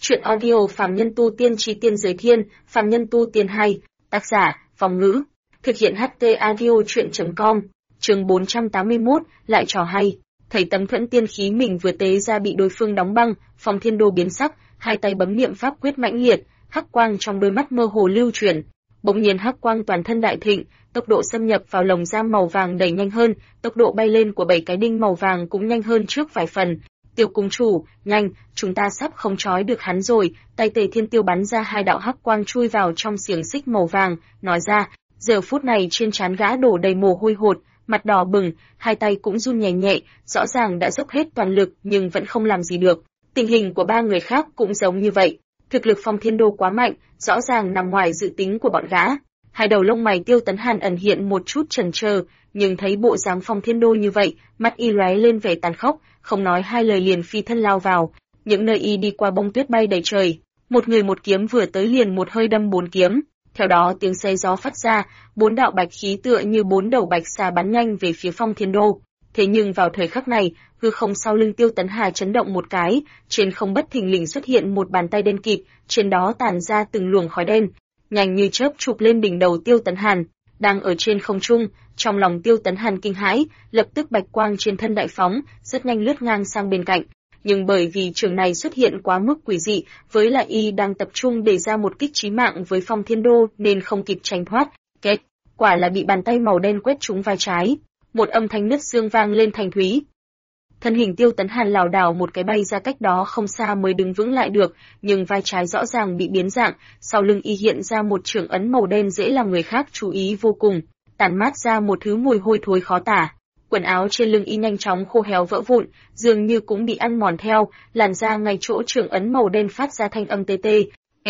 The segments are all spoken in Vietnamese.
Chuyện audio Phàm Nhân Tu Tiên Chí Tiên Giới Thiên, Phàm Nhân Tu Tiên 2, tác giả, Phong Ngữ, thực hiện HT Audio Chuyện.com, chương 481, lại trò hay. Thấy tấm thuẫn tiên khí mình vừa tế ra bị đối phương đóng băng, Phong Thiên Đô biến sắc, hai tay bấm niệm pháp quyết mãnh liệt, hắc quang trong đôi mắt mơ hồ lưu chuyển. Bỗng nhiên hắc quang toàn thân đại thịnh, tốc độ xâm nhập vào lồng giam màu vàng đẩy nhanh hơn, tốc độ bay lên của 7 cái đinh màu vàng cũng nhanh hơn trước vài phần. Tiểu cung chủ, nhanh, chúng ta sắp không trói được hắn rồi. Tay Tề Thiên Tiêu bắn ra hai đạo hắc quang chui vào trong xiềng xích màu vàng, nói ra. Giờ phút này trên trán gã đổ đầy mồ hôi hột, mặt đỏ bừng, hai tay cũng run nhẹ nhẹ, rõ ràng đã dốc hết toàn lực nhưng vẫn không làm gì được. Tình hình của ba người khác cũng giống như vậy. Thực lực Phong Thiên Đô quá mạnh, rõ ràng nằm ngoài dự tính của bọn gã. Hai đầu lông mày Tiêu Tấn Hàn ẩn hiện một chút chần chờ, nhưng thấy bộ dáng Phong Thiên Đô như vậy, mắt y lóe lên vẻ tàn khốc, không nói hai lời liền phi thân lao vào. Những nơi y đi qua bông tuyết bay đầy trời, một người một kiếm vừa tới liền một hơi đâm 4 kiếm. Theo đó tiếng xé gió phát ra, 4 đạo bạch khí tựa như 4 đầu bạch xà bắn nhanh về phía Phong Thiên Đô. Thế nhưng vào thời khắc này, hư không sau lưng Tiêu Tấn Hà chấn động một cái, trên không bất thình lình xuất hiện một bàn tay đen kịt, trên đó tản ra từng luồng khói đen, nhanh như chớp chụp lên đỉnh đầu Tiêu Tấn Hàn. Đang ở trên không trung, trong lòng Tiêu Tấn Hàn kinh hãi, lập tức bạch quang trên thân đại phóng, rất nhanh lướt ngang sang bên cạnh. Nhưng bởi vì trường này xuất hiện quá mức quỷ dị, với lại y đang tập trung để ra một kích chí mạng với Phong Thiên Đô nên không kịp tránh thoát. Kết quả là bị bàn tay màu đen quét trúng vai trái. Một âm thanh nứt xương vang lên thành thúy. Thân hình Tiêu Tấn Hàn lảo đảo một cái bay ra cách đó không xa mới đứng vững lại được, nhưng vai trái rõ ràng bị biến dạng, sau lưng y hiện ra một chưởng ấn màu đen dễ làm người khác chú ý vô cùng, tản mát ra một thứ mùi hôi thối khó tả. Quần áo trên lưng y nhanh chóng khô héo vỡ vụn, dường như cũng bị ăn mòn theo, làn da ngay chỗ chưởng ấn màu đen phát ra thanh âm tê tê,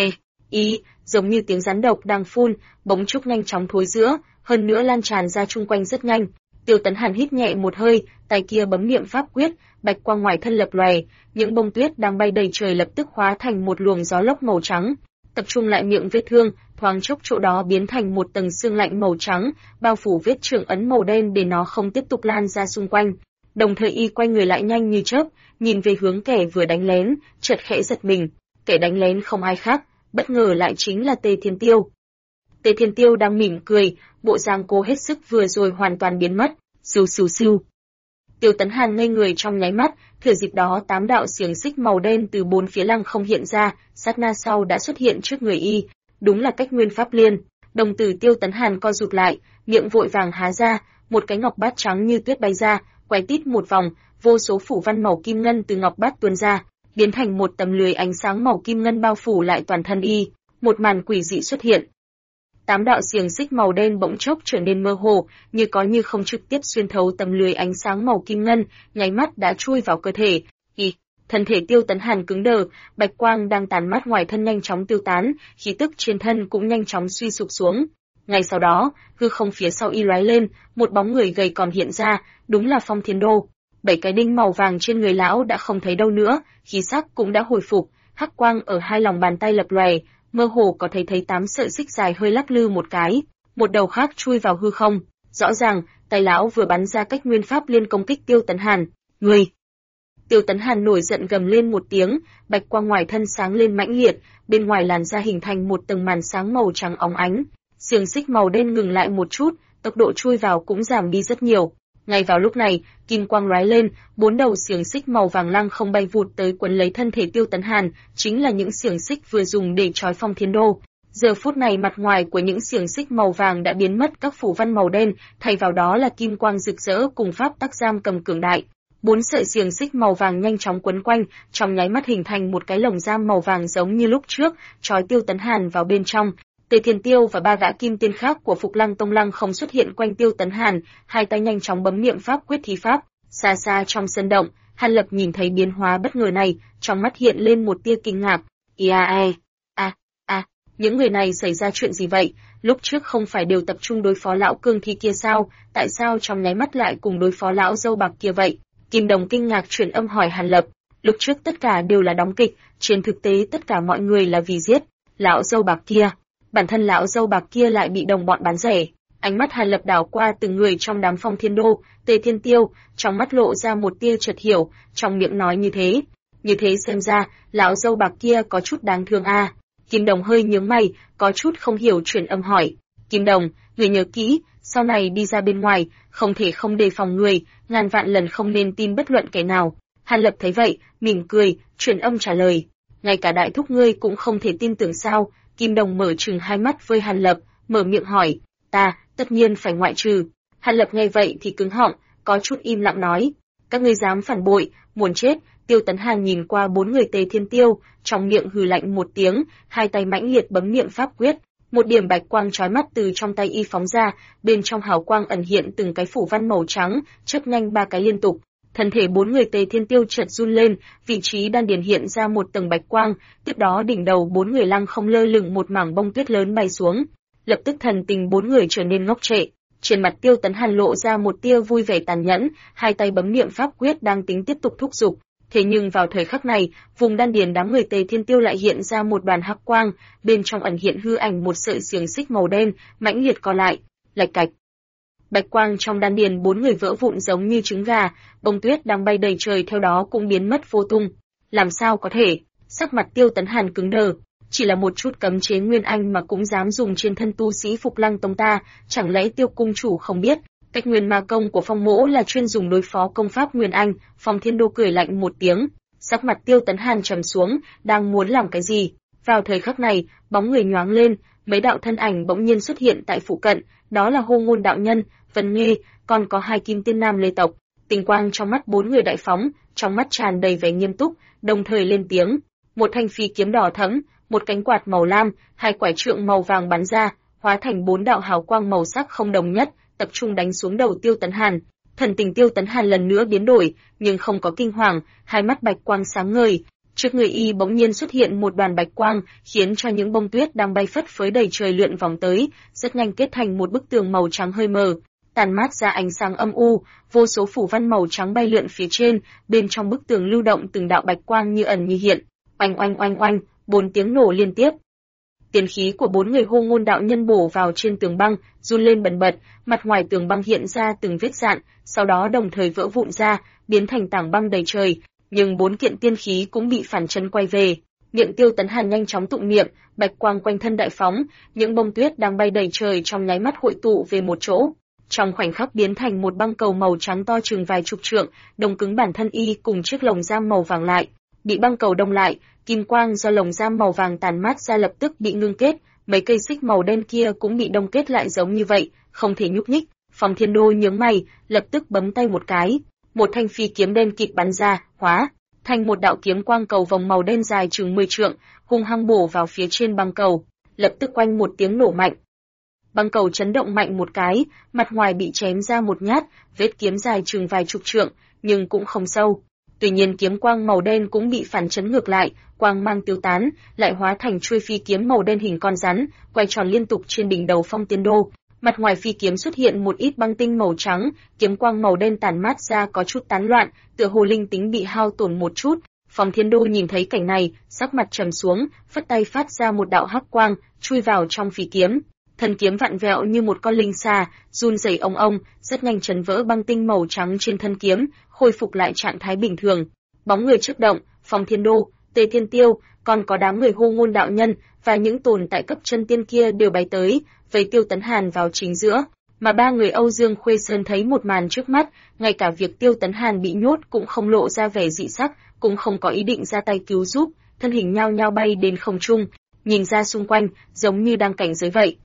giống như tiếng rắn độc đang phun, bóng trúc nhanh chóng thối rữa, hơn nữa lan tràn ra chung quanh rất nhanh. Tiêu Tấn Hàn hít nhẹ một hơi, tay kia bấm niệm pháp quyết, bạch quang ngoài thân lập lòe, những bông tuyết đang bay đầy trời lập tức hóa thành một luồng gió lốc màu trắng. Tập trung lại miệng vết thương, thoáng chốc chỗ đó biến thành một tầng sương lạnh màu trắng, bao phủ vết chưởng ấn màu đen để nó không tiếp tục lan ra xung quanh. Đồng thời y quay người lại nhanh như chớp, nhìn về hướng kẻ vừa đánh lén, chợt khẽ giật mình. Kẻ đánh lén không ai khác, bất ngờ lại chính là Tề Thiên Tiêu. Tề Thiên Tiêu đang mỉm cười, bộ dáng cố hết sức vừa rồi hoàn toàn biến mất. Siêu siêu siêu. Tiêu Tấn Hàn ngây người trong nháy mắt, thừa dịp đó 8 đạo xiềng xích màu đen từ 4 phía lăng không hiện ra, sát na sau đã xuất hiện trước người y, đúng là cách nguyên pháp liên. Đồng tử Tiêu Tấn Hàn co rụt lại, miệng vội vàng há ra, một cái ngọc bát trắng như tuyết bay ra, quay tít một vòng, vô số phủ văn màu kim ngân từ ngọc bát tuôn ra, biến thành một tấm lưới ánh sáng màu kim ngân bao phủ lại toàn thân y, một màn quỷ dị xuất hiện. 8 đạo xiềng xích màu đen bỗng chốc trở nên mơ hồ, như có như không trực tiếp xuyên thấu tấm lưới ánh sáng màu kim ngân, nháy mắt đã chui vào cơ thể. Thân thể Tiêu Tấn Hàn cứng đờ, bạch quang đang tản mát ngoài thân nhanh chóng tiêu tán, khí tức trên thân cũng nhanh chóng suy sụp xuống. Ngay sau đó, hư không phía sau y lóe lên, một bóng người gầy còn hiện ra, đúng là Phong Thiên Đô. 7 cái đinh màu vàng trên người lão đã không thấy đâu nữa, khí sắc cũng đã hồi phục, hắc quang ở hai lòng bàn tay lập lòe. Mơ hồ có thấy 8 sợi xích dài hơi lắc lư một cái, một đầu khác chui vào hư không. Rõ ràng, tay lão vừa bắn ra cách nguyên pháp liên công kích Tiêu Tấn Hàn. Người! Tiêu Tấn Hàn nổi giận gầm lên một tiếng, bạch quang ngoài thân sáng lên mãnh liệt, bên ngoài làn da hình thành một tầng màn sáng màu trắng óng ánh. Xiềng xích màu đen ngừng lại một chút, tốc độ chui vào cũng giảm đi rất nhiều. Ngay vào lúc này, kim quang lóe lên, 4 đầu xiềng xích màu vàng lăng không bay vụt tới quấn lấy thân thể Tiêu Tấn Hàn, chính là những xiềng xích vừa dùng để trói Phong Thiên Đô. Giờ phút này mặt ngoài của những xiềng xích màu vàng đã biến mất các phủ văn màu đen, thay vào đó là kim quang rực rỡ cùng pháp tắc giam cầm cường đại. 4 sợi xiềng xích màu vàng nhanh chóng quấn quanh, trong nháy mắt hình thành một cái lồng giam màu vàng giống như lúc trước, trói Tiêu Tấn Hàn vào bên trong. Tề Thiên Tiêu và 3 gã kim tiên khác của Phục Lăng Tông lăng không xuất hiện quanh Tiêu Tấn Hàn, hai tay nhanh chóng bấm niệm pháp quyết thi pháp. Xa xa trong sân động, Hàn Lập nhìn thấy biến hóa bất ngờ này, trong mắt hiện lên một tia kinh ngạc. Những người này xảy ra chuyện gì vậy? Lúc trước không phải đều tập trung đối phó lão cương thi kia sao? Tại sao trong nháy mắt lại cùng đối phó lão dâu bạc kia vậy? Kim Đồng kinh ngạc truyền âm hỏi Hàn Lập. Lúc trước tất cả đều là đóng kịch, trên thực tế tất cả mọi người là vì giết lão dâu bạc kia. Bản thân lão dâu bạc kia lại bị đồng bọn bán rẻ. Ánh mắt Hàn Lập đảo qua từng người trong đám Phong Thiên Đô, Tề Thiên Tiêu, trong mắt lộ ra một tia chợt hiểu, trong miệng nói như thế. Như thế xem ra, lão dâu bạc kia có chút đáng thương a. Kim Đồng hơi nhướng mày, có chút không hiểu truyền âm hỏi. Kim Đồng, người nhớ kỹ, sau này đi ra bên ngoài, không thể không đề phòng người, ngàn vạn lần không nên tin bất luận kẻ nào. Hàn Lập thấy vậy, mỉm cười, truyền âm trả lời. Ngay cả đại thúc ngươi cũng không thể tin tưởng sao? Kim Đồng mở trừng hai mắt với Hàn Lập, mở miệng hỏi. Ta, tất nhiên phải ngoại trừ. Hàn Lập nghe vậy thì cứng họng, có chút im lặng nói. Các ngươi dám phản bội, muốn chết. Tiêu Tấn Hàn nhìn qua bốn người Tề Thiên Tiêu, trong miệng hừ lạnh một tiếng, hai tay mãnh liệt bấm niệm pháp quyết, một điểm bạch quang chói mắt từ trong tay y phóng ra, bên trong hào quang ẩn hiện từng cái phủ văn màu trắng, chớp nhanh ba cái liên tục. Thân thể bốn người Tề Thiên Tiêu chợt run lên, vị trí đan điền hiện ra một tầng bạch quang, tiếp đó đỉnh đầu bốn người lăng không lơ lửng một mảng bông tuyết lớn bay xuống. Lập tức thần tình bốn người trở nên ngốc trệ. Trên mặt Tiêu Tấn Hàn lộ ra một tia vui vẻ tàn nhẫn, hai tay bấm niệm pháp quyết đang tính tiếp tục thúc giục. Thế nhưng vào thời khắc này, vùng đan điền đám người Tề Thiên Tiêu lại hiện ra một đoàn hắc quang, bên trong ẩn hiện hư ảnh một sợi xiềng xích màu đen, mãnh liệt co lại, lạch cạch. Bạch quang trong đan điền bốn người vỡ vụn giống như trứng gà, bông tuyết đang bay đầy trời theo đó cũng biến mất vô tung. Làm sao có thể? Sắc mặt Tiêu Tấn Hàn cứng đờ. Chỉ là một chút cấm chế nguyên anh mà cũng dám dùng trên thân tu sĩ Phục Lăng Tông ta, chẳng lẽ Tiêu cung chủ không biết? Cách nguyên ma công của Phong Mỗ là chuyên dùng đối phó công pháp nguyên anh. Phong Thiên Đô cười lạnh một tiếng, sắc mặt Tiêu Tấn Hàn trầm xuống, đang muốn làm cái gì? Vào thời khắc này, bóng người nhoáng lên, mấy đạo thân ảnh bỗng nhiên xuất hiện tại phụ cận, đó là Hô Ngôn đạo nhân, Vân Nghê, còn có hai kim tiên nam Lê tộc. Tình quang trong mắt bốn người đại phóng, trong mắt tràn đầy vẻ nghiêm túc, đồng thời lên tiếng. Một thanh phi kiếm đỏ thẫm, một cánh quạt màu lam, hai quải trượng màu vàng bắn ra, hóa thành bốn đạo hào quang màu sắc không đồng nhất, tập trung đánh xuống đầu Tiêu Tấn Hàn. Thần tình Tiêu Tấn Hàn lần nữa biến đổi, nhưng không có kinh hoàng, hai mắt bạch quang sáng ngời. Trước người y bỗng nhiên xuất hiện một đoàn bạch quang, khiến cho những bông tuyết đang bay phất phới đầy trời lượn vòng tới, rất nhanh kết thành một bức tường màu trắng hơi mờ, tàn mát ra ánh sáng âm u, vô số phủ văn màu trắng bay lượn phía trên, bên trong bức tường lưu động từng đạo bạch quang như ẩn như hiện. Oanh oanh oanh oanh, 4 tiếng nổ liên tiếp. Tiên khí của bốn người Hô Ngôn đạo nhân bổ vào trên tường băng, run lên bần bật, mặt ngoài tường băng hiện ra từng vết rạn, sau đó đồng thời vỡ vụn ra, biến thành tảng băng đầy trời, nhưng 4 kiện tiên khí cũng bị phản chấn quay về. Miệng Tiêu Tấn Hàn nhanh chóng tụng niệm, bạch quang quanh thân đại phóng, những bông tuyết đang bay đầy trời trong nháy mắt hội tụ về một chỗ. Trong khoảnh khắc biến thành một băng cầu màu trắng to chừng vài chục trượng, đông cứng bản thân y cùng chiếc lồng giam màu vàng lại. Bị băng cầu đông lại, kim quang do lồng giam màu vàng tàn mát ra lập tức bị ngưng kết, mấy cây xích màu đen kia cũng bị đông kết lại giống như vậy, không thể nhúc nhích. Phong Thiên Đô nhướng mày, lập tức bấm tay một cái, một thanh phi kiếm đen kịt bắn ra, hóa thành một đạo kiếm quang cầu vòng màu đen dài chừng 10 trượng, hung hăng bổ vào phía trên băng cầu, lập tức quanh một tiếng nổ mạnh. Băng cầu chấn động mạnh một cái, mặt ngoài bị chém ra một nhát, vết kiếm dài chừng vài chục trượng, nhưng cũng không sâu. Tuy nhiên kiếm quang màu đen cũng bị phản chấn ngược lại, quang mang tiêu tán, lại hóa thành chuôi phi kiếm màu đen hình con rắn, quay tròn liên tục trên đỉnh đầu Phong Tiên Đô. Mặt ngoài phi kiếm xuất hiện một ít băng tinh màu trắng, kiếm quang màu đen tản mát ra có chút tán loạn, tựa hồ linh tính bị hao tổn một chút. Phong Thiên Đô nhìn thấy cảnh này, sắc mặt trầm xuống, phất tay phát ra một đạo hắc quang, chui vào trong phi kiếm. Thân kiếm vặn vẹo như một con linh xà, run rẩy ong ong, rất nhanh chấn vỡ băng tinh màu trắng trên thân kiếm, khôi phục lại trạng thái bình thường. Bóng người chớp động, Phong Thiên Đô, Tề Thiên Tiêu, còn có đám người Hô Ngôn đạo nhân và những tồn tại cấp chân tiên kia đều bay tới, vây Tiêu Tấn Hàn vào chính giữa. Mà ba người Âu Dương Khuê Sơn thấy một màn trước mắt, ngay cả việc Tiêu Tấn Hàn bị nhốt cũng không lộ ra vẻ dị sắc, cũng không có ý định ra tay cứu giúp, thân hình nhao nhao bay đến không trung, nhìn ra xung quanh, giống như đang cảnh giới vậy.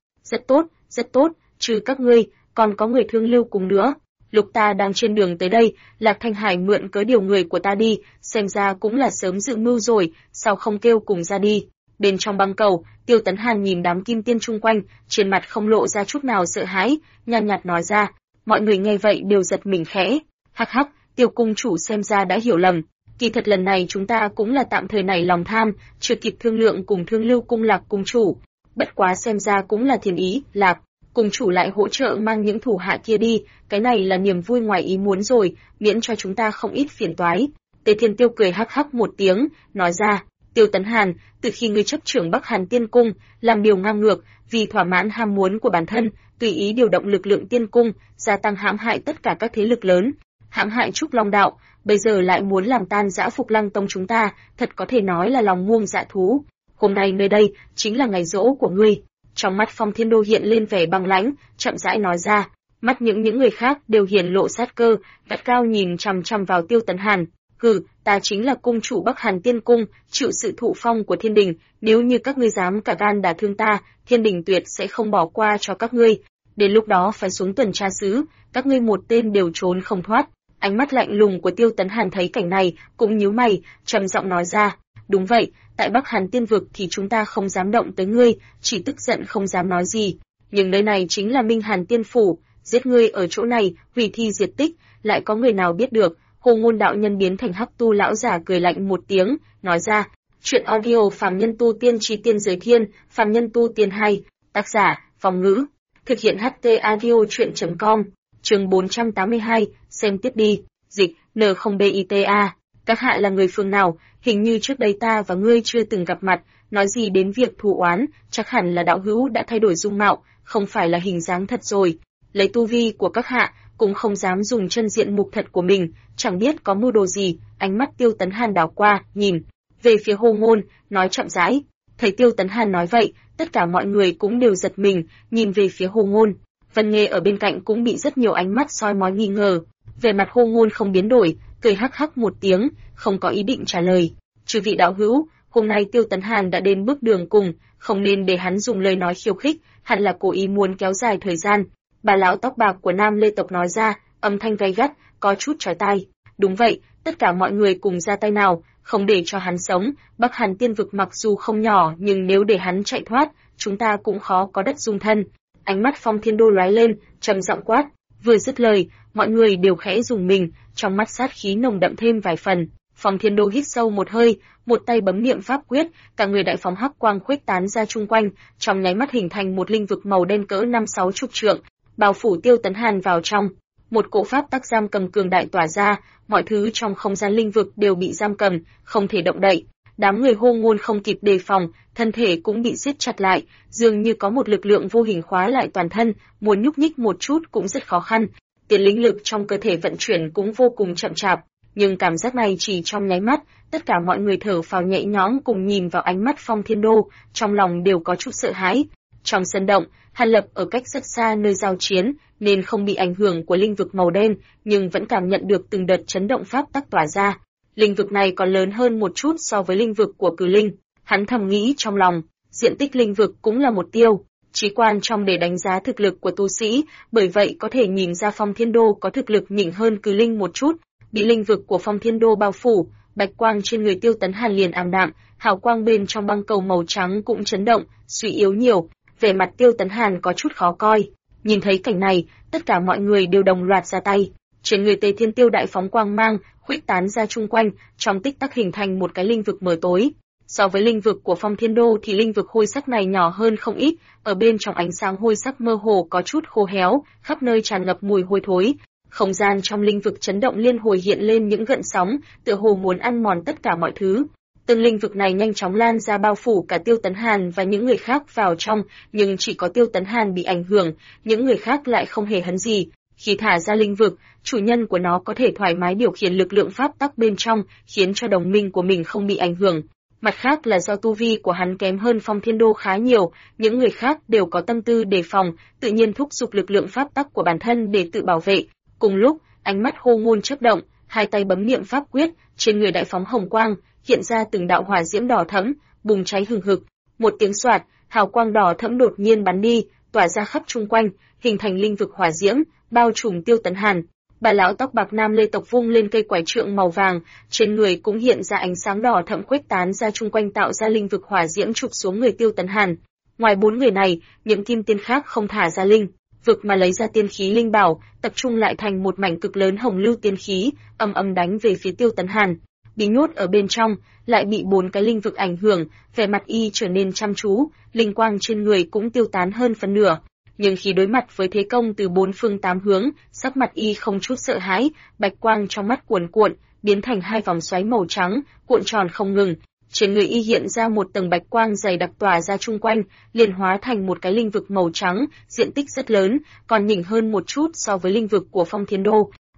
Rất tốt, trừ các ngươi, còn có người thương lưu cùng nữa. Lúc ta đang trên đường tới đây, Lạc Thanh Hải mượn cớ điều người của ta đi, xem ra cũng là sớm dự mưu rồi, sao không kêu cùng ra đi. Bên trong băng cầu, Tiêu Tấn Hàn nhìn đám kim tiên chung quanh, trên mặt không lộ ra chút nào sợ hãi, nhàn nhạt nói ra. Mọi người nghe vậy đều giật mình khẽ. Hắc hắc, Tiêu cung chủ xem ra đã hiểu lầm. Kỳ thật lần này chúng ta cũng là tạm thời nảy lòng tham, chưa kịp thương lượng cùng thương lưu cung Lạc cung chủ. Bất quá xem ra cũng là thiền ý, Lạc cung chủ lại hỗ trợ mang những thủ hạ kia đi, cái này là niềm vui ngoài ý muốn rồi, miễn cho chúng ta không ít phiền toái. Tề Thiên Tiêu cười hắc hắc một tiếng, nói ra, Tiêu Tấn Hàn, từ khi ngươi chấp trưởng Bắc Hàn Tiên Cung, làm điều ngang ngược, vì thỏa mãn ham muốn của bản thân, tùy ý điều động lực lượng Tiên Cung, gia tăng hãm hại tất cả các thế lực lớn. hãm hại Trúc Long đạo, bây giờ lại muốn làm tan rã Phục Lăng Tông chúng ta, thật có thể nói là lòng muông dạ thú. Hôm nay nơi đây chính là ngày giỗ của ngươi. Trong mắt Phong Thiên Đô hiện lên vẻ băng lãnh, chậm rãi nói ra. Mắt những người khác đều hiển lộ sát cơ, gắt cao nhìn chằm chằm vào Tiêu Tấn Hàn. Hừ, ta chính là cung chủ Bắc Hàn Tiên Cung, chịu sự thụ phong của Thiên Đình, nếu như các ngươi dám cả gan đả thương ta, Thiên Đình tuyệt sẽ không bỏ qua cho các ngươi. Đến lúc đó phải xuống tuần tra xứ, các ngươi một tên đều trốn không thoát. Ánh mắt lạnh lùng của Tiêu Tấn Hàn thấy cảnh này, cũng nhíu mày, trầm giọng nói ra. Đúng vậy, tại Bắc Hàn Tiên vực thì chúng ta không dám động tới ngươi, chỉ tức giận không dám nói gì. Nhưng nơi này chính là Minh Hàn Tiên phủ, giết ngươi ở chỗ này, hủy thi diệt tích, lại có người nào biết được? Hồ Ngôn đạo nhân biến thành hắc tu lão giả cười lạnh một tiếng, nói ra. Chuyện audio phàm nhân tu tiên trí tiên giới thiên, phàm nhân tu tiên hay, tác giả, Phong Ngữ. Thực hiện HT audio chuyện.com, chương 482, xem tiếp đi, dịch, N0BITA. Các hạ là người phương nào, hình như trước đây ta và ngươi chưa từng gặp mặt, nói gì đến việc thù oán, chắc hẳn là đạo hữu đã thay đổi dung mạo, không phải là hình dáng thật rồi. Lấy tu vi của các hạ, cũng không dám dùng chân diện mục thật của mình, chẳng biết có mưu đồ gì. Ánh mắt Tiêu Tấn Hàn đảo qua, nhìn về phía Hồ Ngôn, nói chậm rãi. Thấy Tiêu Tấn Hàn nói vậy, tất cả mọi người cũng đều giật mình, nhìn về phía Hồ Ngôn. Vân Nghê ở bên cạnh cũng bị rất nhiều ánh mắt soi mói nghi ngờ. Về mặt Hồ Ngôn không biến đổi, cười hắc hắc một tiếng, không có ý định trả lời. Chư vị đạo hữu, hôm nay Tiêu Tấn Hàn đã đến bước đường cùng, không nên để hắn dùng lời nói khiêu khích, hẳn là cố ý muốn kéo dài thời gian. Bà lão tóc bạc của Nam Lê tộc nói ra, âm thanh gay gắt, có chút chói tai. Đúng vậy, tất cả mọi người cùng ra tay nào, không để cho hắn sống. Bắc Hàn Tiên vực mặc dù không nhỏ, nhưng nếu để hắn chạy thoát, chúng ta cũng khó có đất dung thân. Ánh mắt Phong Thiên Đô lóe lên, trầm giọng quát. Vừa dứt lời, mọi người đều khẽ rùng mình, trong mắt sát khí nồng đậm thêm vài phần. Phong Thiên Đô hít sâu một hơi, một tay bấm niệm pháp quyết, cả người đại phóng hắc quang khuếch tán ra chung quanh, trong nháy mắt hình thành một linh vực màu đen cỡ 5-6 chục trượng, bao phủ Tiêu Tấn Hàn vào trong. Một cỗ pháp tắc giam cầm cường đại tỏa ra, mọi thứ trong không gian linh vực đều bị giam cầm, không thể động đậy. Đám người Hồ Ngôn không kịp đề phòng, thân thể cũng bị siết chặt lại, dường như có một lực lượng vô hình khóa lại toàn thân, muốn nhúc nhích một chút cũng rất khó khăn. Tiền linh lực trong cơ thể vận chuyển cũng vô cùng chậm chạp, nhưng cảm giác này chỉ trong nháy mắt, tất cả mọi người thở phào nhẹ nhõm cùng nhìn vào ánh mắt Phong Thiên Đô, trong lòng đều có chút sợ hãi. Trong sân động, Hàn Lập ở cách rất xa nơi giao chiến, nên không bị ảnh hưởng của linh vực màu đen, nhưng vẫn cảm nhận được từng đợt chấn động pháp tắc tỏa ra. Linh vực này còn lớn hơn một chút so với linh vực của Cử Linh. Hắn thầm nghĩ trong lòng, diện tích linh vực cũng là một tiêu chí quan trong để đánh giá thực lực của tu sĩ, bởi vậy có thể nhìn ra Phong Thiên Đô có thực lực nhỉnh hơn Cử Linh một chút. Bị linh vực của Phong Thiên Đô bao phủ, bạch quang trên người Tiêu Tấn Hàn liền ảm đạm, hào quang bên trong băng cầu màu trắng cũng chấn động, suy yếu nhiều. Vẻ mặt Tiêu Tấn Hàn có chút khó coi. Nhìn thấy cảnh này, tất cả mọi người đều đồng loạt ra tay. Trên người Tề Thiên Tiêu đại phóng quang mang, khuếch tán ra chung quanh, trong tích tắc hình thành một cái linh vực mờ tối. So với linh vực của Phong Thiên Đô thì linh vực hôi sắc này nhỏ hơn không ít, ở bên trong ánh sáng hôi sắc mơ hồ có chút khô héo, khắp nơi tràn ngập mùi hôi thối. Không gian trong linh vực chấn động liên hồi hiện lên những gợn sóng, tựa hồ muốn ăn mòn tất cả mọi thứ. Từng linh vực này nhanh chóng lan ra bao phủ cả Tiêu Tấn Hàn và những người khác vào trong, nhưng chỉ có Tiêu Tấn Hàn bị ảnh hưởng, những người khác lại không hề hấn gì. Khi thả ra linh vực, chủ nhân của nó có thể thoải mái điều khiển lực lượng pháp tắc bên trong, khiến cho đồng minh của mình không bị ảnh hưởng. Mặt khác là do tu vi của hắn kém hơn Phong Thiên Đô khá nhiều, những người khác đều có tâm tư đề phòng, tự nhiên thúc giục lực lượng pháp tắc của bản thân để tự bảo vệ. Cùng lúc, ánh mắt Hồ Ngôn chớp động, hai tay bấm niệm pháp quyết, trên người đại phóng hồng quang, hiện ra từng đạo hỏa diễm đỏ thẫm, bùng cháy hừng hực. Một tiếng xoạt, hào quang đỏ thẫm đột nhiên bắn đi, tỏa ra khắp chung quanh, hình thành linh vực hỏa diễm, bao trùm Tiêu Tấn Hàn. Bà lão tóc bạc Nam Lê tộc vung lên cây quải trượng màu vàng, trên người cũng hiện ra ánh sáng đỏ thẫm khuếch tán ra chung quanh tạo ra linh vực hỏa diễm chụp xuống người Tiêu Tấn Hàn. Ngoài 4 người này, những kim tiên khác không thả ra linh vực mà lấy ra tiên khí linh bảo, tập trung lại thành một mảnh cực lớn hồng lưu tiên khí, ầm ầm đánh về phía Tiêu Tấn Hàn. Bị nhốt ở bên trong, lại bị 4 cái linh vực ảnh hưởng, vẻ mặt y trở nên chăm chú, linh quang trên người cũng tiêu tán hơn phần nửa. Nhưng khi đối mặt với thế công từ 4 phương 8 hướng, sắc mặt y không chút sợ hãi, bạch quang trong mắt cuồn cuộn, biến thành 2 vòng xoáy màu trắng, cuộn tròn không ngừng. Trên người y hiện ra một tầng bạch quang dày đặc tỏa ra chung quanh, liền hóa thành một cái linh vực màu trắng, diện tích rất lớn, còn nhỉnh hơn một chút so với linh vực của Phong Thiên Đô.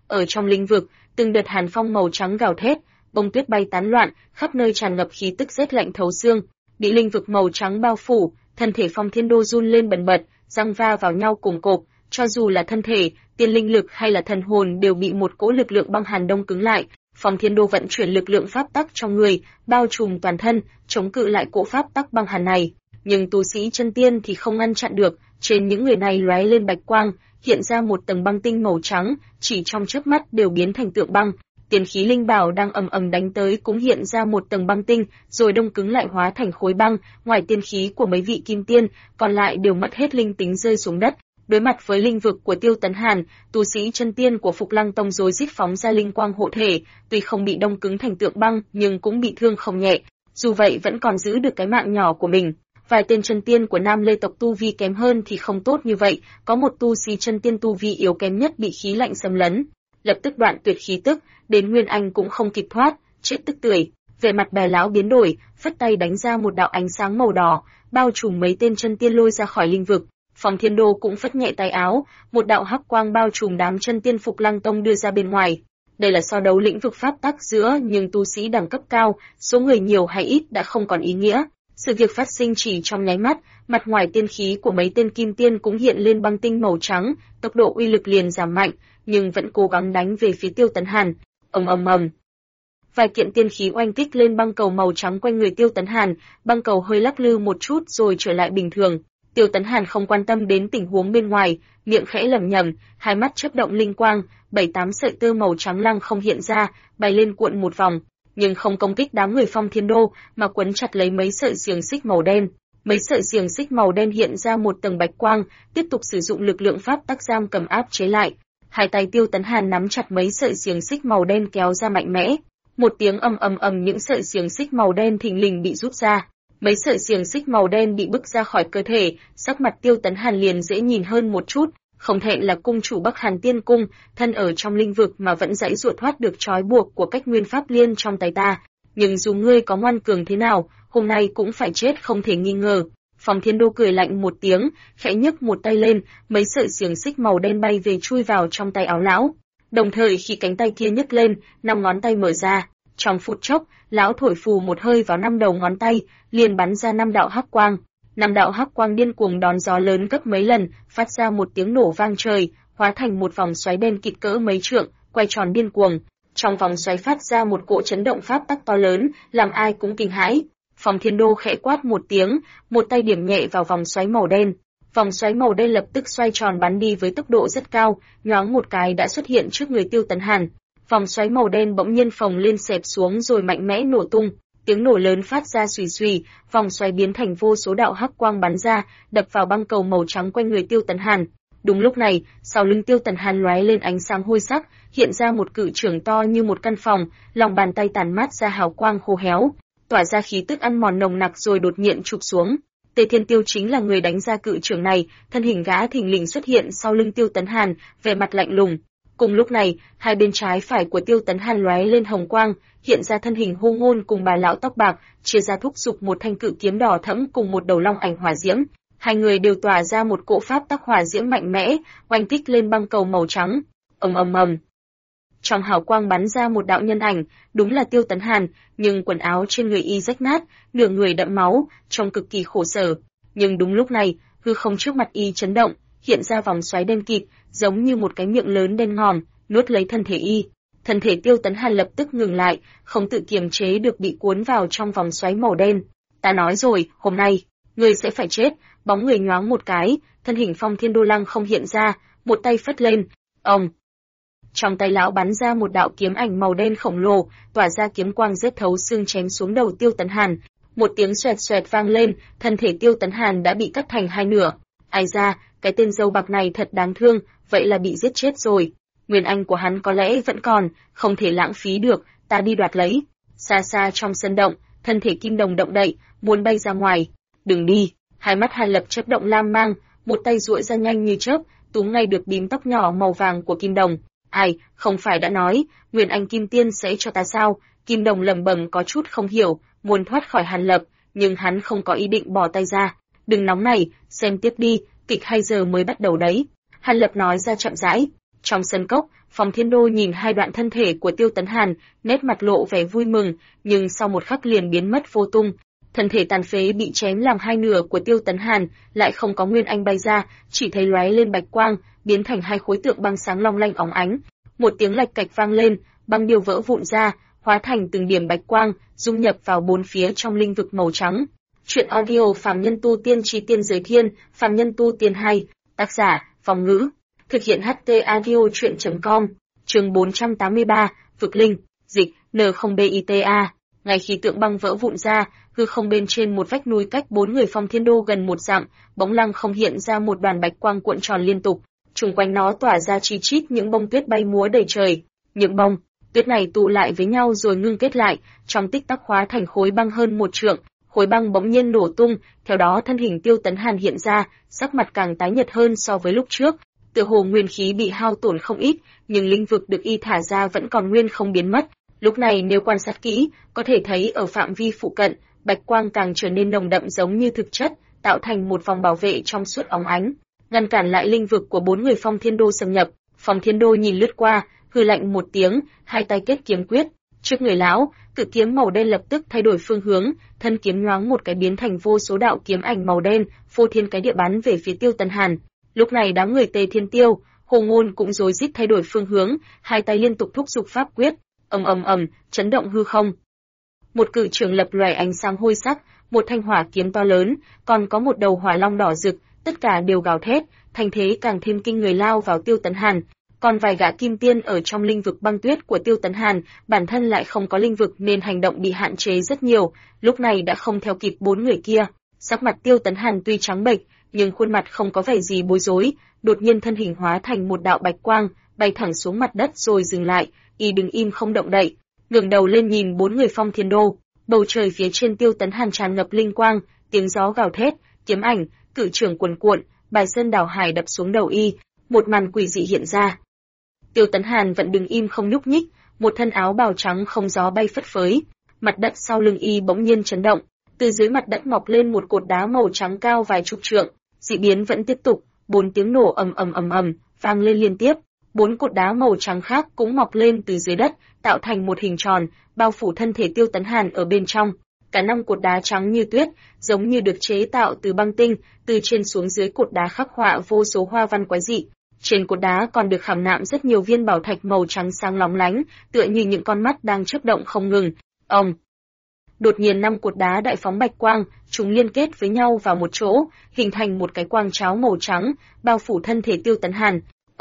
Ở trong linh vực, từng đợt hàn phong màu trắng gào thét, bông tuyết bay tán loạn, khắp nơi tràn ngập khí tức rét lạnh thấu xương. Bị linh vực màu trắng bao phủ, thân thể Phong Thiên Đô run lên bần bật, răng va vào nhau cùng cộp, cho dù là thân thể, tiên linh lực hay là thần hồn đều bị một cỗ lực lượng băng hàn đông cứng lại. Phong Thiên Đô vận chuyển lực lượng pháp tắc trong người, bao trùm toàn thân, chống cự lại cỗ pháp tắc băng hàn này. Nhưng tu sĩ chân tiên thì không ngăn chặn được, trên những người này lóe lên bạch quang, hiện ra một tầng băng tinh màu trắng, chỉ trong chớp mắt đều biến thành tượng băng. Tiên khí linh bảo đang ầm ầm đánh tới cũng hiện ra một tầng băng tinh, rồi đông cứng lại hóa thành khối băng. Ngoài tiên khí của mấy vị kim tiên, còn lại đều mất hết linh tính rơi xuống đất. Đối mặt với linh vực của Tiêu Tấn Hàn, tu sĩ chân tiên của Phục Lăng Tông rối rít phóng ra linh quang hộ thể, tuy không bị đông cứng thành tượng băng nhưng cũng bị thương không nhẹ. Dù vậy vẫn còn giữ được cái mạng nhỏ của mình. Vài tên chân tiên của Nam Lê tộc tu vi kém hơn thì không tốt như vậy, có một tu sĩ chân tiên tu vi yếu kém nhất bị khí lạnh xâm lấn, lập tức đoạn tuyệt khí tức, đến Nguyên Anh cũng không kịp thoát, chết tức tưởi. Vẻ mặt Bè lão biến đổi, phất tay đánh ra một đạo ánh sáng màu đỏ, bao trùm mấy tên chân tiên lôi ra khỏi linh vực. Phong Thiên Đô cũng phất nhẹ tay áo, một đạo hắc quang bao trùm đám chân tiên Phục Lăng Tông đưa ra bên ngoài. Đây là so đấu lĩnh vực pháp tắc giữa nhưng tu sĩ đẳng cấp cao, số người nhiều hay ít đã không còn ý nghĩa. Sự việc phát sinh chỉ trong nháy mắt, mặt ngoài tiên khí của mấy tên kim tiên cũng hiện lên băng tinh màu trắng, tốc độ uy lực liền giảm mạnh, nhưng vẫn cố gắng đánh về phía Tiêu Tấn Hàn. Ầm ầm ầm. Vài kiện tiên khí oanh kích lên băng cầu màu trắng quanh người Tiêu Tấn Hàn, băng cầu hơi lắc lư một chút rồi trở lại bình thường. Tiêu Tấn Hàn không quan tâm đến tình huống bên ngoài, miệng khẽ lẩm nhẩm, hai mắt chớp động linh quang, 7-8 sợi tơ màu trắng lăng không hiện ra, bay lên cuộn một vòng, nhưng không công kích đám người Phong Thiên Đô, mà quấn chặt lấy mấy sợi xiềng xích màu đen. Mấy sợi xiềng xích màu đen hiện ra một tầng bạch quang, tiếp tục sử dụng lực lượng pháp tắc giam cầm áp chế lại. Hai tay Tiêu Tấn Hàn nắm chặt mấy sợi xiềng xích màu đen kéo ra mạnh mẽ. Một tiếng ầm ầm ầm, những sợi xiềng xích màu đen thình lình bị rút ra. Mấy sợi xiềng xích màu đen bị bức ra khỏi cơ thể, sắc mặt Tiêu Tấn Hàn liền dễ nhìn hơn một chút, không thẹn là cung chủ Bắc Hàn Tiên Cung, thân ở trong linh vực mà vẫn giãy giụa thoát được trói buộc của cách nguyên pháp liên trong tay ta. Nhưng dù ngươi có ngoan cường thế nào, hôm nay cũng phải chết không thể nghi ngờ. Phong Thiên Đô cười lạnh một tiếng, khẽ nhấc một tay lên, mấy sợi xiềng xích màu đen bay về chui vào trong tay áo lão. Đồng thời khi cánh tay kia nhấc lên, 5 ngón tay mở ra. Trong phút chốc, lão thổi phù một hơi vào 5 đầu ngón tay, liền bắn ra 5 đạo hắc quang. 5 đạo hắc quang điên cuồng đón gió lớn gấp mấy lần, phát ra một tiếng nổ vang trời, hóa thành một vòng xoáy đen kịt cỡ mấy trượng, quay tròn điên cuồng. Trong vòng xoáy phát ra một cỗ chấn động pháp tắc to lớn, làm ai cũng kinh hãi. Phong Thiên Đô khẽ quát một tiếng, một tay điểm nhẹ vào vòng xoáy màu đen. Vòng xoáy màu đen lập tức xoay tròn bắn đi với tốc độ rất cao, nhoáng một cái đã xuất hiện trước người Tiêu Tấn Hàn. Vòng xoáy màu đen bỗng nhiên phồng lên xẹp xuống rồi mạnh mẽ nổ tung, tiếng nổ lớn phát ra xùy xùy, vòng xoáy biến thành vô số đạo hắc quang bắn ra, đập vào băng cầu màu trắng quanh người Tiêu Tấn Hàn. Đúng lúc này, sau lưng Tiêu Tấn Hàn lóe lên ánh sáng hôi sắc, hiện ra một cự trưởng to như một căn phòng, lòng bàn tay tản mát ra hào quang khô héo, tỏa ra khí tức ăn mòn nồng nặc rồi đột nhiên chụp xuống. Tề Thiên Tiêu chính là người đánh ra cự trưởng này, thân hình gã thình lình xuất hiện sau lưng Tiêu Tấn Hàn, vẻ mặt lạnh lùng. Cùng lúc này, hai bên trái phải của Tiêu Tấn Hàn lóe lên hồng quang, hiện ra thân hình Hô Ngôn cùng bà lão tóc bạc, chia ra thúc giục một thanh cự kiếm đỏ thẫm cùng một đầu long ảnh hỏa diễm. Hai người đều tỏa ra một cỗ pháp tắc hỏa diễm mạnh mẽ, oanh kích lên băng cầu màu trắng. Ầm ầm ầm. Trong hào quang bắn ra một đạo nhân ảnh, đúng là Tiêu Tấn Hàn, nhưng quần áo trên người y rách nát, nửa người đẫm máu, trông cực kỳ khổ sở. Nhưng đúng lúc này, hư không trước mặt y chấn động, hiện ra vòng xoáy đen kịt, giống như một cái miệng lớn đen ngòm, nuốt lấy thân thể y. Thân thể Tiêu Tấn Hàn lập tức ngừng lại, không tự kiềm chế được bị cuốn vào trong vòng xoáy màu đen. Ta nói rồi, hôm nay, ngươi sẽ phải chết. Bóng người nhoáng một cái, thân hình Phong Thiên Đô lăng không hiện ra, một tay phất lên, trong tay lão bắn ra một đạo kiếm ảnh màu đen khổng lồ, tỏa ra kiếm quang rét thấu xương chém xuống đầu Tiêu Tấn Hàn. Một tiếng xoẹt xoẹt vang lên, thân thể Tiêu Tấn Hàn đã bị cắt thành hai nửa. Ai ra, cái tên dâu bạc này thật đáng thương, vậy là bị giết chết rồi. Nguyên anh của hắn có lẽ vẫn còn, không thể lãng phí được, ta đi đoạt lấy. Xa xa trong sân động, thân thể Kim Đồng động đậy, muốn bay ra ngoài. Đừng đi. Hai mắt Hàn Lập chớp động lam mang, một tay duỗi ra nhanh như chớp, túm ngay được bím tóc nhỏ màu vàng của Kim Đồng. Ai, không phải đã nói, Nguyên Anh Kim Tiên sẽ cho ta sao? Kim Đồng lẩm bẩm có chút không hiểu, muốn thoát khỏi Hàn Lập, nhưng hắn không có ý định bỏ tay ra. Đừng nóng này, xem tiếp đi, kịch hay giờ mới bắt đầu đấy. Hàn Lập nói ra chậm rãi. Trong sân cốc, Phong Thiên Đô nhìn hai đoạn thân thể của Tiêu Tấn Hàn, nét mặt lộ vẻ vui mừng, nhưng sau một khắc liền biến mất vô tung. Thân thể tàn phế bị chém làm hai nửa của Tiêu Tấn Hàn lại không có nguyên anh bay ra, chỉ thấy lóe lên bạch quang, biến thành hai khối tượng băng sáng long lanh óng ánh. Một tiếng lạch cạch vang lên, băng điêu vỡ vụn ra, hóa thành từng điểm bạch quang, dung nhập vào bốn phía trong linh vực màu trắng. Truyện audio Phàm Nhân Tu Tiên Chí Tiên Giới Thiên, Phàm Nhân Tu Tiên 2, tác giả, Phong Ngữ. Thực hiện HT audio truyện.com, chương 483, Vực Linh, dịch, N0BITA. Ngay khi tượng băng vỡ vụn ra, hư không bên trên một vách núi cách bốn người Phong Thiên Đô gần một dặm, bỗng lăng không hiện ra một đoàn bạch quang cuộn tròn liên tục, xung quanh nó tỏa ra chi chít những bông tuyết bay múa đầy trời. Những bông tuyết này tụ lại với nhau rồi ngưng kết lại, trong tích tắc hóa thành khối băng hơn một trượng. Khối băng bỗng nhiên nổ tung, theo đó thân hình Tiêu Tấn Hàn hiện ra, sắc mặt càng tái nhợt hơn so với lúc trước. Tựa hồ nguyên khí bị hao tổn không ít, nhưng linh vực được y thả ra vẫn còn nguyên không biến mất. Lúc này nếu quan sát kỹ, có thể thấy ở phạm vi phụ cận, bạch quang càng trở nên nồng đậm giống như thực chất, tạo thành một vòng bảo vệ trong suốt óng ánh, ngăn cản lại linh vực của bốn người Phong Thiên Đô xâm nhập. Phong Thiên Đô nhìn lướt qua, hừ lạnh một tiếng, hai tay kết kiếm quyết, trước người lão, cự kiếm màu đen lập tức thay đổi phương hướng, thân kiếm nhoáng một cái biến thành vô số đạo kiếm ảnh màu đen, phô thiên cái địa bắn về phía Tiêu Tấn Hàn. Lúc này đám người Tề Thiên Tiêu, Hồ Ngôn cũng rối rít thay đổi phương hướng, hai tay liên tục thúc giục pháp quyết, ầm, chấn động hư không. Một cự trường lập lòe ánh sáng hôi sắc, một thanh hỏa kiếm to lớn, còn có một đầu hỏa long đỏ rực, tất cả đều gào thét, thanh thế càng thêm kinh người lao vào Tiêu Tấn Hàn. Còn vài gã kim tiên ở trong linh vực băng tuyết của Tiêu Tấn Hàn, bản thân lại không có linh vực nên hành động bị hạn chế rất nhiều, lúc này đã không theo kịp bốn người kia. Sắc mặt Tiêu Tấn Hàn tuy trắng bệch, nhưng khuôn mặt không có vẻ gì bối rối, đột nhiên thân hình hóa thành một đạo bạch quang, bay thẳng xuống mặt đất rồi dừng lại, y đứng im không động đậy, ngẩng đầu lên nhìn bốn người Phong Thiên Đô. Bầu trời phía trên Tiêu Tấn Hàn tràn ngập linh quang, tiếng gió gào thét, kiếm ảnh, cự trường cuồn cuộn, bài sơn đảo hải đập xuống đầu y, một màn quỷ dị hiện ra. Tiêu Tấn Hàn vẫn đứng im không nhúc nhích, một thân áo bào trắng không gió bay phất phới, mặt đất sau lưng y bỗng nhiên chấn động, từ dưới mặt đất mọc lên một cột đá màu trắng cao vài chục trượng, dị biến vẫn tiếp tục, bốn tiếng nổ ầm vang lên liên tiếp, bốn cột đá màu trắng khác cũng mọc lên từ dưới đất, tạo thành một hình tròn, bao phủ thân thể Tiêu Tấn Hàn ở bên trong. Cả năm cột đá trắng như tuyết, giống như được chế tạo từ băng tinh, từ trên xuống dưới cột đá khắc họa vô số hoa văn quái dị. Trên cột đá còn được khảm nạm rất nhiều viên bảo thạch màu trắng sáng lóng lánh, tựa như những con mắt đang chớp động không ngừng. Đột nhiên năm cột đá đại phóng bạch quang, chúng liên kết với nhau vào một chỗ, hình thành một cái quang cháo màu trắng, bao phủ thân thể Tiêu Tấn Hàn.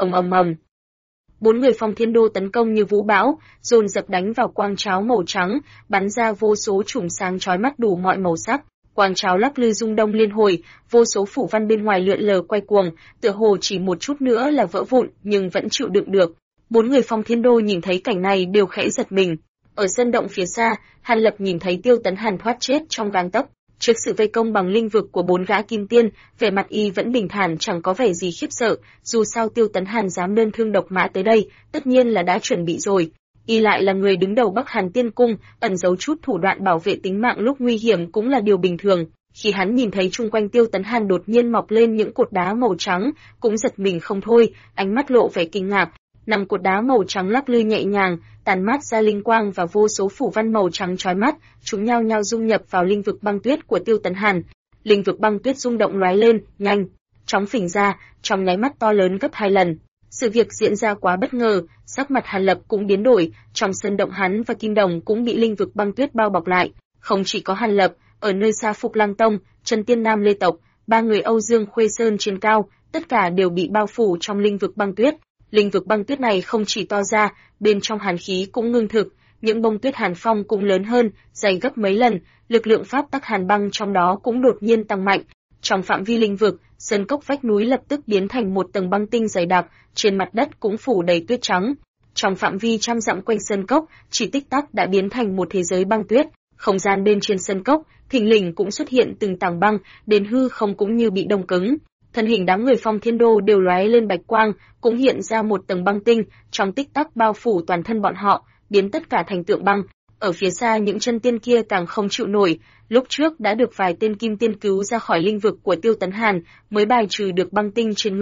Bốn người Phong Thiên Đô tấn công như vũ bão, dồn dập đánh vào quang cháo màu trắng, bắn ra vô số chùm sáng chói mắt đủ mọi màu sắc. Quang cháo lắc lư rung động liên hồi, vô số phủ văn bên ngoài lượn lờ quay cuồng, tựa hồ chỉ một chút nữa là vỡ vụn, nhưng vẫn chịu đựng được. Bốn người Phong Thiên Đô nhìn thấy cảnh này đều khẽ giật mình. Ở sân động phía xa, Hàn Lập nhìn thấy Tiêu Tấn Hàn thoát chết trong gang tấc. Trước sự vây công bằng linh vực của bốn gã kim tiên, vẻ mặt y vẫn bình thản chẳng có vẻ gì khiếp sợ, dù sao Tiêu Tấn Hàn dám đơn thương độc mã tới đây, tất nhiên là đã chuẩn bị rồi. Y lại là người đứng đầu Bắc Hàn Tiên Cung, ẩn giấu chút thủ đoạn bảo vệ tính mạng lúc nguy hiểm cũng là điều bình thường. Khi hắn nhìn thấy chung quanh Tiêu Tấn Hàn đột nhiên mọc lên những cột đá màu trắng, cũng giật mình không thôi, ánh mắt lộ vẻ kinh ngạc. Năm cột đá màu trắng lắc lư nhẹ nhàng, tàn mát ra linh quang và vô số phủ văn màu trắng chói mắt, chúng nhao nhao dung nhập vào linh vực băng tuyết của Tiêu Tấn Hàn. Linh vực băng tuyết rung động lóe lên, nhanh chóng phình ra, trong nháy mắt to lớn gấp 2 lần. Sự việc diễn ra quá bất ngờ, sắc mặt Hàn Lập cũng biến đổi, trong sân động hắn và Kim Đồng cũng bị linh vực băng tuyết bao bọc lại. Không chỉ có Hàn Lập, ở nơi xa Phục Lăng Tông, Trần Tiên Nam Lê tộc, ba người Âu Dương Khuê Sơn trên cao, tất cả đều bị bao phủ trong linh vực băng tuyết. Linh vực băng tuyết này không chỉ to ra, bên trong hàn khí cũng ngưng thực, những bông tuyết hàn phong cũng lớn hơn, dày gấp mấy lần, lực lượng pháp tắc hàn băng trong đó cũng đột nhiên tăng mạnh. Trong phạm vi linh vực, sơn cốc vách núi lập tức biến thành một tầng băng tinh dày đặc, trên mặt đất cũng phủ đầy tuyết trắng. Trong phạm vi trăm dặm quanh sơn cốc, chỉ tích tắc đã biến thành một thế giới băng tuyết. Không gian bên trên sơn cốc, thình lình cũng xuất hiện từng tảng băng, đến hư không cũng như bị đông cứng. Thân hình đám người Phong Thiên Đô đều lóe lên bạch quang, cũng hiện ra một tầng băng tinh, trong tích tắc bao phủ toàn thân bọn họ, biến tất cả thành tượng băng. Ở phía xa những chân tiên kia càng không chịu nổi, lúc trước đã được vài tên kim tiên cứu ra khỏi linh vực của Tiêu Tấn Hàn, mới bài trừ được băng tinh trên người.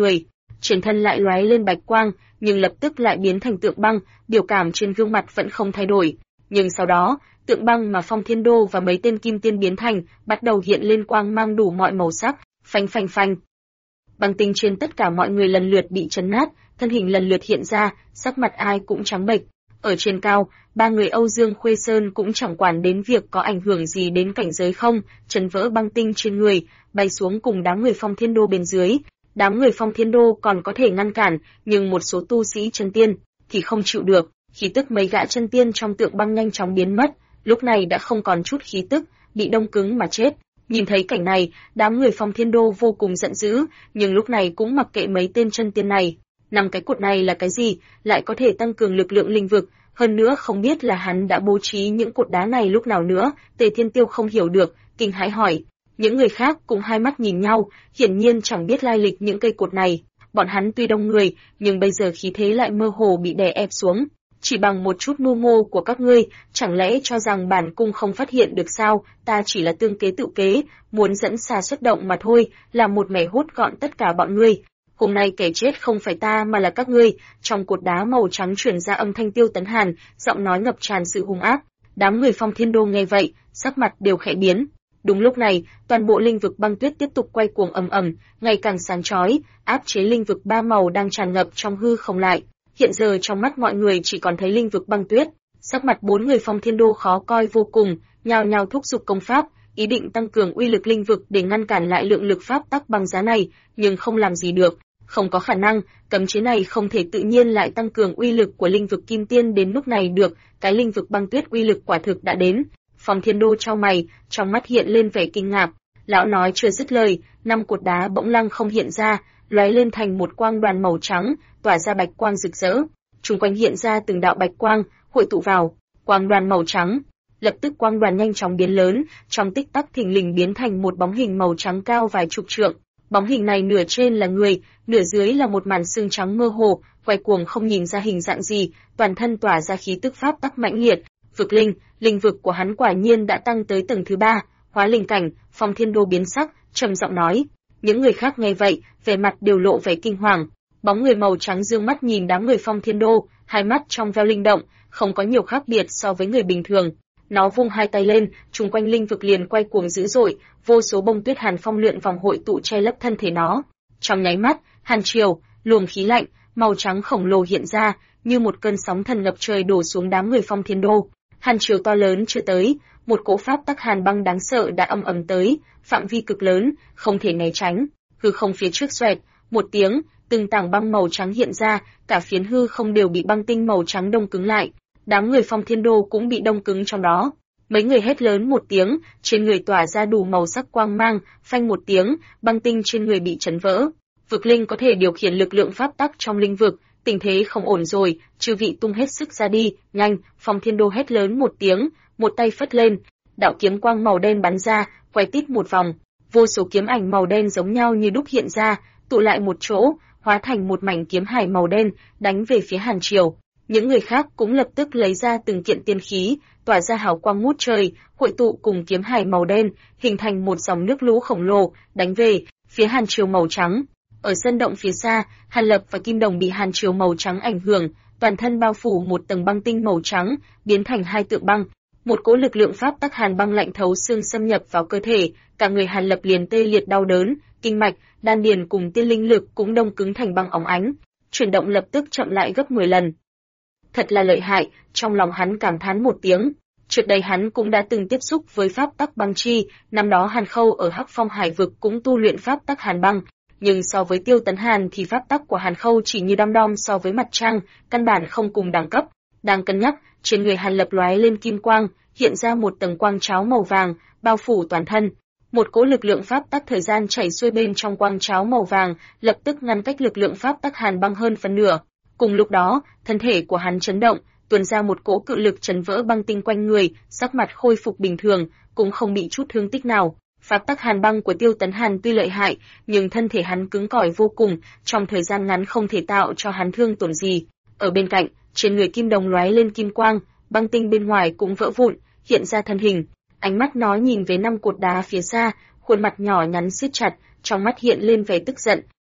trên thân lại lóe lên bạch quang, nhưng lập tức lại biến thành tượng băng, biểu cảm trên gương mặt vẫn không thay đổi. Nhưng sau đó, tượng băng mà Phong Thiên Đô và mấy tên kim tiên biến thành, bắt đầu hiện lên quang mang đủ mọi màu sắc, phanh phanh phanh. Băng tinh trên tất cả mọi người lần lượt bị chấn nát, thân hình lần lượt hiện ra, sắc mặt ai cũng trắng bệch. Ở trên cao, ba người Âu Dương Khuê Sơn cũng chẳng quản đến việc có ảnh hưởng gì đến cảnh giới không, chấn vỡ băng tinh trên người, bay xuống cùng đám người Phong Thiên Đô bên dưới. Đám người Phong Thiên Đô còn có thể ngăn cản, nhưng một số tu sĩ chân tiên thì không chịu được, khí tức mấy gã chân tiên trong tượng băng nhanh chóng biến mất, lúc này đã không còn chút khí tức, bị đông cứng mà chết. Nhìn thấy cảnh này, đám người Phong Thiên Đô vô cùng giận dữ, nhưng lúc này cũng mặc kệ mấy tên chân tiên này. 5 cái cột này là cái gì, lại có thể tăng cường lực lượng linh vực, hơn nữa không biết là hắn đã bố trí những cột đá này lúc nào nữa. Tề Thiên Tiêu không hiểu được, kinh hãi hỏi. Những người khác cũng hai mắt nhìn nhau, hiển nhiên chẳng biết lai lịch những cây cột này. Bọn hắn tuy đông người, nhưng bây giờ khí thế lại mơ hồ bị đè ép xuống. Chỉ bằng một chút mưu mô của các ngươi, chẳng lẽ cho rằng bản cung không phát hiện được sao? Ta chỉ là tương kế tự kế, muốn dẫn xà xuất động mà thôi, là một mẻ hút gọn tất cả bọn ngươi. Hôm nay kẻ chết không phải ta mà là các ngươi. Trong cột đá màu trắng truyền ra âm thanh Tiêu Tấn Hàn, giọng nói ngập tràn sự hung ác. Đám người Phong Thiên Đô nghe vậy, sắc mặt đều khẽ biến. Đúng lúc này, toàn bộ linh vực băng tuyết tiếp tục quay cuồng ầm ầm, ngày càng sáng chói, áp chế linh vực ba màu đang tràn ngập trong hư không lại. Hiện giờ trong mắt mọi người chỉ còn thấy linh vực băng tuyết. Sắc mặt 4 người Phong Thiên Đô khó coi vô cùng, nhao nhao thúc giục công pháp, ý định tăng cường uy lực linh vực để ngăn cản lại lượng lực pháp tắc băng giá này, nhưng không làm gì được. Không có khả năng, cấm chế này không thể tự nhiên lại tăng cường uy lực của linh vực kim tiên đến lúc này được, cái linh vực băng tuyết uy lực quả thực đã đến. Phong Thiên Đô chau mày, trong mắt hiện lên vẻ kinh ngạc. Lão nói chưa dứt lời, 5 cột đá bỗng lăng không hiện ra, lóe lên thành một quang đoàn màu trắng, tỏa ra bạch quang rực rỡ. Xung quanh hiện ra từng đạo bạch quang, hội tụ vào quang đoàn màu trắng. Lập tức quang đoàn nhanh chóng biến lớn, trong tích tắc thình lình biến thành một bóng hình màu trắng cao vài chục trượng. Bóng hình này nửa trên là người, nửa dưới là một màn xương trắng mơ hồ, quay cuồng không nhìn ra hình dạng gì, toàn thân tỏa ra khí tức pháp tắc mãnh liệt. Vực linh, linh vực của hắn quả nhiên đã tăng tới tầng thứ 3, hóa linh cảnh. Phong Thiên Đô biến sắc, trầm giọng nói. Những người khác nghe vậy, vẻ mặt đều lộ vẻ kinh hoàng. Bóng người màu trắng dương mắt nhìn đám người Phong Thiên Đô, hai mắt trong veo linh động, không có nhiều khác biệt so với người bình thường. Nó vung hai tay lên, chung quanh linh vực liền quay cuồng dữ dội, vô số bông tuyết hàn phong lượn vòng hội tụ che lấp thân thể nó. Trong nháy mắt, hàn triều, luồng khí lạnh, màu trắng khổng lồ hiện ra, như một cơn sóng thần ngập trời đổ xuống đám người Phong Thiên Đô. Hàn triều to lớn chưa tới, một cỗ pháp tắc hàn băng đáng sợ đã ầm ầm tới, phạm vi cực lớn, không thể né tránh. Hư không phía trước xoẹt, một tiếng, từng tảng băng màu trắng hiện ra, cả phiến hư không đều bị băng tinh màu trắng đông cứng lại. Đám người Phong Thiên Đô cũng bị đông cứng trong đó. Mấy người hét lớn một tiếng, trên người tỏa ra đủ màu sắc quang mang, phanh một tiếng, băng tinh trên người bị chấn vỡ. Vực linh có thể điều khiển lực lượng pháp tắc trong linh vực, tình thế không ổn rồi, chư vị tung hết sức ra đi, nhanh. Phong Thiên Đô hét lớn một tiếng, một tay phất lên, đạo kiếm quang màu đen bắn ra, quay tít một vòng, vô số kiếm ảnh màu đen giống nhau như đúc hiện ra, tụ lại một chỗ, hóa thành một mảnh kiếm hải màu đen, đánh về phía Hàn Triều. Những người khác cũng lập tức lấy ra từng kiện tiên khí, tỏa ra hào quang ngút trời, hội tụ cùng kiếm hải màu đen, hình thành một dòng nước lũ khổng lồ, đánh về phía Hàn Triều màu trắng. Ở sân động phía xa, Hàn Lập và Kim Đồng bị Hàn Triều màu trắng ảnh hưởng, toàn thân bao phủ một tầng băng tinh màu trắng, biến thành hai tượng băng. Một cỗ lực lượng pháp tắc hàn băng lạnh thấu xương xâm nhập vào cơ thể, cả người Hàn Lập liền tê liệt đau đớn, kinh mạch, đan điền cùng tiên linh lực cũng đông cứng thành băng óng ánh, chuyển động lập tức chậm lại gấp 10 lần. Thật là lợi hại, trong lòng hắn cảm thán một tiếng. Trước đây hắn cũng đã từng tiếp xúc với pháp tắc băng chi, năm đó Hàn Khâu ở Hắc Phong Hải vực cũng tu luyện pháp tắc hàn băng, nhưng so với Tiêu Tấn Hàn thì pháp tắc của Hàn Khâu chỉ như đom đom so với mặt trăng, căn bản không cùng đẳng cấp. Đang cân nhắc, trên người Hàn Lập lóe lên kim quang, hiện ra một tầng quang cháo màu vàng, bao phủ toàn thân. Một cỗ lực lượng pháp tắc thời gian chảy xuôi bên trong quang cháo màu vàng, lập tức ngăn cách lực lượng pháp tắc hàn băng hơn phần nửa. Cùng lúc đó, thân thể của hắn chấn động, tuôn ra một cỗ cự lực chấn vỡ băng tinh quanh người, sắc mặt khôi phục bình thường, cũng không bị chút thương tích nào. Pháp tắc hàn băng của Tiêu Tấn Hàn tuy lợi hại, nhưng thân thể hắn cứng cỏi vô cùng, trong thời gian ngắn không thể tạo cho hắn thương tổn gì. Ở bên cạnh, trên người Kim Đồng lóe lên kim quang, băng tinh bên ngoài cũng vỡ vụn, hiện ra thân hình. Ánh mắt nó nhìn về 5 cột đá phía xa, khuôn mặt nhỏ nhắn siết chặt, trong mắt hiện lên vẻ tức giận.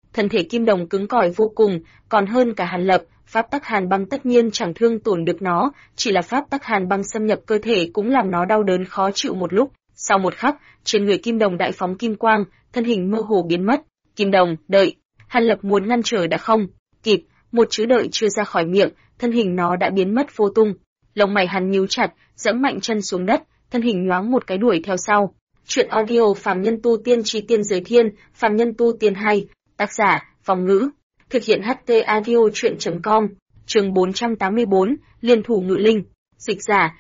thân thể Kim Đồng cứng cỏi vô cùng, còn hơn cả Hàn Lập, pháp tắc hàn băng tất nhiên chẳng thương tổn được nó, chỉ là pháp tắc hàn băng xâm nhập cơ thể cũng làm nó đau đớn khó chịu một lúc. Sau một khắc, trên người Kim Đồng đại phóng kim quang, thân hình mơ hồ biến mất. Kim Đồng, đợi! Hàn Lập muốn ngăn trở đã không kịp, một chữ đợi chưa ra khỏi miệng, thân hình nó đã biến mất vô tung. Lông mày hắn nhíu chặt, giẫm mạnh chân xuống đất, thân hình nhoáng một cái đuổi theo sau. Chuyện audio Phàm Nhân Tu Tiên Chi Tiên Giới Thiên, Phàm Nhân Tu Tiên 2, tác giả, Phong Ngữ, thực hiện HT Audio Chuyện.com, chương 484, Liên thủ ngự linh, dịch giả,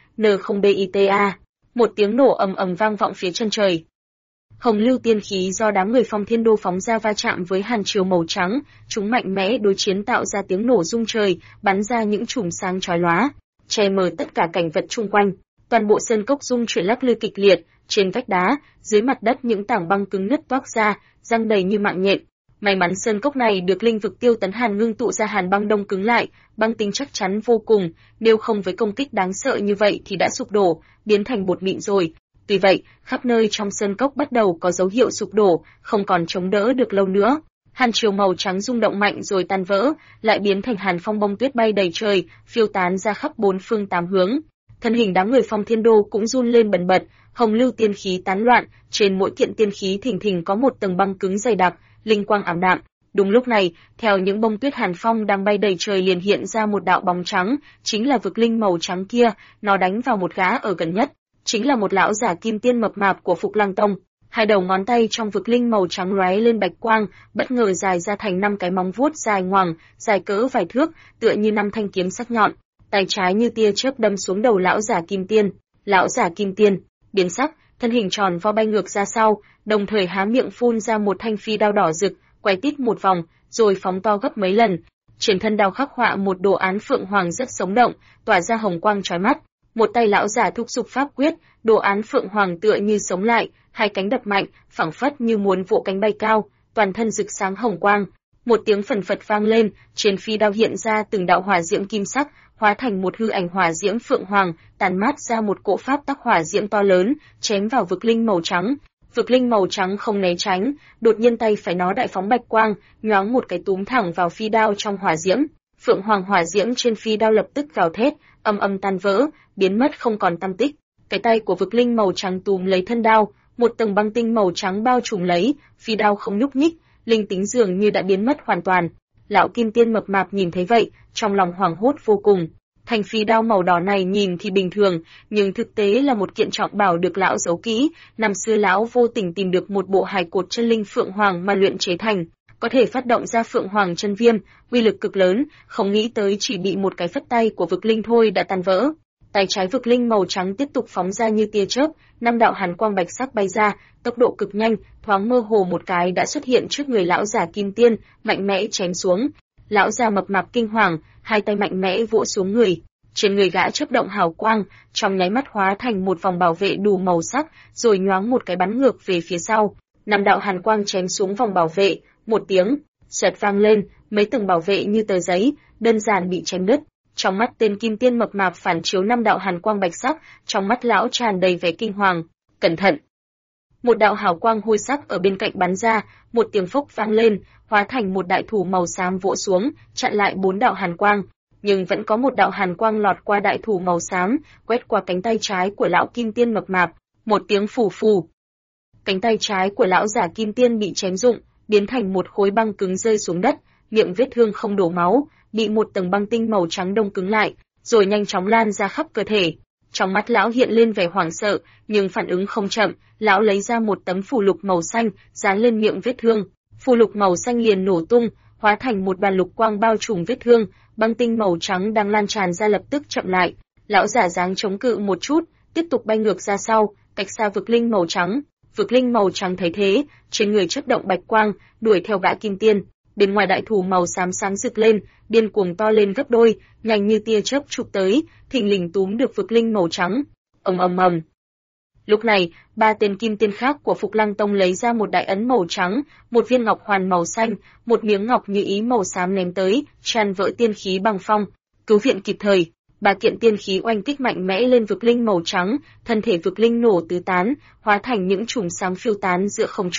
N0BITA. Một tiếng nổ ầm ầm vang vọng phía chân trời. Hồng lưu tiên khí do đám người Phong Thiên Đô phóng ra va chạm với hàn triều màu trắng, chúng mạnh mẽ đối chiến tạo ra tiếng nổ rung trời, bắn ra những chùm sáng chói lóa, che mờ tất cả cảnh vật chung quanh. Toàn bộ sơn cốc rung chuyển lắc lư kịch liệt, trên vách đá, dưới mặt đất những tảng băng cứng nứt toác ra, răng đầy như mạng nhện. May mắn sơn cốc này được linh vực Tiêu Tấn Hàn ngưng tụ ra hàn băng đông cứng lại, băng tính chắc chắn vô cùng, nếu không với công kích đáng sợ như vậy thì đã sụp đổ, biến thành bột mịn rồi. Tuy vậy, khắp nơi trong sơn cốc bắt đầu có dấu hiệu sụp đổ, không còn chống đỡ được lâu nữa. Hàn triều màu trắng rung động mạnh rồi tan vỡ, lại biến thành hàn phong bông tuyết bay đầy trời, phiêu tán ra khắp bốn phương tám hướng. Thân hình đám người Phong Thiên Đô cũng run lên bần bật, hồng lưu tiên khí tán loạn, trên mỗi kiện tiên khí thình thình có một tầng băng cứng dày đặc, linh quang ảm đạm. Đúng lúc này, theo những bông tuyết hàn phong đang bay đầy trời liền hiện ra một đạo bóng trắng, chính là vực linh màu trắng kia, nó đánh vào một gã ở gần nhất, chính là một lão giả kim tiên mập mạp của Phục Lăng Tông. Hai đầu ngón tay trong vực linh màu trắng lóe lên bạch quang, bất ngờ dài ra thành 5 cái móng vuốt dài ngoằng, dài cỡ vài thước, tựa như 5 thanh kiếm sắc nhọn. Tay trái như tia chớp đâm xuống đầu lão giả kim tiên. Lão giả kim tiên biến sắc, thân hình tròn vo bay ngược ra sau, đồng thời há miệng phun ra một thanh phi đao đỏ rực, quay tít một vòng, rồi phóng to gấp mấy lần. Trên thân đao khắc họa một đồ án phượng hoàng rất sống động, tỏa ra hồng quang chói mắt. Một tay lão giả thúc giục pháp quyết, đồ án phượng hoàng tựa như sống lại, hai cánh đập mạnh, phảng phất như muốn vỗ cánh bay cao, toàn thân rực sáng hồng quang. Một tiếng phần phật vang lên, trên phi đao hiện ra từng đạo hỏa diễm kim sắc, hóa thành một hư ảnh hỏa diễm phượng hoàng, tàn mát ra một cỗ pháp tắc hỏa diễm to lớn, chém vào vực linh màu trắng. Vực linh màu trắng không né tránh, đột nhiên tay phải nó đại phóng bạch quang, nhoáng một cái túm thẳng vào phi đao trong hỏa diễm. Phượng hoàng hỏa diễm trên phi đao lập tức gào thét, âm âm tan vỡ, biến mất không còn tăm tích. Cái tay của vực linh màu trắng túm lấy thân đao, một tầng băng tinh màu trắng bao trùm lấy, phi đao không nhúc nhích, linh tính dường như đã biến mất hoàn toàn. Lão kim tiên mập mạp nhìn thấy vậy, trong lòng hoảng hốt vô cùng. Thanh phi đao màu đỏ này nhìn thì bình thường, nhưng thực tế là một kiện trọng bảo được lão giấu kỹ. Năm xưa lão vô tình tìm được một bộ hài cốt chân linh phượng hoàng mà luyện chế thành, có thể phát động ra phượng hoàng chân viêm, uy lực cực lớn, không nghĩ tới chỉ bị một cái phất tay của vực linh thôi đã tan vỡ. Tay trái vực linh màu trắng tiếp tục phóng ra như tia chớp, 5 đạo hàn quang bạch sắc bay ra, tốc độ cực nhanh, thoáng mơ hồ một cái đã xuất hiện trước người lão giả kim tiên, mạnh mẽ chém xuống. Lão già mập mạp kinh hoàng, hai tay mạnh mẽ vỗ xuống người. Trên người gã chớp động hào quang, trong nháy mắt hóa thành một vòng bảo vệ đủ màu sắc, rồi nhoáng một cái bắn ngược về phía sau. 5 đạo hàn quang chém xuống vòng bảo vệ, một tiếng sệt vang lên, mấy tầng bảo vệ như tờ giấy, đơn giản bị chém đứt. Trong mắt tên kim tiên mập mạp phản chiếu 5 đạo hàn quang bạch sắc, trong mắt lão tràn đầy vẻ kinh hoàng. Cẩn thận! Một đạo hào quang hôi sắc ở bên cạnh bắn ra, một tiếng phốc vang lên, hóa thành một đại thủ màu xám vỗ xuống, chặn lại 4 đạo hàn quang. Nhưng vẫn có một đạo hàn quang lọt qua đại thủ màu xám, quét qua cánh tay trái của lão kim tiên mập mạp. Một tiếng phù phù. Cánh tay trái của lão giả kim tiên bị chém rụng, biến thành một khối băng cứng rơi xuống đất, miệng vết thương không đổ máu, bị một tầng băng tinh màu trắng đông cứng lại, rồi nhanh chóng lan ra khắp cơ thể. Trong mắt lão hiện lên vẻ hoảng sợ, nhưng phản ứng không chậm, lão lấy ra một tấm phù lục màu xanh, dán lên miệng vết thương. Phù lục màu xanh liền nổ tung, hóa thành một đoàn lục quang bao trùm vết thương, băng tinh màu trắng đang lan tràn ra lập tức chậm lại. Lão giả dáng chống cự một chút, tiếp tục bay ngược ra sau, cách xa vực linh màu trắng. Vực linh màu trắng thấy thế, trên người chớp động bạch quang, đuổi theo gã kim tiên. Bên ngoài đại thủ màu xám sáng rực lên, điên cuồng to lên gấp đôi, nhanh như tia chớp chụp tới, thình lình túm được vực linh màu trắng. Ầm ầm ầm. Lúc này, 3 tên kim tiên khác của Phục Lăng Tông lấy ra một đại ấn màu trắng, một viên ngọc hoàn màu xanh, một miếng ngọc như ý màu xám ném tới, tràn vỡ tiên khí bằng phong. Cứu viện kịp thời, 3 kiện tiên khí oanh kích mạnh mẽ lên vực linh màu trắng, thân thể vực linh nổ tứ tán, hóa thành những chùm sáng phiêu tán giữa không trung.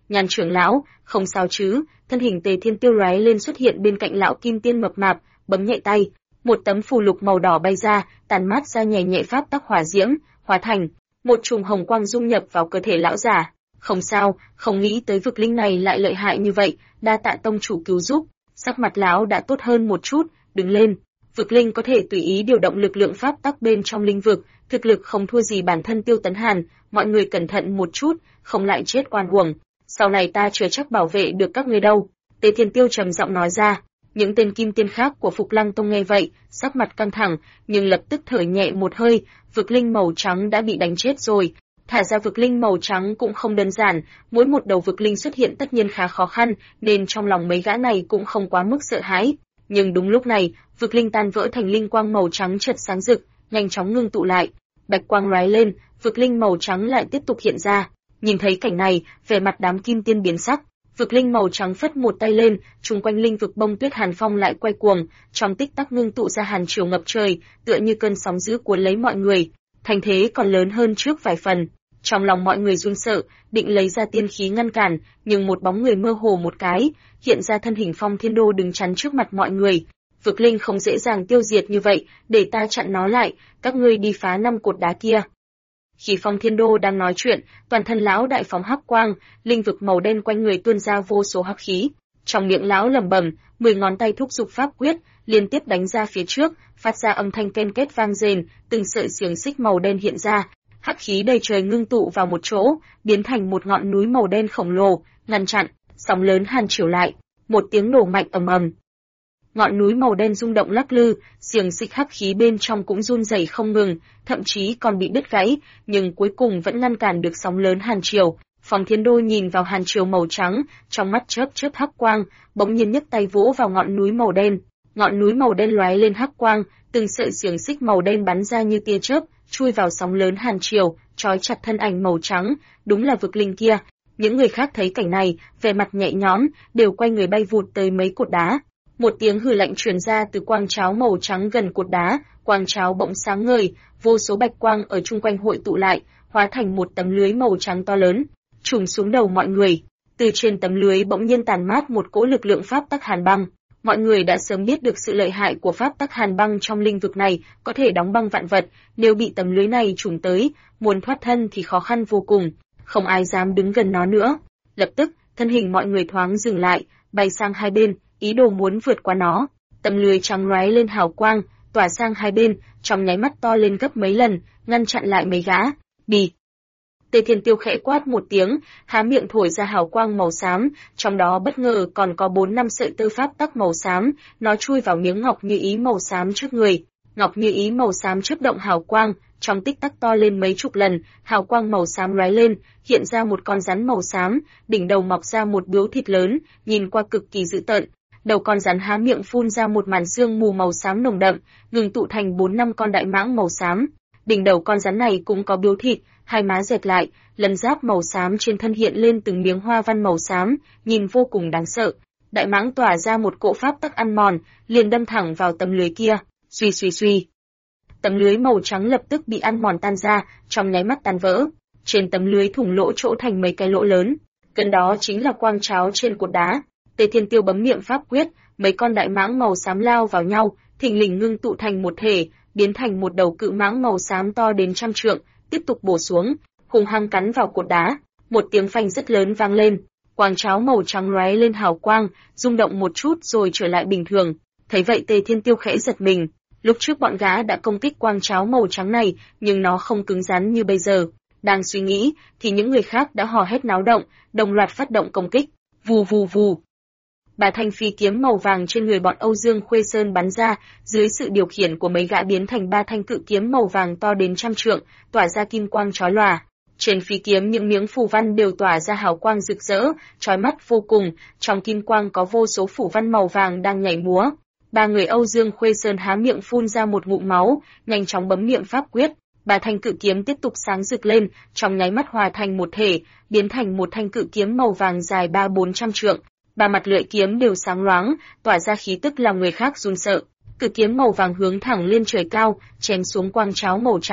Nhan trưởng lão, không sao chứ? Thân hình Tề Thiên Tiêu lóe lên xuất hiện bên cạnh lão kim tiên mập mạp, bấm nhẹ tay, một tấm phù lục màu đỏ bay ra, tàn mát ra nhẹ nhẹ pháp tắc hỏa diễm, hóa thành một chùm hồng quang dung nhập vào cơ thể lão già. Không sao, không nghĩ tới vực linh này lại lợi hại như vậy, đa tạ tông chủ cứu giúp. Sắc mặt lão đã tốt hơn một chút, đứng lên. Vực linh có thể tùy ý điều động lực lượng pháp tắc bên trong linh vực, thực lực không thua gì bản thân Tiêu Tấn Hàn, mọi người cẩn thận một chút, không lại chết oan uổng. Sau này ta chưa chắc bảo vệ được các ngươi đâu. Tề Thiên Tiêu trầm giọng nói ra. Những tên kim tiên khác của Phục Lăng Tông nghe vậy, sắc mặt căng thẳng, nhưng lập tức thở nhẹ một hơi, vực linh màu trắng đã bị đánh chết rồi. Thả ra vực linh màu trắng cũng không đơn giản, mỗi một đầu vực linh xuất hiện tất nhiên khá khó khăn, nên trong lòng mấy gã này cũng không quá mức sợ hãi. Nhưng đúng lúc này, vực linh tan vỡ thành linh quang màu trắng chợt sáng rực, nhanh chóng ngưng tụ lại. Bạch quang lóe lên, vực linh màu trắng lại tiếp tục hiện ra. Nhìn thấy cảnh này, vẻ mặt đám kim tiên biến sắc. Vực linh màu trắng phất một tay lên, chung quanh linh vực bông tuyết hàn phong lại quay cuồng, trong tích tắc ngưng tụ ra hàn triều ngập trời, tựa như cơn sóng dữ cuốn lấy mọi người. Thành thế còn lớn hơn trước vài phần. Trong lòng mọi người run sợ, định lấy ra tiên khí ngăn cản, nhưng một bóng người mơ hồ một cái, hiện ra thân hình Phong Thiên Đô đứng chắn trước mặt mọi người. Vực linh không dễ dàng tiêu diệt như vậy, để ta chặn nó lại, các ngươi đi phá 5 cột đá kia. Khi Phong Thiên Đô đang nói chuyện, toàn thân lão đại phóng hắc quang, linh vực màu đen quanh người tuôn ra vô số hắc khí. Trong miệng lão lẩm bẩm, 10 ngón tay thúc giục pháp quyết, liên tiếp đánh ra phía trước, phát ra âm thanh ken két vang rền, từng sợi xiềng xích màu đen hiện ra, hắc khí đầy trời ngưng tụ vào một chỗ, biến thành một ngọn núi màu đen khổng lồ, ngăn chặn sóng lớn hàn chiều lại. Một tiếng nổ mạnh ầm ầm. Ngọn núi màu đen rung động lắc lư, xiềng xích hắc khí bên trong cũng run rẩy không ngừng, thậm chí còn bị đứt gãy, nhưng cuối cùng vẫn ngăn cản được sóng lớn hàn triều. Phong Thiên Đô nhìn vào hàn triều màu trắng, trong mắt chớp chớp hắc quang, bỗng nhiên nhấc tay vỗ vào ngọn núi màu đen. Ngọn núi màu đen lóe lên hắc quang, từng sợi xiềng xích màu đen bắn ra như tia chớp, chui vào sóng lớn hàn triều, trói chặt thân ảnh màu trắng, đúng là vực linh kia. Những người khác thấy cảnh này, vẻ mặt nhẹ nhõm, đều quay người bay vụt tới mấy cột đá. Một tiếng hừ lạnh truyền ra từ quang cháo màu trắng gần cột đá, quang cháo bỗng sáng ngời, vô số bạch quang ở chung quanh hội tụ lại, hóa thành một tấm lưới màu trắng to lớn, trùm xuống đầu mọi người. Từ trên tấm lưới bỗng nhiên tản mát một cỗ lực lượng pháp tắc hàn băng. Mọi người đã sớm biết được sự lợi hại của pháp tắc hàn băng trong linh vực này, có thể đóng băng vạn vật, nếu bị tấm lưới này trùm tới, muốn thoát thân thì khó khăn vô cùng, không ai dám đứng gần nó nữa. Lập tức, thân hình mọi người thoáng dừng lại, bay sang hai bên, ý đồ muốn vượt qua nó. Tấm lưới trắng lóe lên hào quang, tỏa sang hai bên, trong nháy mắt to lên gấp mấy lần, ngăn chặn lại mấy gã. Bì. Tề Thiên Tiêu khẽ quát một tiếng, há miệng thổi ra hào quang màu xám, trong đó bất ngờ còn có 4-5 sợi tơ pháp tắc màu xám, nó chui vào miếng ngọc như ý màu xám trước người. Ngọc như ý màu xám chớp động hào quang, trong tích tắc to lên mấy chục lần, hào quang màu xám lóe lên, hiện ra một con rắn màu xám, đỉnh đầu mọc ra một bướu thịt lớn, nhìn qua cực kỳ dữ tợn. Đầu con rắn há miệng phun ra một màn sương mù màu xám nồng đậm, ngừng tụ thành 4-5 con đại mãng màu xám. Đỉnh đầu con rắn này cũng có bướu thịt, hai má dẹt lại, lân giáp màu xám trên thân hiện lên từng miếng hoa văn màu xám, nhìn vô cùng đáng sợ. Đại mãng tỏa ra một cỗ pháp tắc ăn mòn, liền đâm thẳng vào tấm lưới kia. Suy suy suy. Tấm lưới màu trắng lập tức bị ăn mòn tan ra, trong nháy mắt tan vỡ. Trên tấm lưới thủng lỗ chỗ thành mấy cái lỗ lớn. Gần đó chính là quang cháo trên cột đá. Tề Thiên Tiêu bấm miệng pháp quyết, mấy con đại mãng màu xám lao vào nhau, thình lình ngưng tụ thành một thể, biến thành một đầu cự mãng màu xám to đến trăm trượng, tiếp tục bổ xuống, hung hăng cắn vào cột đá. Một tiếng phanh rất lớn vang lên, quang cháo màu trắng lóe lên hào quang, rung động một chút rồi trở lại bình thường. Thấy vậy Tề Thiên Tiêu khẽ giật mình. Lúc trước bọn gã đã công kích quang cháo màu trắng này, nhưng nó không cứng rắn như bây giờ. Đang suy nghĩ, thì những người khác đã hò hét náo động, đồng loạt phát động công kích. Vù vù vù. Ba thanh phi kiếm màu vàng trên người bọn Âu Dương Khuê Sơn bắn ra, dưới sự điều khiển của mấy gã biến thành ba thanh cự kiếm màu vàng to đến trăm trượng, tỏa ra kim quang chói lòa. Trên phi kiếm những miếng phù văn đều tỏa ra hào quang rực rỡ, chói mắt vô cùng, trong kim quang có vô số phù văn màu vàng đang nhảy múa. Ba người Âu Dương Khuê Sơn há miệng phun ra một ngụm máu, nhanh chóng bấm miệng pháp quyết. Ba thanh cự kiếm tiếp tục sáng rực lên, trong nháy mắt hòa thành một thể, biến thành một thanh cự kiếm màu vàng dài 300-400 trượng. Ba mặt lưỡi kiếm đều sáng loáng, tỏa ra khí tức làm người khác run sợ. Cự kiếm màu vàng hướng thẳng lên trời cao, chém xuống quang cháo màu trắng.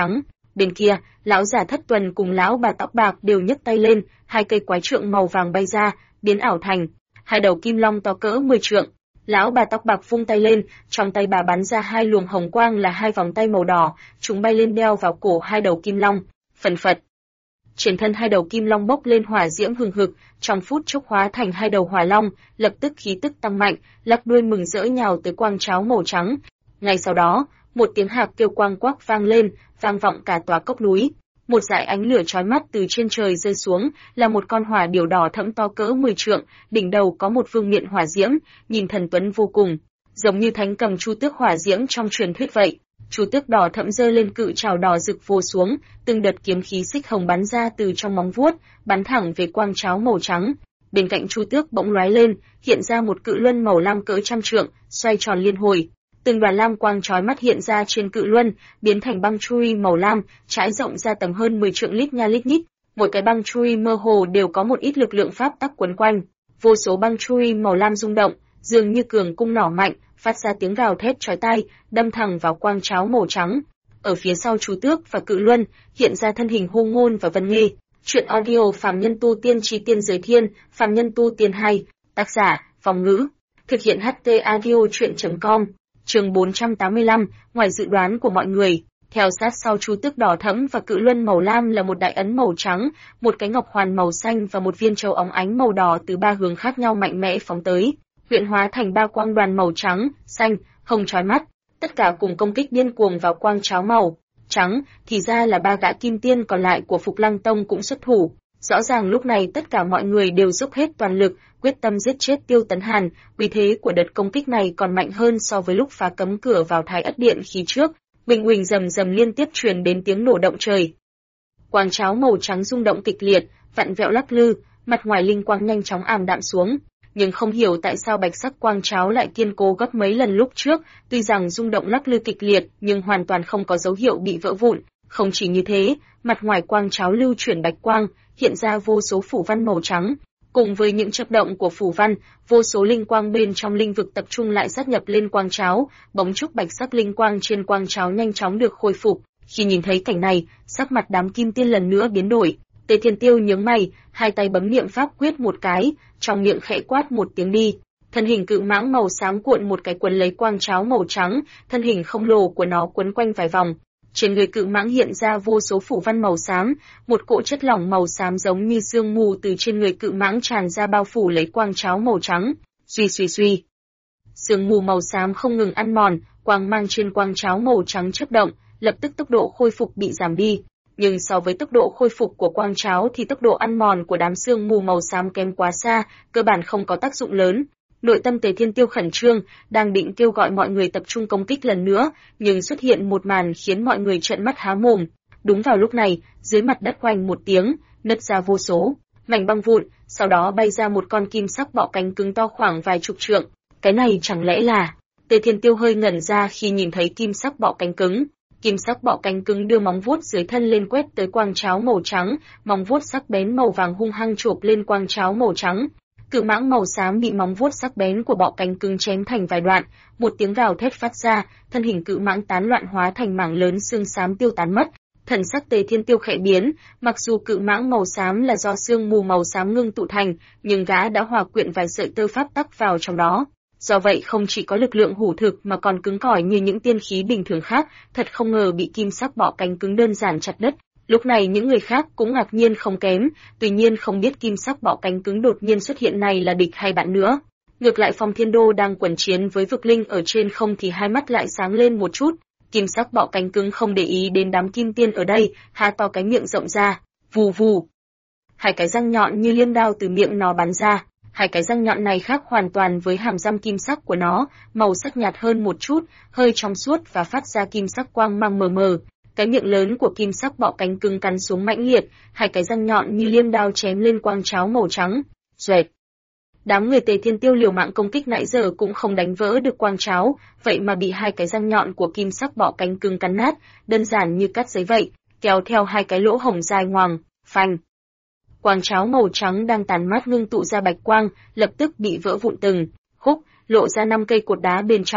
Bên kia, lão già Thất Tuần cùng lão bà tóc bạc đều nhấc tay lên, hai cây quái trượng màu vàng bay ra, biến ảo thành hai đầu kim long to cỡ 10 trượng. Lão bà tóc bạc vung tay lên, trong tay bà bắn ra hai luồng hồng quang là hai vòng tay màu đỏ, chúng bay lên đeo vào cổ hai đầu kim long. Phần phật. Trên thân hai đầu kim long bốc lên hỏa diễm hừng hực, trong phút chốc hóa thành hai đầu hỏa long, lập tức khí tức tăng mạnh, lắc đuôi mừng rỡ nhào tới quang cháo màu trắng. Ngay sau đó, một tiếng hạc kêu quang quắc vang lên, vang vọng cả tòa cốc núi. Một dải ánh lửa chói mắt từ trên trời rơi xuống, là một con hỏa điểu đỏ thẫm to cỡ 10 trượng, đỉnh đầu có một vương miện hỏa diễm, nhìn thần tuấn vô cùng, giống như thánh cầm chu tước hỏa diễm trong truyền thuyết vậy. Chu tước đỏ thẫm giơ lên cự trảo đỏ rực vồ xuống, từng đợt kiếm khí xích hồng bắn ra từ trong móng vuốt, bắn thẳng về quang cháo màu trắng. Bên cạnh chu tước bỗng lóe lên, hiện ra một cự luân màu lam cỡ trăm trượng, xoay tròn liên hồi. Từng đoàn lam quang chói mắt hiện ra trên cự luân, biến thành băng chui màu lam, trải rộng ra tầm hơn 10 trượng lít nha lít nhít. Mỗi cái băng chui mơ hồ đều có một ít lực lượng pháp tắc quấn quanh. Vô số băng chui màu lam rung động, dường như cường cung nỏ mạnh, phát ra tiếng gào thét chói tai, đâm thẳng vào quang cháo màu trắng. Ở phía sau Chu Tước và Cự Luân, hiện ra thân hình Hô Ngôn và Vân Nghê. Truyện audio Phàm Nhân Tu Tiên Chi Tiên Giới Thiên, Phàm Nhân Tu Tiên 2, tác giả, Phong Ngữ. Thực hiện HT audio truyện.com. Chương 485, ngoài dự đoán của mọi người, theo sát sau Chu Tước đỏ thẫm và Cự Luân màu lam là một đại ấn màu trắng, một cái ngọc hoàn màu xanh và một viên châu óng ánh màu đỏ từ ba hướng khác nhau mạnh mẽ phóng tới, huyện hóa thành ba quang đoàn màu trắng, xanh, hồng chói mắt, tất cả cùng công kích điên cuồng vào quang cháo màu trắng. Thì ra là ba gã kim tiên còn lại của Phục Lăng Tông cũng xuất thủ. Rõ ràng lúc này tất cả mọi người đều dốc hết toàn lực, quyết tâm giết chết Tiêu Tấn Hàn. Uy thế của đợt công kích này còn mạnh hơn so với lúc phá cấm cửa vào Thái Ất Điện khi trước. Bình uỳnh rầm rầm liên tiếp truyền đến tiếng nổ động trời. Quang cháo màu trắng rung động kịch liệt, vặn vẹo lắc lư, mặt ngoài linh quang nhanh chóng ảm đạm xuống. Nhưng không hiểu tại sao bạch sắc quang cháo lại kiên cố gấp mấy lần lúc trước, tuy rằng rung động lắc lư kịch liệt nhưng hoàn toàn không có dấu hiệu bị vỡ vụn. Không chỉ như thế, mặt ngoài quang cháo lưu chuyển bạch quang, hiện ra vô số phủ văn màu trắng. Cùng với những chớp động của phủ văn, vô số linh quang bên trong linh vực tập trung lại sát nhập lên quang cháo, bóng chúc bạch sắc linh quang trên quang cháo nhanh chóng được khôi phục. Khi nhìn thấy cảnh này, sắc mặt đám kim tiên lần nữa biến đổi. Tề Thiên Tiêu nhướng mày, hai tay bấm niệm pháp quyết một cái, trong miệng khẽ quát một tiếng đi. Thân hình cự mãng màu xám cuộn một cái quấn lấy quang cháo màu trắng, thân hình khổng lồ của nó quấn quanh vài vòng. Trên người cự mãng hiện ra vô số phủ văn màu xám, một cỗ chất lỏng màu xám giống như sương mù từ trên người cự mãng tràn ra bao phủ lấy quang cháo màu trắng. Suy suy suy. Sương mù màu xám không ngừng ăn mòn, quang mang trên quang cháo màu trắng chớp động, lập tức tốc độ khôi phục bị giảm đi. Nhưng so với tốc độ khôi phục của quang cháo thì tốc độ ăn mòn của đám sương mù màu xám kém quá xa, cơ bản không có tác dụng lớn. Nội tâm Tề Thiên Tiêu khẩn trương, đang định kêu gọi mọi người tập trung công kích lần nữa, nhưng xuất hiện một màn khiến mọi người trợn mắt há mồm. Đúng vào lúc này, dưới mặt đất oanh một tiếng, nứt ra vô số mảnh băng vụn, sau đó bay ra một con kim sắc bọ cánh cứng to khoảng vài chục trượng. Cái này chẳng lẽ là... Tề Thiên Tiêu hơi ngẩn ra khi nhìn thấy kim sắc bọ cánh cứng. Kim sắc bọ cánh cứng đưa móng vuốt dưới thân lên quét tới quang cháo màu trắng, móng vuốt sắc bén màu vàng hung hăng chộp lên quang cháo màu trắng. Cự mãng màu xám bị móng vuốt sắc bén của bọ cánh cứng chém thành vài đoạn, một tiếng gào thét phát ra, thân hình cự mãng tán loạn hóa thành mảng lớn xương xám tiêu tán mất. Thần sắc Tề Thiên Tiêu khẽ biến, mặc dù cự mãng màu xám là do sương mù màu xám ngưng tụ thành, nhưng gã đã hòa quyện vài sợi tơ pháp tắc vào trong đó. Do vậy không chỉ có lực lượng hủ thực mà còn cứng cỏi như những tiên khí bình thường khác, thật không ngờ bị kim sắc bọ cánh cứng đơn giản chặt đứt. Lúc này những người khác cũng ngạc nhiên không kém, tuy nhiên không biết kim sắc bọ cánh cứng đột nhiên xuất hiện này là địch hay bạn nữa. Ngược lại Phong Thiên Đô đang quần chiến với vực linh ở trên không thì hai mắt lại sáng lên một chút. Kim sắc bọ cánh cứng không để ý đến đám kim tiên ở đây, há to cái miệng rộng ra, vù vù. Hai cái răng nhọn như liêm đao từ miệng nó bắn ra. Hai cái răng nhọn này khác hoàn toàn với hàm răng kim sắc của nó, màu sắc nhạt hơn một chút, hơi trong suốt và phát ra kim sắc quang mang mờ mờ. Cái miệng lớn của kim sắc bọ cánh cứng cắn xuống mãnh liệt, hai cái răng nhọn như liêm đao chém lên quang cháo màu trắng. Xoẹt. Đám người Tề Thiên Tiêu liều mạng công kích nãy giờ cũng không đánh vỡ được quang cháo, vậy mà bị hai cái răng nhọn của kim sắc bọ cánh cứng cắn nát, đơn giản như cắt giấy vậy, kéo theo hai cái lỗ hổng dài ngoằng, phanh. Quang cháo màu trắng đang tàn mát ngưng tụ ra bạch quang, lập tức bị vỡ vụn từng khúc, lộ ra 5 cây cột đá bên trong.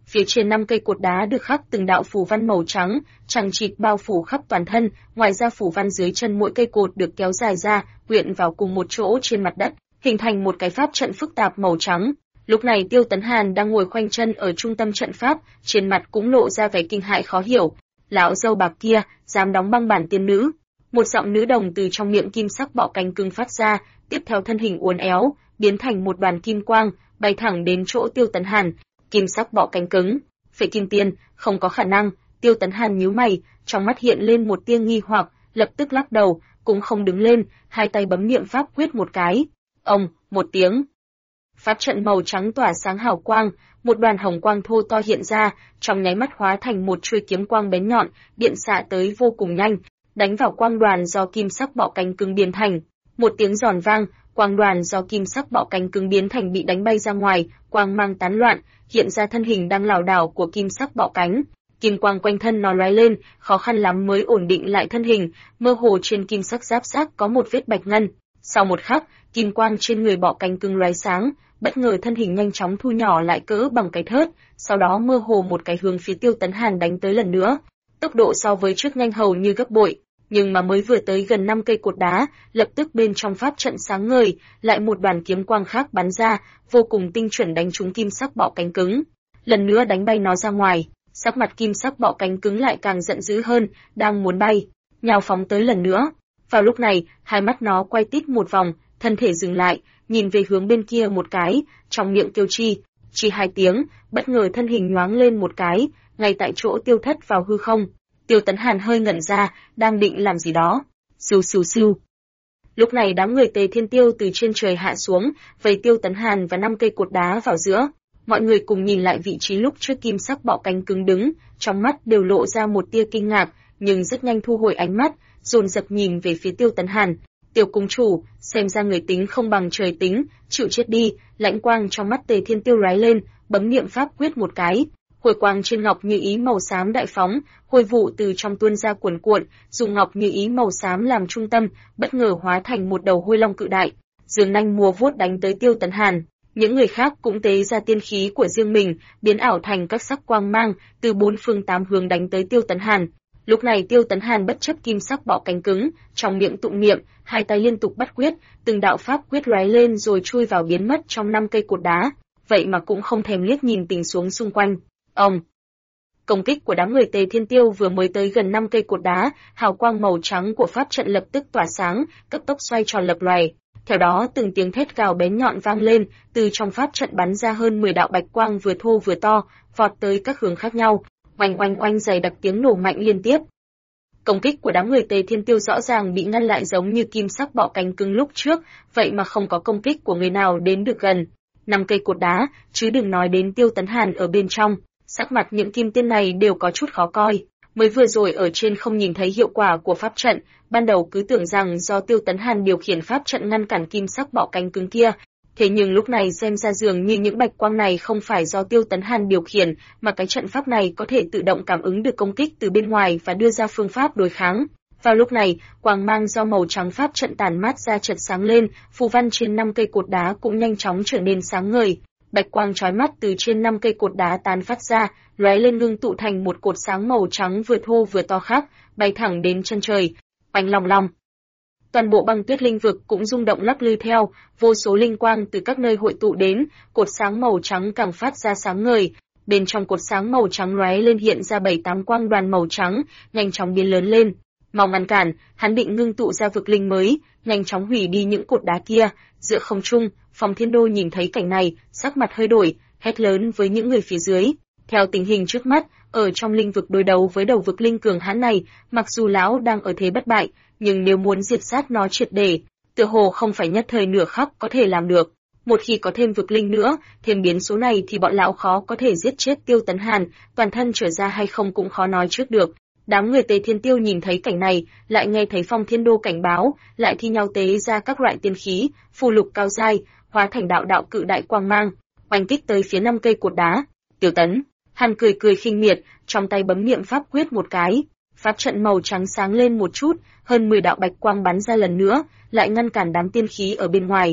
Phía trên 5 cây cột đá được khắc từng đạo phù văn màu trắng, chằng chịt bao phủ khắp toàn thân, ngoài ra phù văn dưới chân mỗi cây cột được kéo dài ra, quyện vào cùng một chỗ trên mặt đất, hình thành một cái pháp trận phức tạp màu trắng. Lúc này Tiêu Tấn Hàn đang ngồi khoanh chân ở trung tâm trận pháp, trên mặt cũng lộ ra vẻ kinh hãi khó hiểu. Lão dâu bạc kia, dám đóng băng bản tiên nữ. Một giọng nữ đồng từ trong miệng kim sắc bọ cánh cứng phát ra, tiếp theo thân hình uốn éo, biến thành một đoàn kim quang, bay thẳng đến chỗ Tiêu Tấn Hàn. Kim sắc bọ cánh cứng, Phệ Kim Tiên, không có khả năng. Tiêu Tấn Hàn nhíu mày, trong mắt hiện lên một tia nghi hoặc, lập tức lắc đầu, cũng không đứng lên, hai tay bấm niệm pháp quyết một cái. Ông, một tiếng. Pháp trận màu trắng tỏa sáng hào quang, một đoàn hồng quang thô to hiện ra, trong nháy mắt hóa thành một chuôi kiếm quang bén nhọn, điện xạ tới vô cùng nhanh, đánh vào quang đoàn do kim sắc bọ cánh cứng biến thành. Một tiếng giòn vang, quang đoàn do kim sắc bọ cánh cứng biến thành bị đánh bay ra ngoài, quang mang tán loạn, hiện ra thân hình đang lảo đảo của kim sắc bọ cánh. Kim quang quanh thân nó lóe lên, khó khăn lắm mới ổn định lại thân hình, mơ hồ trên kim sắc giáp xác có một vết bạch ngân. Sau một khắc, kim quang trên người bọ cánh cứng lóe sáng, bất ngờ thân hình nhanh chóng thu nhỏ lại cỡ bằng cái thớt, sau đó mơ hồ một cái hướng phía Tiêu Tấn Hàn đánh tới lần nữa. Tốc độ so với trước nhanh hầu như gấp bội, nhưng mà mới vừa tới gần 5 cây cột đá, lập tức bên trong pháp trận sáng ngời, lại một đoàn kiếm quang khác bắn ra, vô cùng tinh chuẩn đánh trúng kim sắc bọ cánh cứng. Lần nữa đánh bay nó ra ngoài, sắc mặt kim sắc bọ cánh cứng lại càng giận dữ hơn, đang muốn bay, nhào phóng tới lần nữa. Vào lúc này, hai mắt nó quay tít một vòng, thân thể dừng lại, nhìn về hướng bên kia một cái, trong miệng kêu chi hai tiếng, bất ngờ thân hình nhoáng lên một cái, ngay tại chỗ tiêu thất vào hư không. Tiêu Tấn Hàn hơi ngẩn ra, đang định làm gì đó. Sưu sưu sưu. Lúc này đám người Tề Thiên Tiêu từ trên trời hạ xuống, vây Tiêu Tấn Hàn và 5 cây cột đá vào giữa. Mọi người cùng nhìn lại vị trí lúc trước kim sắc bọ cánh cứng đứng, trong mắt đều lộ ra một tia kinh ngạc, nhưng rất nhanh thu hồi ánh mắt, dồn dập nhìn về phía Tiêu Tấn Hàn. Tiểu cung chủ, xem ra người tính không bằng trời tính, chịu chết đi. Lãnh quang trong mắt Tề Thiên Tiêu lóe lên, bấm niệm pháp quyết một cái. Hồi quang trên ngọc như ý màu xám đại phóng, hồi vụ từ trong tuôn ra cuồn cuộn, dùng ngọc như ý màu xám làm trung tâm, bất ngờ hóa thành một đầu hôi long cự đại, giương nanh múa vuốt đánh tới Tiêu Tấn Hàn. Những người khác cũng tế ra tiên khí của riêng mình, biến ảo thành các sắc quang mang, từ bốn phương tám hướng đánh tới Tiêu Tấn Hàn. Lúc này Tiêu Tấn Hàn bất chấp kim sắc bọ cánh cứng, trong miệng tụng niệm, hai tay liên tục bắt quyết, từng đạo pháp quyết lóe lên rồi chui vào biến mất trong 5 cây cột đá, vậy mà cũng không thèm liếc nhìn tình xuống xung quanh. Ông. Công kích của đám người Tề Thiên Tiêu vừa mới tới gần 5 cây cột đá, hào quang màu trắng của pháp trận lập tức tỏa sáng, cấp tốc xoay tròn lập loè. Theo đó, từng tiếng thét gào bén nhọn vang lên, từ trong pháp trận bắn ra hơn 10 đạo bạch quang vừa thô vừa to, vọt tới các hướng khác nhau, oanh oanh oanh dày đặc tiếng nổ mạnh liên tiếp. Công kích của đám người Tề Thiên Tiêu rõ ràng bị ngăn lại giống như kim sắc bọ cánh cứng lúc trước, vậy mà không có công kích của người nào đến được gần 5 cây cột đá, chứ đừng nói đến Tiêu Tấn Hàn ở bên trong. Sắc mặt những kim tiên này đều có chút khó coi, mới vừa rồi ở trên không nhìn thấy hiệu quả của pháp trận, ban đầu cứ tưởng rằng do Tiêu Tấn Hàn điều khiển pháp trận ngăn cản kim sắc bọ cánh cứng kia, thế nhưng lúc này xem ra dường như những bạch quang này không phải do Tiêu Tấn Hàn điều khiển, mà cái trận pháp này có thể tự động cảm ứng được công kích từ bên ngoài và đưa ra phương pháp đối kháng. Vào lúc này, quang mang do màu trắng pháp trận tản mát ra chợt sáng lên, phù văn trên 5 cây cột đá cũng nhanh chóng trở nên sáng ngời. Bạch quang chói mắt từ trên 5 cây cột đá tán phát ra, lóe lên ngưng tụ thành một cột sáng màu trắng vừa thô vừa to khác, bay thẳng đến chân trời. Oanh long long. Toàn bộ băng tuyết linh vực cũng rung động lắc lư theo, vô số linh quang từ các nơi hội tụ đến, cột sáng màu trắng càng phát ra sáng ngời. Bên trong cột sáng màu trắng lóe lên hiện ra 7-8 quang đoàn màu trắng, nhanh chóng biến lớn lên. Mau ngăn cản, hắn định ngưng tụ ra vực linh mới, nhanh chóng hủy đi những cột đá kia. Giữa không trung, Phong Thiên Đô nhìn thấy cảnh này, sắc mặt hơi đổi, hét lớn với những người phía dưới. Theo tình hình trước mắt, ở trong linh vực đối đầu với đầu vực linh cường hãn này, mặc dù lão đang ở thế bất bại, nhưng nếu muốn diệt sát nó triệt để, tựa hồ không phải nhất thời nửa khắc có thể làm được. Một khi có thêm vực linh nữa, thêm biến số này thì bọn lão khó có thể giết chết Tiêu Tấn Hàn, toàn thân trở ra hay không cũng khó nói trước được. Đám người Tề Thiên Tiêu nhìn thấy cảnh này, lại nghe thấy Phong Thiên Đô cảnh báo, lại thi nhau tế ra các loại tiên khí, phù lục cao giai, hóa thành đạo đạo cự đại quang mang, oanh kích tới phía 5 cây cột đá. Tiêu Tấn Hàn cười cười khinh miệt, trong tay bấm niệm pháp quyết một cái, pháp trận màu trắng sáng lên một chút, hơn 10 đạo bạch quang bắn ra lần nữa, lại ngăn cản đám tiên khí ở bên ngoài.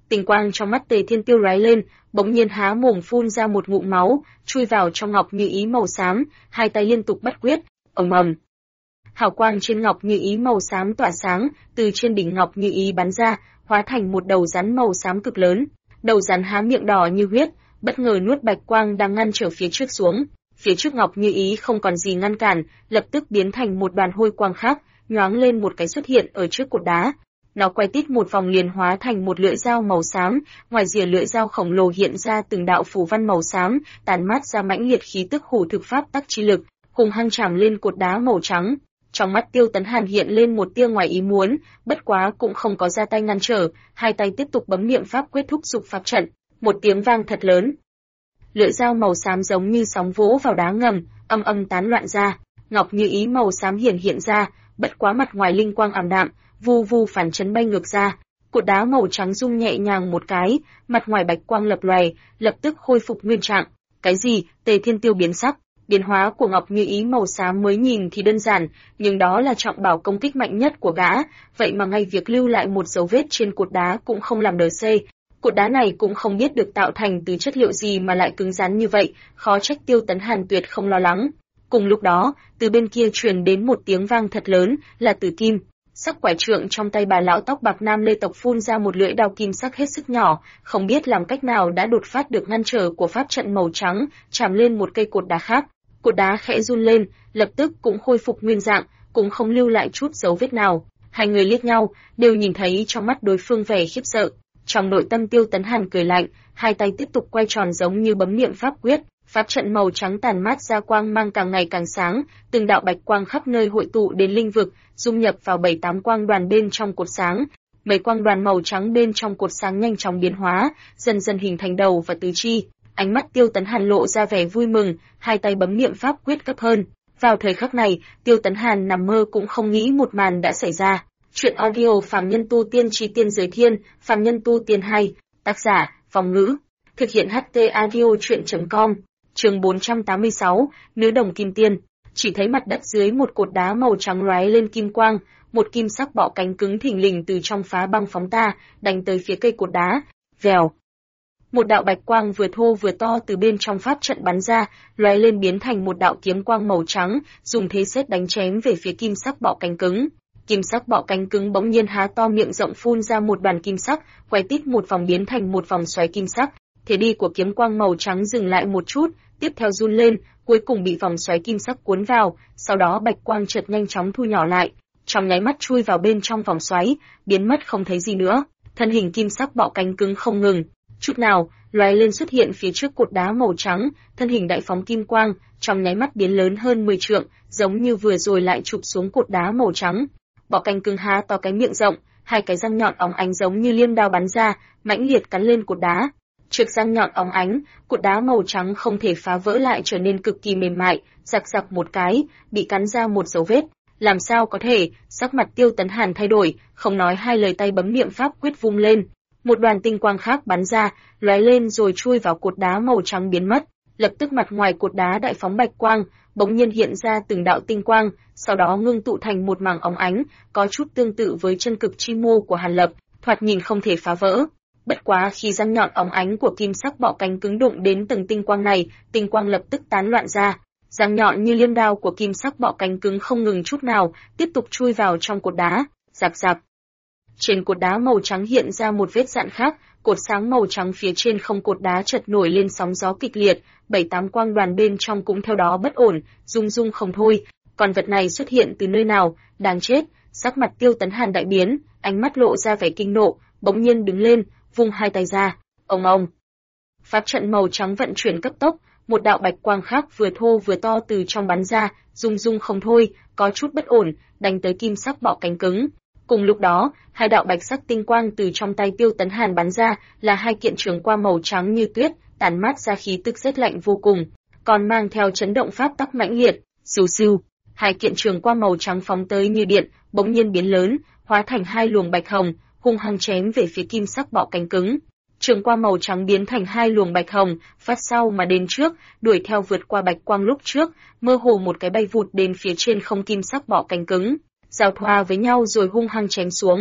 Tình quang trong mắt Tề Thiên Tiêu lóe lên, bỗng nhiên há mồm phun ra một ngụm máu, chui vào trong ngọc như ý màu xám, hai tay liên tục bắt quyết, ầm ầm. Hào quang trên ngọc như ý màu xám tỏa sáng, từ trên đỉnh ngọc như ý bắn ra, hóa thành một đầu rắn màu xám cực lớn. Đầu rắn há miệng đỏ như huyết, bất ngờ nuốt bạch quang đang ngăn trở phía trước xuống. Phía trước ngọc như ý không còn gì ngăn cản, lập tức biến thành một đoàn hôi quang khác, nhoáng lên một cái xuất hiện ở trước cột đá. Nó quay tít một vòng liền hóa thành một lưỡi dao màu xám, ngoài rìa lưỡi dao khổng lồ hiện ra từng đạo phù văn màu xám, tàn mát ra mãnh liệt khí tức hủ thực pháp tắc chi lực, hùng hăng chạm lên cột đá màu trắng. Trong mắt Tiêu Tấn Hàn hiện lên một tia ngoài ý muốn, bất quá cũng không có ra tay ngăn trở, hai tay tiếp tục bấm niệm pháp quyết thúc dục pháp trận. Một tiếng vang thật lớn. Lưỡi dao màu xám giống như sóng vỗ vào đá ngầm, âm âm tán loạn ra. Ngọc như ý màu xám hiện ra, bất quá mặt ngoài linh quang ảm đạm, vu vu phản chấn bay ngược ra. Cột đá màu trắng rung nhẹ nhàng một cái, mặt ngoài bạch quang lập lòe, lập tức khôi phục nguyên trạng. Cái gì? Tề Thiên Tiêu biến sắc. Biến hóa của Ngọc Như Ý màu xám mới nhìn thì đơn giản, nhưng đó là trọng bảo công kích mạnh nhất của gã, vậy mà ngay việc lưu lại một dấu vết trên cột đá cũng không làm đỡ xê. Cột đá này cũng không biết được tạo thành từ chất liệu gì mà lại cứng rắn như vậy, khó trách Tiêu Tấn Hàn tuyệt không lo lắng. Cùng lúc đó, từ bên kia truyền đến một tiếng vang thật lớn, là Tử Kim. Sắc quải trượng trong tay bà lão tóc bạc nam Lê tộc phun ra một lưỡi đao kim sắc hết sức nhỏ, không biết làm cách nào đã đột phát được ngăn trở của pháp trận màu trắng, chạm lên một cây cột đá khác. Cột đá khẽ run lên, lập tức cũng khôi phục nguyên dạng, cũng không lưu lại chút dấu vết nào. Hai người liếc nhau, đều nhìn thấy trong mắt đối phương vẻ khiếp sợ. Trong nội tâm Tiêu Tấn Hàn cười lạnh, hai tay tiếp tục quay tròn giống như bấm niệm pháp quyết, pháp trận màu trắng tàn mát ra quang mang càng ngày càng sáng, từng đạo bạch quang khắp nơi hội tụ đến linh vực, dung nhập vào 7-8 quang đoàn bên trong cột sáng. Mấy quang đoàn màu trắng bên trong cột sáng nhanh chóng biến hóa, dần dần hình thành đầu và tứ chi. Ánh mắt Tiêu Tấn Hàn lộ ra vẻ vui mừng, hai tay bấm niệm pháp quyết cấp hơn. Vào thời khắc này, Tiêu Tấn Hàn nằm mơ cũng không nghĩ một màn đã xảy ra. Chuyện audio Phàm Nhân Tu Tiên Chi Tiên Giới Thiên, Phàm Nhân Tu Tiên 2, tác giả, Phong Ngữ, thực hiện HT audio chuyện.com, chương 486, Nữ Đồng Kim Tiên. Chỉ thấy mặt đất dưới một cột đá màu trắng lóe lên kim quang, một kim sắc bọ cánh cứng thình lình từ trong phá băng phóng ta, đánh tới phía cây cột đá. Vèo. Một đạo bạch quang vừa thô vừa to từ bên trong pháp trận bắn ra, lóe lên biến thành một đạo kiếm quang màu trắng, dùng thế sét đánh chém về phía kim sắc bọ cánh cứng. Kim sắc bọ cánh cứng bỗng nhiên há to miệng rộng phun ra một đoàn kim sắc, quay tít một vòng biến thành một vòng xoáy kim sắc. Thế đi của kiếm quang màu trắng dừng lại một chút, tiếp theo run lên, cuối cùng bị vòng xoáy kim sắc cuốn vào, sau đó bạch quang chợt nhanh chóng thu nhỏ lại, trong nháy mắt chui vào bên trong vòng xoáy, biến mất không thấy gì nữa. Thân hình kim sắc bọ cánh cứng không ngừng chút nào, lóe lên xuất hiện phía trước cột đá màu trắng, thân hình đại phóng kim quang, trong nháy mắt biến lớn hơn 10 trượng, giống như vừa rồi lại chụp xuống cột đá màu trắng. Bọ cánh cứng há to cái miệng rộng, hai cái răng nhọn óng ánh giống như liêm đao bắn ra, mãnh liệt cắn lên cột đá. Trước răng nhọn óng ánh, cột đá màu trắng không thể phá vỡ lại trở nên cực kỳ mềm mại, rạc rạc một cái, bị cắn ra một dấu vết. Làm sao có thể? Sắc mặt Tiêu Tấn Hàn thay đổi, không nói hai lời tay bấm niệm pháp quyết vung lên. Một đoàn tinh quang khác bắn ra, lóe lên rồi chui vào cột đá màu trắng biến mất. Lập tức mặt ngoài cột đá đại phóng bạch quang, bỗng nhiên hiện ra từng đạo tinh quang, sau đó ngưng tụ thành một mảng óng ánh, có chút tương tự với chân cực chi mô của Hàn Lập, thoạt nhìn không thể phá vỡ. Bất quá khi răng nhọn óng ánh của kim sắc bọ cánh cứng đụng đến từng tinh quang này, tinh quang lập tức tán loạn ra. Răng nhọn như liêm đao của kim sắc bọ cánh cứng không ngừng chút nào, tiếp tục chui vào trong cột đá, rạc rạc. Trên cột đá màu trắng hiện ra một vết dạn khác, cột sáng màu trắng phía trên không cột đá chợt nổi lên sóng gió kịch liệt, 7-8 quang đoàn bên trong cũng theo đó bất ổn, rung rung không thôi. Còn vật này xuất hiện từ nơi nào? Đáng chết! Sắc mặt Tiêu Tấn Hàn đại biến, ánh mắt lộ ra vẻ kinh nộ, bỗng nhiên đứng lên, vung hai tay ra. Ong ong! Pháp trận màu trắng vận chuyển cấp tốc, một đạo bạch quang khác vừa thô vừa to từ trong bắn ra, rung rung không thôi, có chút bất ổn, đánh tới kim sắc bọ cánh cứng. Cùng lúc đó, hai đạo bạch sắc tinh quang từ trong tay Tiêu Tấn Hàn bắn ra, là hai kiện trường qua màu trắng như tuyết, tản mát ra khí tức rét lạnh vô cùng, còn mang theo chấn động pháp tắc mãnh liệt. Sưu sưu, hai kiện trường qua màu trắng phóng tới như điện, bỗng nhiên biến lớn, hóa thành hai luồng bạch hồng, hung hăng chém về phía kim sắc bọ cánh cứng. Trường qua màu trắng biến thành hai luồng bạch hồng, phát sau mà đến trước, đuổi theo vượt qua bạch quang lúc trước, mơ hồ một cái bay vụt đến phía trên không kim sắc bọ cánh cứng, giao thoa với nhau rồi hung hăng chém xuống.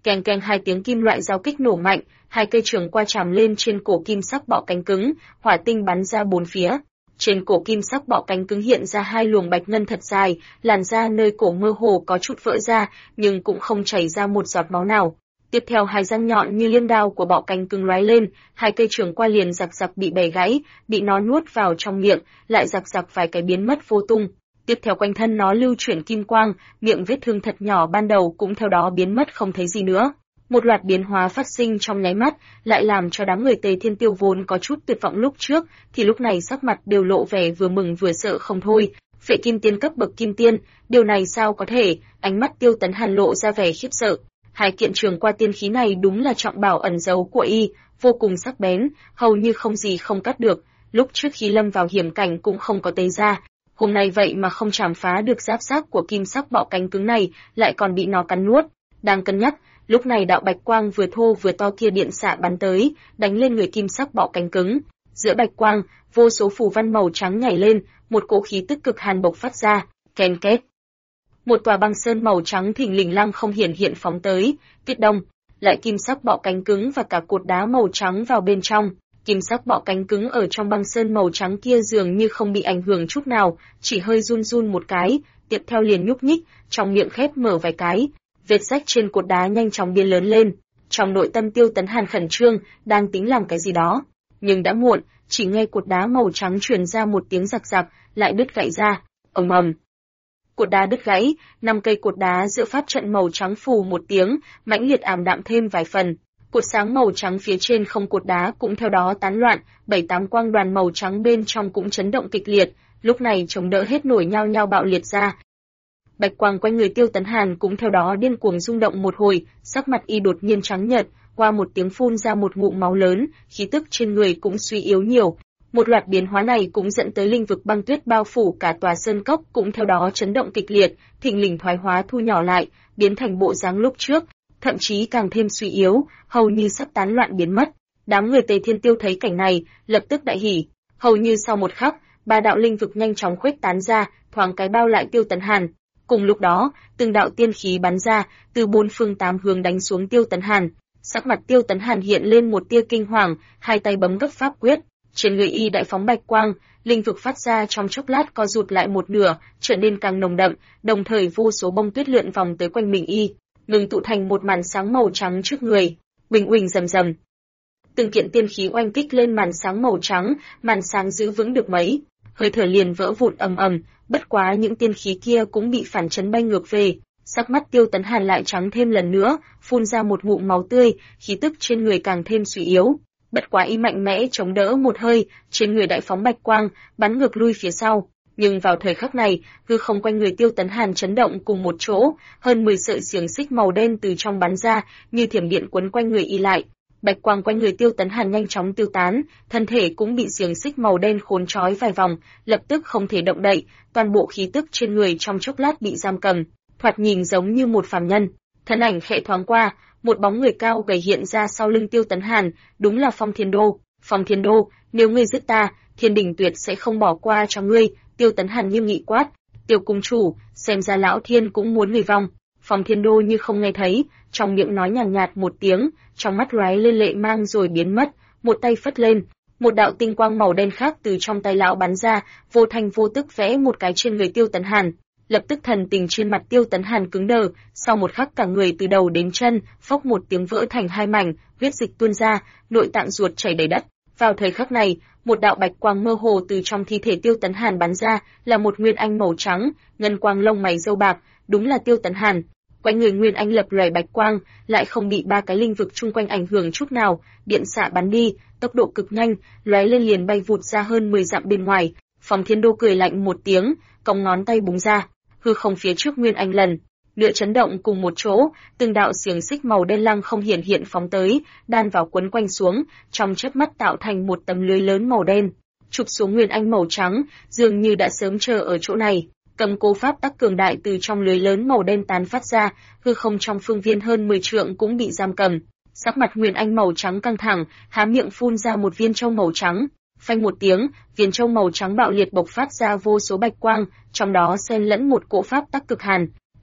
Keng keng hai tiếng kim loại giao kích nổ mạnh, hai cây trường qua chạm lên trên cổ kim sắc bọ cánh cứng, hỏa tinh bắn ra bốn phía. Trên cổ kim sắc bọ cánh cứng hiện ra hai luồng bạch ngân thật dài, làn da nơi cổ mơ hồ có chút vỡ ra, nhưng cũng không chảy ra một giọt máu nào. Tiếp theo hai răng nhọn như liêm đao của bọ cánh cứng lóe lên, hai cây trường qua liền giặc giặc bị bẻ gãy, bị nó nuốt vào trong miệng, lại giặc giặc vài cái biến mất vô tung. Tiếp theo quanh thân nó lưu chuyển kim quang, miệng vết thương thật nhỏ ban đầu cũng theo đó biến mất không thấy gì nữa. Một loạt biến hóa phát sinh trong nháy mắt, lại làm cho đám người Tề Thiên Tiêu vốn có chút tuyệt vọng lúc trước, thì lúc này sắc mặt đều lộ vẻ vừa mừng vừa sợ không thôi. Phệ kim tiên cấp bậc kim tiên, điều này sao có thể? Ánh mắt Tiêu Tấn Hàn lộ ra vẻ khiếp sợ. Hai kiện trường qua tiên khí này đúng là trọng bảo ẩn giấu của y, vô cùng sắc bén, hầu như không gì không cắt được. Lúc trước khi lâm vào hiểm cảnh cũng không có tế ra, hôm nay vậy mà không chạm phá được giáp xác của kim sắc bọ cánh cứng này, lại còn bị nó cắn nuốt. Đang cân nhắc, lúc này đạo bạch quang vừa thô vừa to kia điện xạ bắn tới, đánh lên người kim sắc bọ cánh cứng. Giữa bạch quang, vô số phù văn màu trắng nhảy lên, một cỗ khí tức cực hàn bộc phát ra, ken két. Một tòa băng sơn màu trắng thình lình lăng không hiện phóng tới, Tiết Đông, lại kim sắc bọ cánh cứng và cả cột đá màu trắng vào bên trong. Kim sắc bọ cánh cứng ở trong băng sơn màu trắng kia dường như không bị ảnh hưởng chút nào, chỉ hơi run run một cái, tiếp theo liền nhúc nhích, trong miệng khép mở vài cái. Vết rách trên cột đá nhanh chóng biến lớn lên. Trong nội tâm Tiêu Tấn Hàn khẩn trương, đang tính làm cái gì đó, nhưng đã muộn, chỉ nghe cột đá màu trắng truyền ra một tiếng rạc rạc, lại đứt gãy ra. Ầm ầm. Cột đá đứt gãy, 5 cây cột đá giữa pháp trận màu trắng phù một tiếng, mãnh liệt ảm đạm thêm vài phần. Cột sáng màu trắng phía trên không cột đá cũng theo đó tán loạn, 7-8 quang đoàn màu trắng bên trong cũng chấn động kịch liệt, lúc này chống đỡ hết nổi nhao nhao bạo liệt ra. Bạch quang quanh người Tiêu Tấn Hàn cũng theo đó điên cuồng rung động một hồi, sắc mặt y đột nhiên trắng nhợt, qua một tiếng phun ra một ngụm máu lớn, khí tức trên người cũng suy yếu nhiều. Một loạt biến hóa này cũng dẫn tới linh vực băng tuyết bao phủ cả tòa sơn cốc cũng theo đó chấn động kịch liệt, thình lình thoái hóa thu nhỏ lại, biến thành bộ dáng lúc trước, thậm chí càng thêm suy yếu, hầu như sắp tán loạn biến mất. Đám người Tề Thiên Tiêu thấy cảnh này, lập tức đại hỉ, hầu như sau một khắc, 3 đạo linh vực nhanh chóng khuếch tán ra, thoáng cái bao lại Tiêu Tấn Hàn. Cùng lúc đó, từng đạo tiên khí bắn ra, từ 4 phương 8 hướng đánh xuống Tiêu Tấn Hàn. Sắc mặt Tiêu Tấn Hàn hiện lên một tia kinh hoàng, hai tay bấm gấp pháp quyết, trên người y đại phóng bạch quang, linh vực phát ra trong chốc lát co rụt lại một nửa, trở nên càng nồng đậm, đồng thời vô số bông tuyết lượn vòng tới quanh mình y, ngừng tụ thành một màn sáng màu trắng trước người. Bình uỳnh rầm rầm. Từng kiện tiên khí oanh kích lên màn sáng màu trắng, màn sáng giữ vững được mấy, hơi thở liền vỡ vụn ầm ầm, bất quá những tiên khí kia cũng bị phản chấn bay ngược về. Sắc mắt Tiêu Tấn Hàn lại trắng thêm lần nữa, phun ra một ngụm máu tươi, khí tức trên người càng thêm suy yếu. Bất quá y mạnh mẽ chống đỡ một hơi, trên người đại phóng bạch quang, bắn ngược lui phía sau. Nhưng vào thời khắc này, hư không quanh người Tiêu Tấn Hàn chấn động cùng một chỗ, hơn 10 sợi xiềng xích màu đen từ trong bắn ra, như thiểm điện quấn quanh người y lại. Bạch quang quanh người Tiêu Tấn Hàn nhanh chóng tiêu tán, thân thể cũng bị xiềng xích màu đen khốn trói vài vòng, lập tức không thể động đậy, toàn bộ khí tức trên người trong chốc lát bị giam cầm, thoạt nhìn giống như một phàm nhân. Thân ảnh khẽ thoáng qua, một bóng người cao gầy hiện ra sau lưng Tiêu Tấn Hàn, đúng là Phong Thiên Đô. Phong Thiên Đô, nếu ngươi giết ta, Thiên Đình tuyệt sẽ không bỏ qua cho ngươi. Tiêu Tấn Hàn nghiêm nghị quát. Tiêu cung chủ, xem ra lão Thiên cũng muốn người vong. Phong Thiên Đô như không nghe thấy, trong miệng nói nhàn nhạt một tiếng, trong mắt lóe lên lệ mang rồi biến mất, một tay phất lên, một đạo tinh quang màu đen khác từ trong tay lão bắn ra, vô thanh vô tức vẽ một cái trên người Tiêu Tấn Hàn. Lập tức thần tình trên mặt Tiêu Tấn Hàn cứng đờ, sau một khắc cả người từ đầu đến chân, phốc một tiếng vỡ thành hai mảnh, huyết dịch tuôn ra, nội tạng ruột chảy đầy đất. Vào thời khắc này, một đạo bạch quang mơ hồ từ trong thi thể Tiêu Tấn Hàn bắn ra, là một nguyên anh màu trắng, ngân quang lông mày râu bạc, đúng là Tiêu Tấn Hàn. Quanh người nguyên anh lập lòe bạch quang, lại không bị 3 cái linh vực chung quanh ảnh hưởng chút nào, điện xạ bắn đi, tốc độ cực nhanh, lóe lên liền bay vụt ra hơn 10 dặm bên ngoài. Phong Thiên Đô cười lạnh một tiếng, cong ngón tay búng ra, hư không phía trước nguyên anh lần nữa chấn động cùng một chỗ, từng đạo xiềng xích màu đen lăng không hiện phóng tới, đan vào quấn quanh xuống, trong chớp mắt tạo thành một tấm lưới lớn màu đen, chụp xuống nguyên anh màu trắng, dường như đã sớm chờ ở chỗ này. Cầm cố pháp tắc cường đại từ trong lưới lớn màu đen tán phát ra, hư không trong phương viên hơn 10 trượng cũng bị giam cầm. Sắc mặt nguyên anh màu trắng căng thẳng, há miệng phun ra một viên châu màu trắng. Phanh một tiếng, viên châu màu trắng bạo liệt bộc phát ra vô số bạch quang, trong đó xen lẫn một cỗ pháp tắc cực hàn.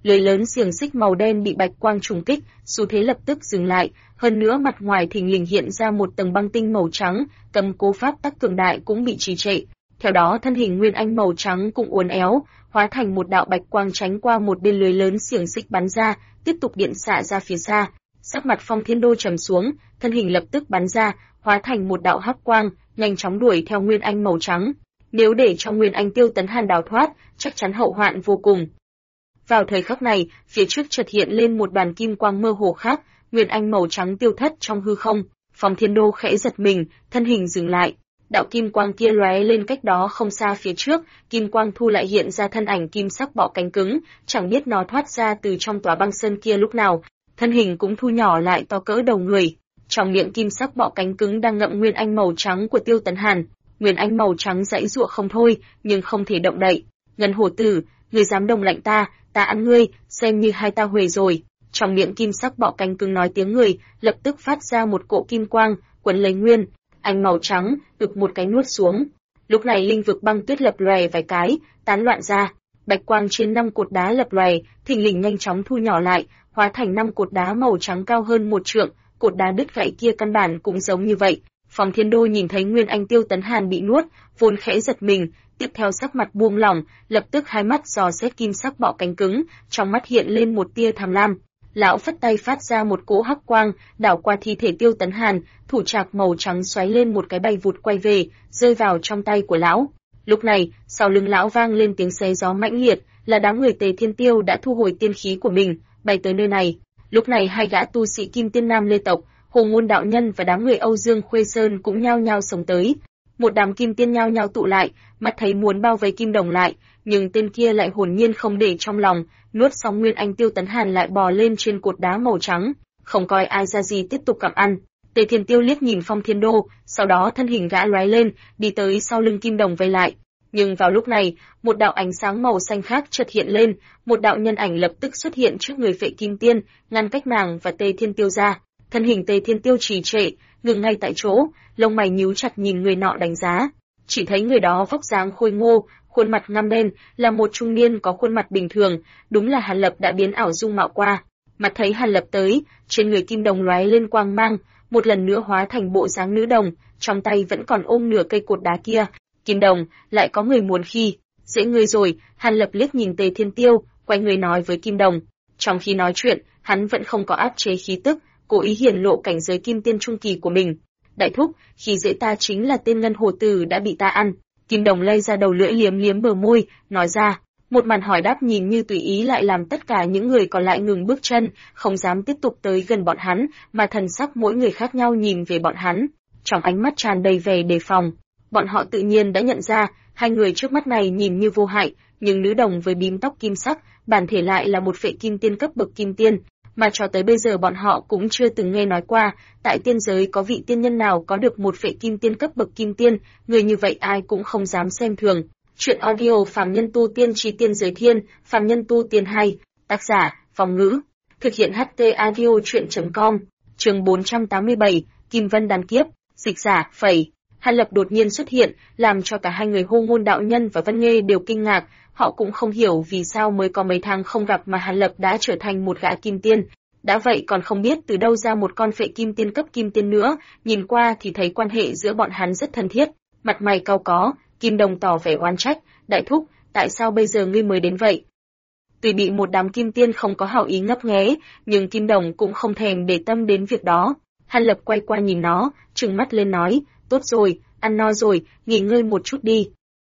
Lưới lớn xiềng xích màu đen bị bạch quang trùng kích, xu thế lập tức dừng lại, hơn nữa mặt ngoài thình lình hiện ra một tầng băng tinh màu trắng, cầm cố pháp tắc cường đại cũng bị trì trệ. Theo đó thân hình Nguyên Anh màu trắng cũng uốn éo, hóa thành một đạo bạch quang tránh qua một bên lưới lớn xiềng xích bắn ra, tiếp tục điện xạ ra phía xa. Sắc mặt Phong Thiên Đô trầm xuống, thân hình lập tức bắn ra, hóa thành một đạo hắc quang, nhanh chóng đuổi theo Nguyên Anh màu trắng. Nếu để cho Nguyên Anh Tiêu Tấn Hàn đào thoát, chắc chắn hậu hoạn vô cùng. Vào thời khắc này, phía trước chợt hiện lên một đoàn kim quang mơ hồ khác, Nguyên Anh màu trắng tiêu thất trong hư không. Phong Thiên Đô khẽ giật mình, thân hình dừng lại. Đạo kim quang kia lóe lên cách đó không xa phía trước, kim quang thu lại hiện ra thân ảnh kim sắc bọ cánh cứng, chẳng biết nó thoát ra từ trong tòa băng sơn kia lúc nào, thân hình cũng thu nhỏ lại to cỡ đầu người. Trong miệng kim sắc bọ cánh cứng đang ngậm Nguyên Anh màu trắng của Tiêu Tấn Hàn. Nguyên Anh màu trắng giãy giụa không thôi, nhưng không thể động đậy. Ngân hổ tử, ngươi dám đồng lạnh ta, ta ăn ngươi, xem như hai ta huề rồi. Trong miệng kim sắc bọ cánh cứng nói tiếng người, lập tức phát ra một cỗ kim quang, quấn lấy Nguyên Anh màu trắng, ực một cái nuốt xuống. Lúc này linh vực băng tuyết lập lòe vài cái, tán loạn ra. Bạch quang trên 5 cột đá lập lòe, thình lình nhanh chóng thu nhỏ lại, hóa thành 5 cột đá màu trắng cao hơn 1 trượng, cột đá đứt gãy kia căn bản cũng giống như vậy. Phong Thiên Đô nhìn thấy Nguyên Anh Tiêu Tấn Hàn bị nuốt, vốn khẽ giật mình, tiếp theo sắc mặt buông lỏng, lập tức hai mắt dò xét kim sắc bọ cánh cứng, trong mắt hiện lên một tia tham lam. Lão phất tay phát ra một cỗ hắc quang, đảo qua thi thể Tiêu Tấn Hàn, thủ trạc màu trắng xoáy lên một cái bay vụt quay về, rơi vào trong tay của lão. Lúc này, sau lưng lão vang lên tiếng xé gió mãnh liệt, là đám người Tề Thiên Tiêu đã thu hồi tiên khí của mình, bay tới nơi này. Lúc này hai gã tu sĩ Kim Tiên Nam Lê tộc, Hồ Ngôn đạo nhân và đám người Âu Dương Khuê Sơn cũng nhao nhao sống tới. Một đám kim tiên nhao nhao tụ lại, mắt thấy muốn bao vây Kim Đồng lại, nhưng tên kia lại hồn nhiên không để trong lòng, nuốt xong Nguyên Anh Tiêu Tấn Hàn lại bò lên trên cột đá màu trắng, không coi ai ra gì tiếp tục gặm ăn. Tề Thiên Tiêu liếc nhìn Phong Thiên Đô, sau đó thân hình gã lóe lên, đi tới sau lưng Kim Đồng vây lại. Nhưng vào lúc này, một đạo ánh sáng màu xanh khác chợt hiện lên, một đạo nhân ảnh lập tức xuất hiện trước người Phệ Kim Tiên, ngăn cách nàng và Tề Thiên Tiêu ra. Thân hình Tề Thiên Tiêu trì trệ, ngừng ngay tại chỗ, lông mày nhíu chặt nhìn người nọ đánh giá. Chỉ thấy người đó vóc dáng khôi ngô, khuôn mặt ngăm đen, là một trung niên có khuôn mặt bình thường, đúng là Hàn Lập đã biến ảo dung mạo qua. Mặt thấy Hàn Lập tới, trên người Kim Đồng lóe lên quang mang, một lần nữa hóa thành bộ dáng nữ đồng, trong tay vẫn còn ôm nửa cây cột đá kia. Kim Đồng, lại có người muốn khi, dễ ngươi rồi. Hàn Lập liếc nhìn Tề Thiên Tiêu, quay người nói với Kim Đồng. Trong khi nói chuyện, hắn vẫn không có áp chế khí tức, cố ý hiển lộ cảnh giới kim tiên trung kỳ của mình. Đại thúc, khi dễ ta chính là tên ngân hồ tử đã bị ta ăn. Kim Đồng lay ra đầu lưỡi liếm liếm bờ môi, nói ra. Một màn hỏi đáp nhìn như tùy ý lại làm tất cả những người còn lại ngừng bước chân, không dám tiếp tục tới gần bọn hắn, mà thần sắc mỗi người khác nhau nhìn về bọn hắn, trong ánh mắt tràn đầy vẻ đề phòng. Bọn họ tự nhiên đã nhận ra, hai người trước mắt này nhìn như vô hại, nhưng nữ đồng với bím tóc kim sắc, bản thể lại là một Phệ Kim Tiên cấp bậc kim tiên, mà cho tới bây giờ bọn họ cũng chưa từng nghe nói qua, tại tiên giới có vị tiên nhân nào có được một Phệ Kim Tiên cấp bậc kim tiên, người như vậy ai cũng không dám xem thường. Chuyện audio Phàm Nhân Tu Tiên Chí Tiên Giới Thiên, Phàm Nhân Tu Tiên 2, tác giả, Phong Ngữ, thực hiện HT audio chuyện.com, chương 487, Kim Vân Đàn Kiếp, dịch giả, phẩy. Hàn Lập đột nhiên xuất hiện, làm cho cả hai người Hồ Ngôn đạo nhân và Vân Nghê đều kinh ngạc, họ cũng không hiểu vì sao mới có mấy tháng không gặp mà Hàn Lập đã trở thành một gã kim tiên. Đã vậy còn không biết từ đâu ra một con Phệ Kim Tiên cấp kim tiên nữa, nhìn qua thì thấy quan hệ giữa bọn hắn rất thân thiết. Mặt mày cau có, Kim Đồng tỏ vẻ oán trách, đại thúc, tại sao bây giờ ngươi mới đến vậy? Tuy bị một đám kim tiên không có hảo ý ngấp nghé, nhưng Kim Đồng cũng không thèm để tâm đến việc đó. Hàn Lập quay qua nhìn nó, trừng mắt lên nói, tốt rồi, ăn no rồi, nghỉ ngơi một chút đi.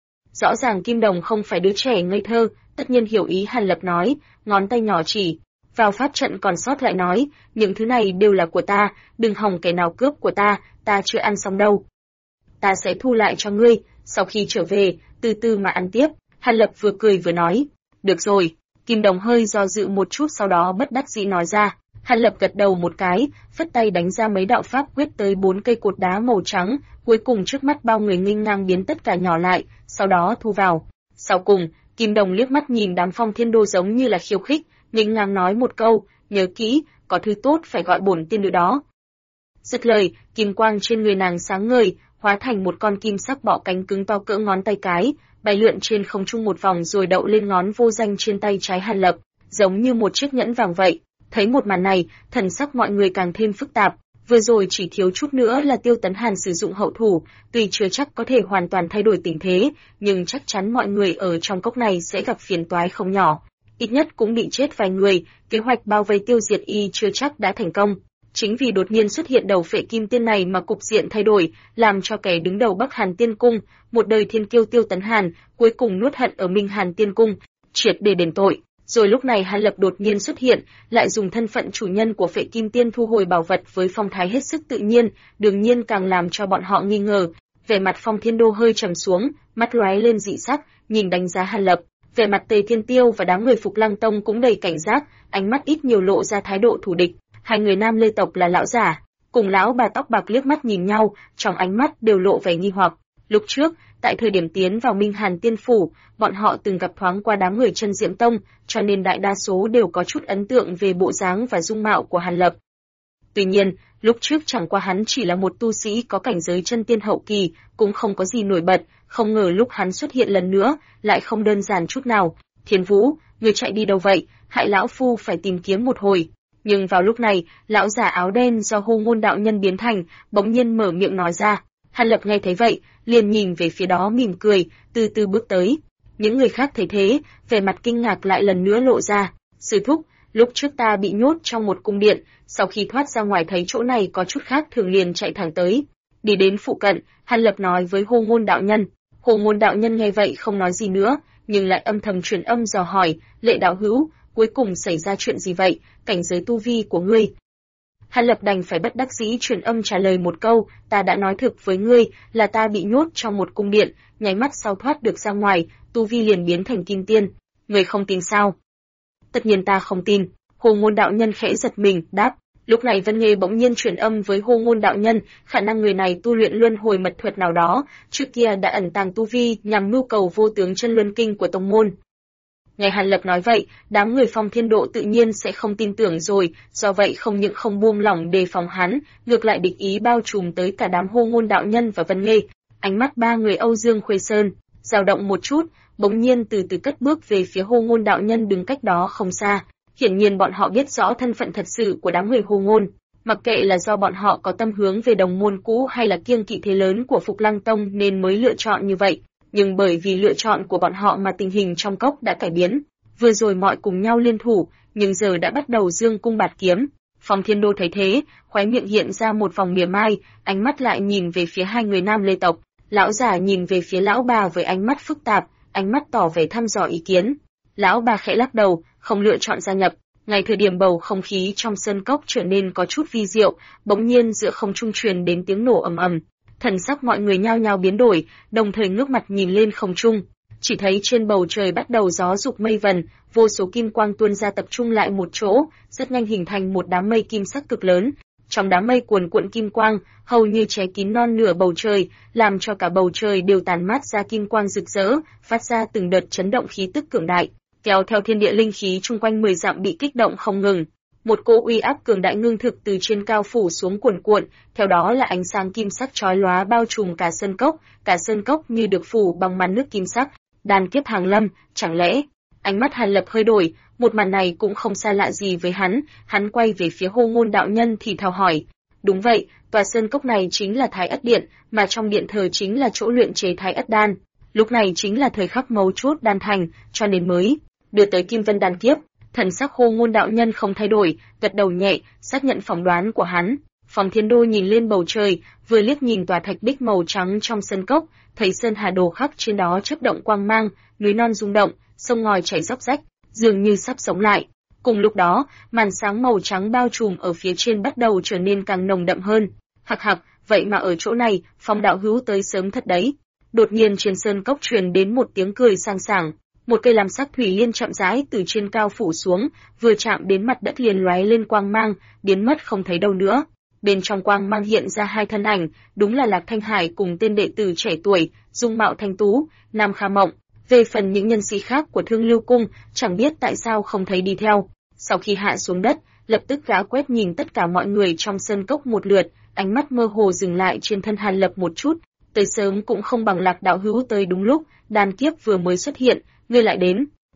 Rõ ràng Kim Đồng không phải đứa trẻ ngây thơ, tất nhiên hiểu ý Hàn Lập nói, ngón tay nhỏ chỉ vào pháp trận còn sót lại nói, những thứ này đều là của ta, đừng hòng kẻ nào cướp của ta chưa ăn xong đâu. Ta sẽ thu lại cho ngươi, sau khi trở về, từ từ mà ăn tiếp. Hàn Lập vừa cười vừa nói, được rồi. Kim Đồng hơi do dự một chút sau đó bất đắc dĩ nói ra. Hàn Lập gật đầu một cái, phất tay đánh ra mấy đạo pháp quyết tới 4 cây cột đá màu trắng, cuối cùng trước mắt bao người nghênh ngang biến tất cả nhỏ lại, sau đó thu vào. Sau cùng, Kim Đồng liếc mắt nhìn đám Phong Thiên Đô giống như là khiêu khích, nghênh ngang nói một câu, nhớ kỹ, có thứ tốt phải gọi bổn tiên nữ đó. Dứt lời, kim quang trên người nàng sáng ngời, hóa thành một con kim sắc bọ cánh cứng to cỡ ngón tay cái, bay lượn trên không trung một vòng rồi đậu lên ngón vô danh trên tay trái Hàn Lập. giống như một chiếc nhẫn vàng vậy. Thấy một màn này, thần sắc mọi người càng thêm phức tạp. Vừa rồi chỉ thiếu chút nữa là Tiêu Tấn Hàn sử dụng hậu thủ, tuy chưa chắc có thể hoàn toàn thay đổi tình thế, nhưng chắc chắn mọi người ở trong cốc này sẽ gặp phiền toái không nhỏ. Ít nhất cũng bị chết vài người, kế hoạch bao vây tiêu diệt y chưa chắc đã thành công. Chính vì đột nhiên xuất hiện đầu phệ kim tiên này mà cục diện thay đổi, làm cho kẻ đứng đầu Bắc Hàn Tiên Cung, một đời thiên kiêu Tiêu Tấn Hàn, cuối cùng nuốt hận ở Minh Hàn Tiên Cung, triệt để đền tội. Rồi lúc này Hàn Lập đột nhiên xuất hiện, lại dùng thân phận chủ nhân của Phệ Kim Tiên thu hồi bảo vật với phong thái hết sức tự nhiên, đương nhiên càng làm cho bọn họ nghi ngờ. Vẻ mặt Phong Thiên Đô hơi trầm xuống, mắt lóe lên dị sắc, nhìn đánh giá Hàn Lập. Vẻ mặt Tề Thiên Tiêu và đám người Phục Lăng Tông cũng đầy cảnh giác, ánh mắt ít nhiều lộ ra thái độ thù địch. Hai người Nam Lê tộc là lão giả, cùng lão bà tóc bạc liếc mắt nhìn nhau, trong ánh mắt đều lộ vẻ nghi hoặc. Lúc trước, tại thời điểm tiến vào Minh Hàn Tiên Phủ, bọn họ từng gặp thoáng qua đám người Chân Diệm Tông, cho nên đại đa số đều có chút ấn tượng về bộ dáng và dung mạo của Hàn Lập. Tuy nhiên, lúc trước chẳng qua hắn chỉ là một tu sĩ có cảnh giới chân tiên hậu kỳ, cũng không có gì nổi bật, không ngờ lúc hắn xuất hiện lần nữa, lại không đơn giản chút nào. Thiên Vũ, người chạy đi đâu vậy, hại lão phu phải tìm kiếm một hồi. Nhưng vào lúc này, lão giả áo đen do Hô Ngôn đạo nhân biến thành, bỗng nhiên mở miệng nói ra. Hàn Lập nghe thấy vậy, liền nhìn về phía đó mỉm cười, từ từ bước tới. Những người khác thấy thế, vẻ mặt kinh ngạc lại lần nữa lộ ra. Sư thúc, lúc trước ta bị nhốt trong một cung điện, sau khi thoát ra ngoài thấy chỗ này có chút khác thường liền chạy thẳng tới. Đi đến phụ cận, Hàn Lập nói với Hô Ngôn đạo nhân. Hô Ngôn đạo nhân nghe vậy không nói gì nữa, nhưng lại âm thầm truyền âm dò hỏi, Lệ đạo hữu, cuối cùng xảy ra chuyện gì vậy, cảnh giới tu vi của ngươi? Hàn Lập đành phải bất đắc dĩ truyền âm trả lời một câu, ta đã nói thực với ngươi, là ta bị nhốt trong một cung điện, nháy mắt sau thoát được ra ngoài, tu vi liền biến thành kim tiên. Ngươi không tin sao? Tất nhiên ta không tin. Hồ Ngôn đạo nhân khẽ giật mình, đáp. Lúc này Vân Nghê bỗng nhiên truyền âm với Hồ Ngôn đạo nhân, khả năng người này tu luyện luân hồi mật thuật nào đó, trước kia đã ẩn tàng tu vi nhằm mưu cầu vô tướng chân luân kinh của tông môn. Nghe Hàn Lập nói vậy, đám người Phong Thiên Độ tự nhiên sẽ không tin tưởng rồi, do vậy không những không buông lỏng đề phòng hắn, ngược lại địch ý bao trùm tới cả đám Hô Ngôn đạo nhân và Vân Nghê. Ánh mắt ba người Âu Dương Khuê Sơn dao động một chút, bỗng nhiên từ từ cất bước về phía Hô Ngôn đạo nhân đứng cách đó không xa. Hiển nhiên bọn họ biết rõ thân phận thật sự của đám người Hô Ngôn, mặc kệ là do bọn họ có tâm hướng về đồng môn cũ hay là kiêng kỵ thế lớn của Phục Lăng Tông nên mới lựa chọn như vậy. Nhưng bởi vì lựa chọn của bọn họ mà tình hình trong cốc đã cải biến. Vừa rồi mọi cùng nhau liên thủ, nhưng giờ đã bắt đầu dương cung bạt kiếm. Phong Thiên Đô thấy thế, khóe miệng hiện ra một vòng mỉa mai, ánh mắt lại nhìn về phía hai người Nam Lê tộc. Lão giả nhìn về phía lão bà với ánh mắt phức tạp, ánh mắt tỏ vẻ thăm dò ý kiến. Lão bà khẽ lắc đầu, không lựa chọn gia nhập. Ngay thời điểm bầu không khí trong sơn cốc trở nên có chút vi diệu, bỗng nhiên giữa không trung truyền đến tiếng nổ ầm ầm. Thần sắc mọi người nhao nhao biến đổi, đồng thời ngước mặt nhìn lên không trung. Chỉ thấy trên bầu trời bắt đầu gió dục mây vần, vô số kim quang tuôn ra tập trung lại một chỗ, rất nhanh hình thành một đám mây kim sắc cực lớn. Trong đám mây cuồn cuộn kim quang, hầu như che kín non nửa bầu trời, làm cho cả bầu trời đều tàn mát ra kim quang rực rỡ, phát ra từng đợt chấn động khí tức cường đại, kéo theo thiên địa linh khí chung quanh 10 dặm bị kích động không ngừng. Một cỗ uy áp cường đại ngưng thực từ trên cao phủ xuống cuồn cuộn, theo đó là ánh sáng kim sắc chói lóa bao trùm cả sơn cốc như được phủ bằng màn nước kim sắc. Đan kiếp hàng lâm, chẳng lẽ? Ánh mắt Hàn Lập hơi đổi, một màn này cũng không xa lạ gì với hắn quay về phía Hô Ngôn đạo nhân thì thào hỏi. Đúng vậy, tòa sơn cốc này chính là Thái Ất Điện, mà trong điện thờ chính là chỗ luyện chế Thái Ất Đan. Lúc này chính là thời khắc mấu chốt đan thành, cho nên mới đưa tới Kim Vân đan kiếp. Thần sắc Hô Ngôn đạo nhân không thay đổi, gật đầu nhẹ, xác nhận phỏng đoán của hắn. Phong Thiên Đô nhìn lên bầu trời, vừa liếc nhìn tòa thạch bích màu trắng trong sân cốc, thấy sơn hà đồ khắc trên đó chớp động quang mang, núi non rung động, sông ngòi chảy róc rách, dường như sắp sống lại. Cùng lúc đó, màn sáng màu trắng bao trùm ở phía trên bắt đầu trở nên càng nồng đậm hơn. Hặc hặc, vậy mà ở chỗ này, Phong đạo hữu tới sớm thật đấy. Đột nhiên trên sơn cốc truyền đến một tiếng cười sang sảng. Một cây lam sắc thủy liên chậm rãi từ trên cao phủ xuống, vừa chạm đến mặt đất liền lóe lên quang mang, biến mất không thấy đâu nữa. Bên trong quang mang hiện ra hai thân ảnh, đúng là Lạc Thanh Hải cùng tên đệ tử trẻ tuổi, dung mạo thanh tú, Nam Kha Mộng. Về phần những nhân sĩ khác của Thương Lưu Cung, chẳng biết tại sao không thấy đi theo. Sau khi hạ xuống đất, lập tức gã quét nhìn tất cả mọi người trong sân cốc một lượt, ánh mắt mơ hồ dừng lại trên thân Hàn Lập một chút. Tới sớm cũng không bằng Lạc đạo hữu tới đúng lúc, đan kiếp vừa mới xuất hiện, ngươi lại đến.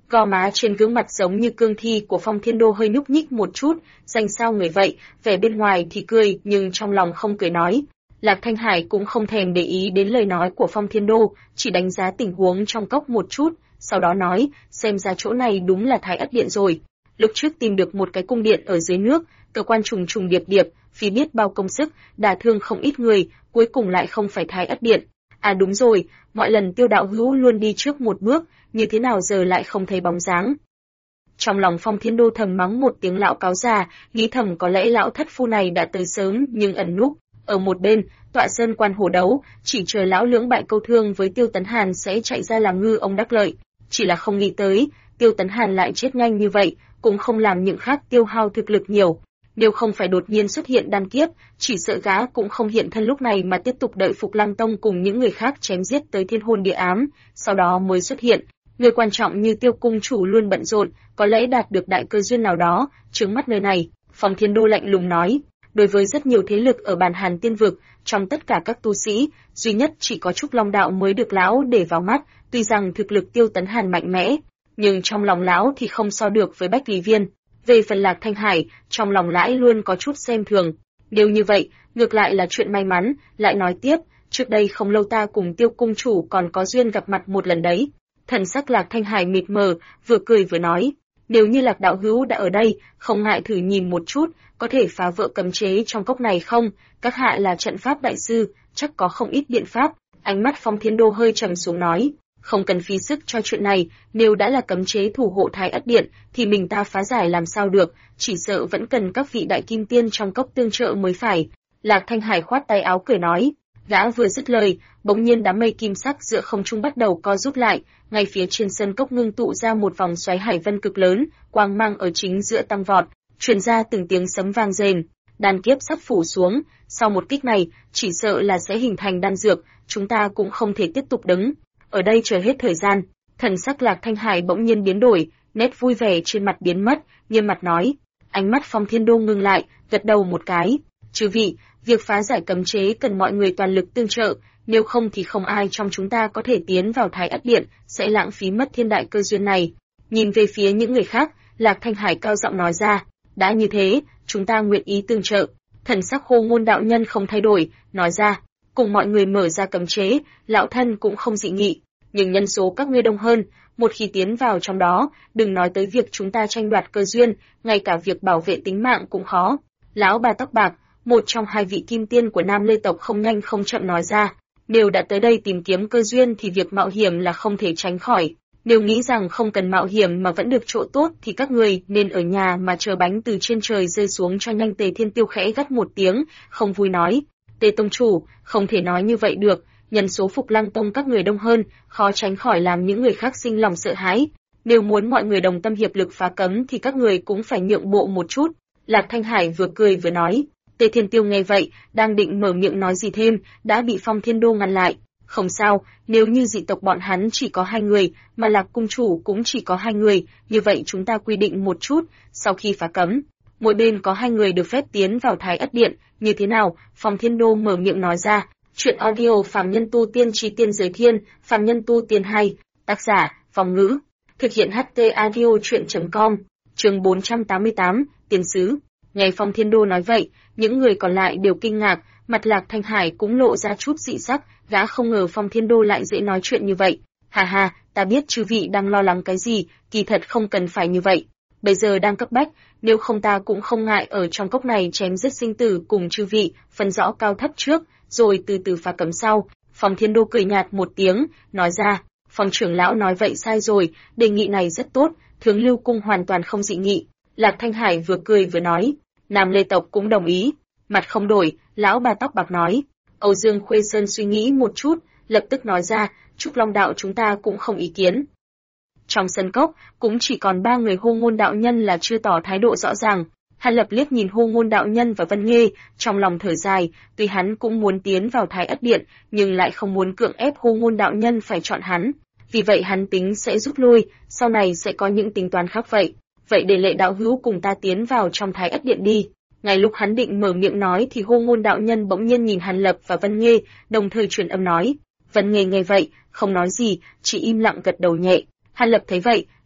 Gò má trên gương mặt giống như cương thi của Phong Thiên Đô hơi nhúc nhích một chút, danh sao người vậy, vẻ bên ngoài thì cười nhưng trong lòng không cười nói. Lạc Thanh Hải cũng không thèm để ý đến lời nói của Phong Thiên Đô, chỉ đánh giá tình huống trong cốc một chút, sau đó nói, xem ra chỗ này đúng là Thái Ất Điện rồi. Lúc trước tìm được một cái cung điện ở dưới nước, cơ quan trùng trùng điệp điệp, phí biết bao công sức, đả thương không ít người, cuối cùng lại không phải Thái Ất Điện. À đúng rồi, mọi lần Tiêu đạo hữu luôn đi trước một bước, như thế nào giờ lại không thấy bóng dáng. Trong lòng Phong Thiên Đô thầm mắng một tiếng lão cáo già, nghĩ thầm có lẽ lão thất phu này đã tới sớm nhưng ẩn núp. Ở một bên, tọa sơn quan hồ đấu, chỉ chờ lão lưỡng bại câu thương với Tiêu Tấn Hàn sẽ chạy ra làm ngư ông đắc lợi. Chỉ là không nghĩ tới, Tiêu Tấn Hàn lại chết nhanh như vậy, cũng không làm những khác tiêu hao thực lực nhiều. Nếu không phải đột nhiên xuất hiện đan kiếp, chỉ sợ gã cũng không hiện thân lúc này mà tiếp tục đợi Phục Lăng Tông cùng những người khác chém giết tới thiên hồn địa ám, sau đó mới xuất hiện. Người quan trọng như Tiêu cung chủ luôn bận rộn, có lẽ đạt được đại cơ duyên nào đó, trướng mắt nơi này. Phong Thiên Đô lạnh lùng nói, đối với rất nhiều thế lực ở Bàn Hàn Tiên vực, trong tất cả các tu sĩ, duy nhất chỉ có Trúc Long đạo mới được lão để vào mắt, tuy rằng thực lực Tiêu Tấn Hàn mạnh mẽ, nhưng trong lòng lão thì không so được với Bách Lý Viên. Về phần Lạc Thanh Hải, trong lòng lãi luôn có chút xem thường. Nếu như vậy, ngược lại là chuyện may mắn, lại nói tiếp, trước đây không lâu ta cùng Tiêu cung chủ còn có duyên gặp mặt một lần đấy. Thần sắc Lạc Thanh Hải mịt mờ, vừa cười vừa nói, nếu như Lạc đạo hữu đã ở đây, không ngại thử nhìn một chút, có thể phá vỡ cấm chế trong cốc này không? Các hạ là trận pháp đại sư, chắc có không ít biện pháp. Ánh mắt Phong Thiên Đô hơi trầm xuống nói, không cần phí sức cho chuyện này, nếu đã là cấm chế thủ hộ Thái Ất Điện, thì mình ta phá giải làm sao được, chỉ sợ vẫn cần các vị đại kim tiên trong cốc tương trợ mới phải. Lạc Thanh Hải khoát tay áo cười nói, gã vừa dứt lời, bỗng nhiên đám mây kim sắc giữa không trung bắt đầu co rút lại, ngay phía trên sân cốc ngưng tụ ra một vòng xoáy hải vân cực lớn, quang mang ở chính giữa tăng vọt, truyền ra từng tiếng sấm vang rền. Đan kiếp sắp phủ xuống, sau một kích này, chỉ sợ là sẽ hình thành đan dược, chúng ta cũng không thể tiếp tục đứng ở đây chờ hết thời gian. Thần sắc Lạc Thanh Hải bỗng nhiên biến đổi, nét vui vẻ trên mặt biến mất, nghiêm mặt nói. Ánh mắt Phong Thiên Đô ngưng lại, gật đầu một cái. Chư vị, việc phá giải cấm chế cần mọi người toàn lực tương trợ, nếu không thì không ai trong chúng ta có thể tiến vào Thái Ất Điện, sẽ lãng phí mất thiên đại cơ duyên này. Nhìn về phía những người khác, Lạc Thanh Hải cao giọng nói ra, đã như thế, chúng ta nguyện ý tương trợ. Thần sắc Hồ Ngôn đạo nhân không thay đổi, nói ra, cùng mọi người mở ra cấm chế, lão thân cũng không dị nghị, nhưng nhân số các ngươi đông hơn, một khi tiến vào trong đó, đừng nói tới việc chúng ta tranh đoạt cơ duyên, ngay cả việc bảo vệ tính mạng cũng khó. Lão bà tóc bạc, một trong hai vị kim tiên của Nam Lê tộc không nhanh không chậm nói ra, nếu đã tới đây tìm kiếm cơ duyên thì việc mạo hiểm là không thể tránh khỏi. Nếu nghĩ rằng không cần mạo hiểm mà vẫn được chỗ tốt thì các người nên ở nhà mà chờ bánh từ trên trời rơi xuống cho nhanh. Tề Thiên Tiêu khẽ gắt một tiếng, không vui nói, Tề tông chủ, không thể nói như vậy được, nhân số Phục Lăng Tông các người đông hơn, khó tránh khỏi làm những người khác sinh lòng sợ hãi. Nếu muốn mọi người đồng tâm hiệp lực phá cấm thì các người cũng phải nhượng bộ một chút. Lạc Thanh Hải vừa cười vừa nói. Tề Thiên Tiêu nghe vậy, đang định mở miệng nói gì thêm, đã bị Phong Thiên Đô ngăn lại. Không sao, nếu như dị tộc bọn hắn chỉ có 2 người, mà Lạc cung chủ cũng chỉ có 2 người, như vậy chúng ta quy định một chút, sau khi phá cấm, mỗi bên có 2 người được phép tiến vào Thái Ất Điện, như thế nào? Phong Thiên Đô mở miệng nói ra. Chuyện audio Phàm Nhân Tu Tiên Chí Tiên Giới Thiên, Phàm Nhân Tu Tiên hay, tác giả, Phong Ngữ, thực hiện HT audio chuyện.com, chương 488, Tiên Sứ. Nghe Phong Thiên Đô nói vậy, những người còn lại đều kinh ngạc, mặt Lạc Thanh Hải cũng lộ ra chút dị sắc, gã không ngờ Phong Thiên Đô lại dễ nói chuyện như vậy. Hà hà, ta biết chư vị đang lo lắng cái gì, kỳ thật không cần phải như vậy. Bây giờ đang cấp bách, nếu không ta cũng không ngại ở trong cốc này chém giết sinh tử cùng chư vị, phân rõ cao thấp trước, rồi từ từ phá cấm sau. Phong Thiên Đô cười nhạt một tiếng, nói ra, Phong trưởng lão nói vậy sai rồi, đề nghị này rất tốt, Thương Lưu cung hoàn toàn không dị nghị. Lạc Thanh Hải vừa cười vừa nói, Nam Lê tộc cũng đồng ý. Mặt không đổi, lão bà tóc bạc nói. Âu Dương Khuê Sơn suy nghĩ một chút, lập tức nói ra, Trúc Long đạo chúng ta cũng không ý kiến. Trong sân cốc, cũng chỉ còn 3 người Hô Ngôn đạo nhân là chưa tỏ thái độ rõ ràng. Hàn Lập liếc nhìn Hô Ngôn đạo nhân và Vân Nghê, trong lòng thở dài, tuy hắn cũng muốn tiến vào Thái Ất Điện, nhưng lại không muốn cưỡng ép Hô Ngôn đạo nhân phải chọn hắn. Vì vậy hắn tính sẽ rút lui, sau này sẽ có những tính toán khác vậy. Vậy để Lệ đạo hữu cùng ta tiến vào trong Thái Ất Điện đi. Ngay lúc hắn định mở miệng nói thì Hô Ngôn đạo nhân bỗng nhiên nhìn Hàn Lập và Vân Nghê, đồng thời truyền âm nói. Vân Nghê nghe vậy, không nói gì, chỉ im lặng gật đầu nhẹ. Hàn Lập thấy vậy,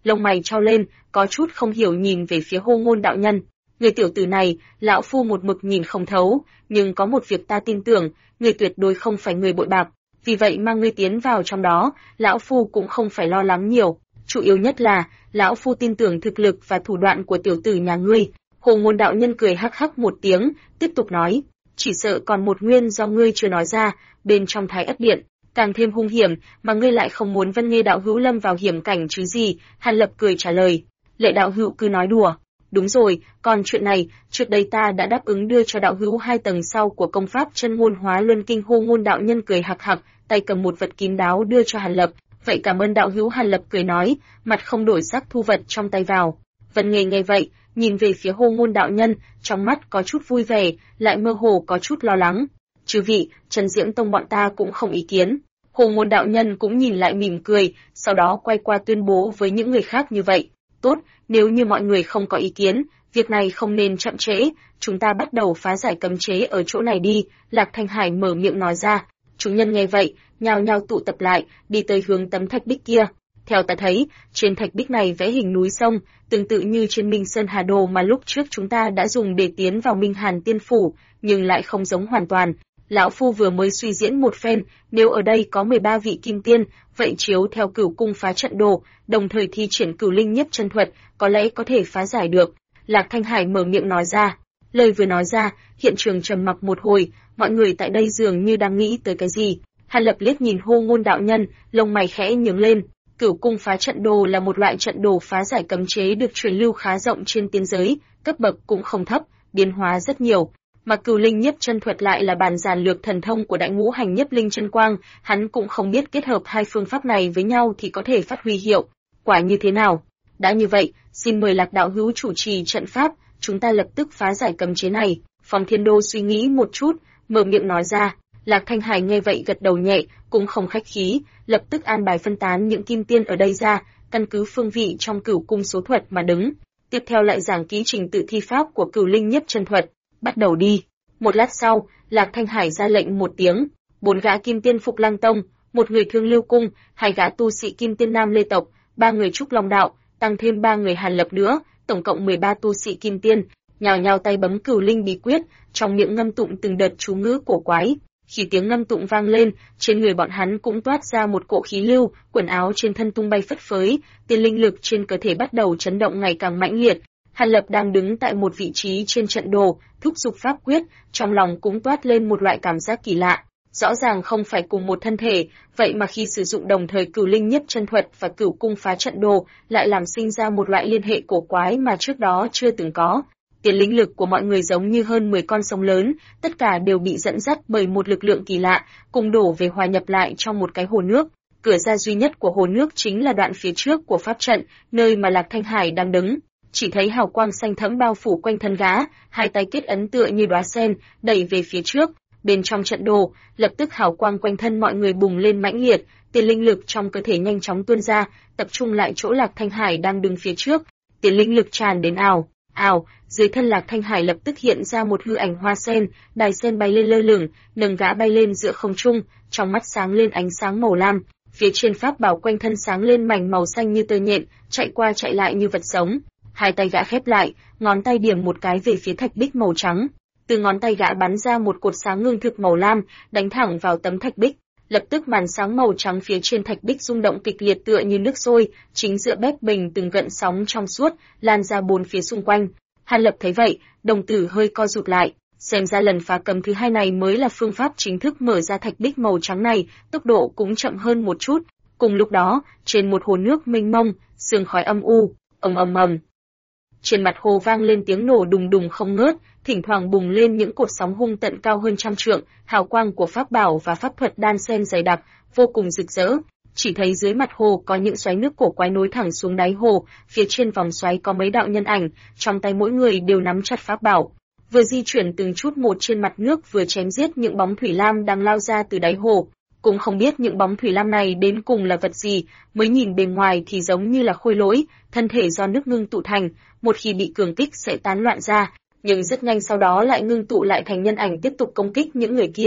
lông mày chau lên, có chút không hiểu nhìn về phía Hô Ngôn đạo nhân. Người tiểu tử này, lão phu một mực nhìn không thấu, nhưng có một việc ta tin tưởng, người tuyệt đối không phải người bội bạc, vì vậy mang ngươi tiến vào trong đó, lão phu cũng không phải lo lắng nhiều, chủ yếu nhất là, lão phu tin tưởng thực lực và thủ đoạn của tiểu tử nhà ngươi. Hồ Ngôn đạo nhân cười hắc hắc một tiếng, tiếp tục nói, chỉ sợ còn một nguyên do ngươi chưa nói ra, bên trong Thái Ất Điện, càng thêm hung hiểm, mà ngươi lại không muốn Vân Nghê đạo hữu lâm vào hiểm cảnh chứ gì. Hàn Lập cười trả lời, Lệ đạo hữu cứ nói đùa. Đúng rồi, còn chuyện này, trước đây ta đã đáp ứng đưa cho đạo hữu 2 tầng sau của công pháp chân ngôn hóa luân kinh. Hô Ngôn đạo nhân cười hạc hạc, tay cầm một vật kín đáo đưa cho Hàn Lập. Vậy cảm ơn đạo hữu. Hàn Lập cười nói, mặt không đổi sắc thu vật trong tay vào. Vân Nghê nghe vậy, nhìn về phía Hô Ngôn đạo nhân, trong mắt có chút vui vẻ, lại mơ hồ có chút lo lắng. Chư vị, Trấn Diễm Tông bọn ta cũng không ý kiến. Hồ Ngôn đạo nhân cũng nhìn lại mỉm cười, sau đó quay qua tuyên bố với những người khác như vậy. Tốt, nếu như mọi người không có ý kiến, việc này không nên chậm trễ, chúng ta bắt đầu phá giải cấm chế ở chỗ này đi. Lạc Thanh Hải mở miệng nói ra. Chúng nhân nghe vậy, nhao nhao tụ tập lại, đi tới hướng tấm thạch bích kia. Theo ta thấy, trên thạch bích này vẽ hình núi sông, tương tự như trên Minh Sơn Hà Đồ mà lúc trước chúng ta đã dùng để tiến vào Minh Hàn Tiên Phủ, nhưng lại không giống hoàn toàn. Lão phu vừa mới suy diễn một phen, nếu ở đây có 13 vị kim tiên, vậy chiếu theo Cửu Cung phá trận đồ, đồng thời thi triển Cửu Linh Nhiếp chân thuật, có lẽ có thể phá giải được. Lạc Thanh Hải mở miệng nói ra. Lời vừa nói ra, hiện trường trầm mặc một hồi, mọi người tại đây dường như đang nghĩ tới cái gì. Hàn Lập liếc nhìn Hô Ngôn đạo nhân, lông mày khẽ nhướng lên. Cửu Cung phá trận đồ là một loại trận đồ phá giải cấm chế được truyền lưu khá rộng trên tiên giới, cấp bậc cũng không thấp, biến hóa rất nhiều. Mà Cửu Linh Nhiếp chân thuật lại là bản giản lược thần thông của Đại Ngũ Hành Nhiếp Linh chân quang, hắn cũng không biết kết hợp hai phương pháp này với nhau thì có thể phát huy hiệu quả như thế nào. Đã như vậy, xin mời Lạc đạo hữu chủ trì trận pháp, chúng ta lập tức phá giải cấm chế này. Phong Thiên Đô suy nghĩ một chút, mở miệng nói ra. Lạc Thanh Hải nghe vậy gật đầu nhẹ, cũng không khách khí, lập tức an bài phân tán những kim tiên ở đây ra, căn cứ phương vị trong Cửu Cung số thuật mà đứng. Tiếp theo lại giảng ký trình tự thi pháp của Cửu Linh Nhiếp chân thuật. Bắt đầu đi. Một lát sau, Lạc Thanh Hải ra lệnh một tiếng, 4 gã kim tiên Phục Lăng Tông, 1 người Thương Lưu Cung, 2 gã tu sĩ kim tiên Nam Lê tộc, 3 người Trúc Long đạo, tăng thêm 3 người Hàn Lập nữa, tổng cộng 13 tu sĩ kim tiên, nhào nhào tay bấm Cửu Linh bí quyết, trong miệng ngâm tụng từng đợt chú ngữ cổ quái. Khi tiếng ngâm tụng vang lên, trên người bọn hắn cũng toát ra một cỗ khí lưu, quần áo trên thân tung bay phất phới, tiên linh lực trên cơ thể bắt đầu chấn động ngày càng mãnh liệt. Hàn Lập đang đứng tại một vị trí trên trận đồ, thúc giục pháp quyết, trong lòng cũng toát lên một loại cảm giác kỳ lạ. Rõ ràng không phải cùng một thân thể, vậy mà khi sử dụng đồng thời Cửu Linh Nhiếp chân thuật và Cửu Cung phá trận đồ, lại làm sinh ra một loại liên hệ cổ quái mà trước đó chưa từng có. Tiền linh lực của mọi người giống như hơn 10 con sông lớn, tất cả đều bị dẫn dắt bởi một lực lượng kỳ lạ, cùng đổ về hòa nhập lại trong một cái hồ nước. Cửa ra duy nhất của hồ nước chính là đoạn phía trước của pháp trận, nơi mà Lạc Thanh Hải đang đứng. Chỉ thấy hào quang xanh thẫm bao phủ quanh thân gã, hai tay kết ấn tựa như đóa sen, đẩy về phía trước. Bên trong trận đồ, lập tức hào quang quanh thân mọi người bùng lên mãnh liệt, tiền linh lực trong cơ thể nhanh chóng tuôn ra, tập trung lại chỗ Lạc Thanh Hải đang đứng phía trước. Tiền linh lực tràn đến ào, ào, dưới thân Lạc Thanh Hải lập tức hiện ra một hư ảnh hoa sen, đài sen bay lên lơ lửng, nâng gã bay lên giữa không trung, trong mắt sáng lên ánh sáng màu lam. Phía trên pháp bảo quanh thân sáng lên mảnh màu xanh như tơ nhện, chạy qua chạy lại như vật sống. Hai tay gã khép lại, ngón tay điểm một cái về phía thạch bích màu trắng. Từ ngón tay gã bắn ra một cột sáng ngưng thực màu lam, đánh thẳng vào tấm thạch bích. Lập tức màn sáng màu trắng phía trên thạch bích rung động kịch liệt tựa như nước sôi, chính giữa bếp bình từng gợn sóng trong suốt, lan ra bốn phía xung quanh. Hàn Lập thấy vậy, đồng tử hơi co rụt lại, xem ra lần phá cấm thứ hai này mới là phương pháp chính thức mở ra thạch bích màu trắng này, tốc độ cũng chậm hơn một chút. Cùng lúc đó, trên một hồ nước mênh mông, sương khói âm u, ầm ầm ầm. Trên mặt hồ vang lên tiếng nổ đùng đùng không ngớt, thỉnh thoảng bùng lên những cột sóng hung tận cao hơn trăm trượng, hào quang của pháp bảo và pháp thuật đan xen dày đặc, vô cùng rực rỡ. Chỉ thấy dưới mặt hồ có những xoáy nước cổ quái nối thẳng xuống đáy hồ, phía trên vòng xoáy có mấy đạo nhân ảnh, trong tay mỗi người đều nắm chặt pháp bảo, vừa di chuyển từng chút một trên mặt nước vừa chém giết những bóng thủy lam đang lao ra từ đáy hồ. Cũng không biết những bóng thủy lam này đến cùng là vật gì, mới nhìn bề ngoài thì giống như là khôi lỗi, thân thể do nước ngưng tụ thành, một khi bị cường kích sẽ tán loạn ra, nhưng rất nhanh sau đó lại ngưng tụ lại thành nhân ảnh tiếp tục công kích những người kia.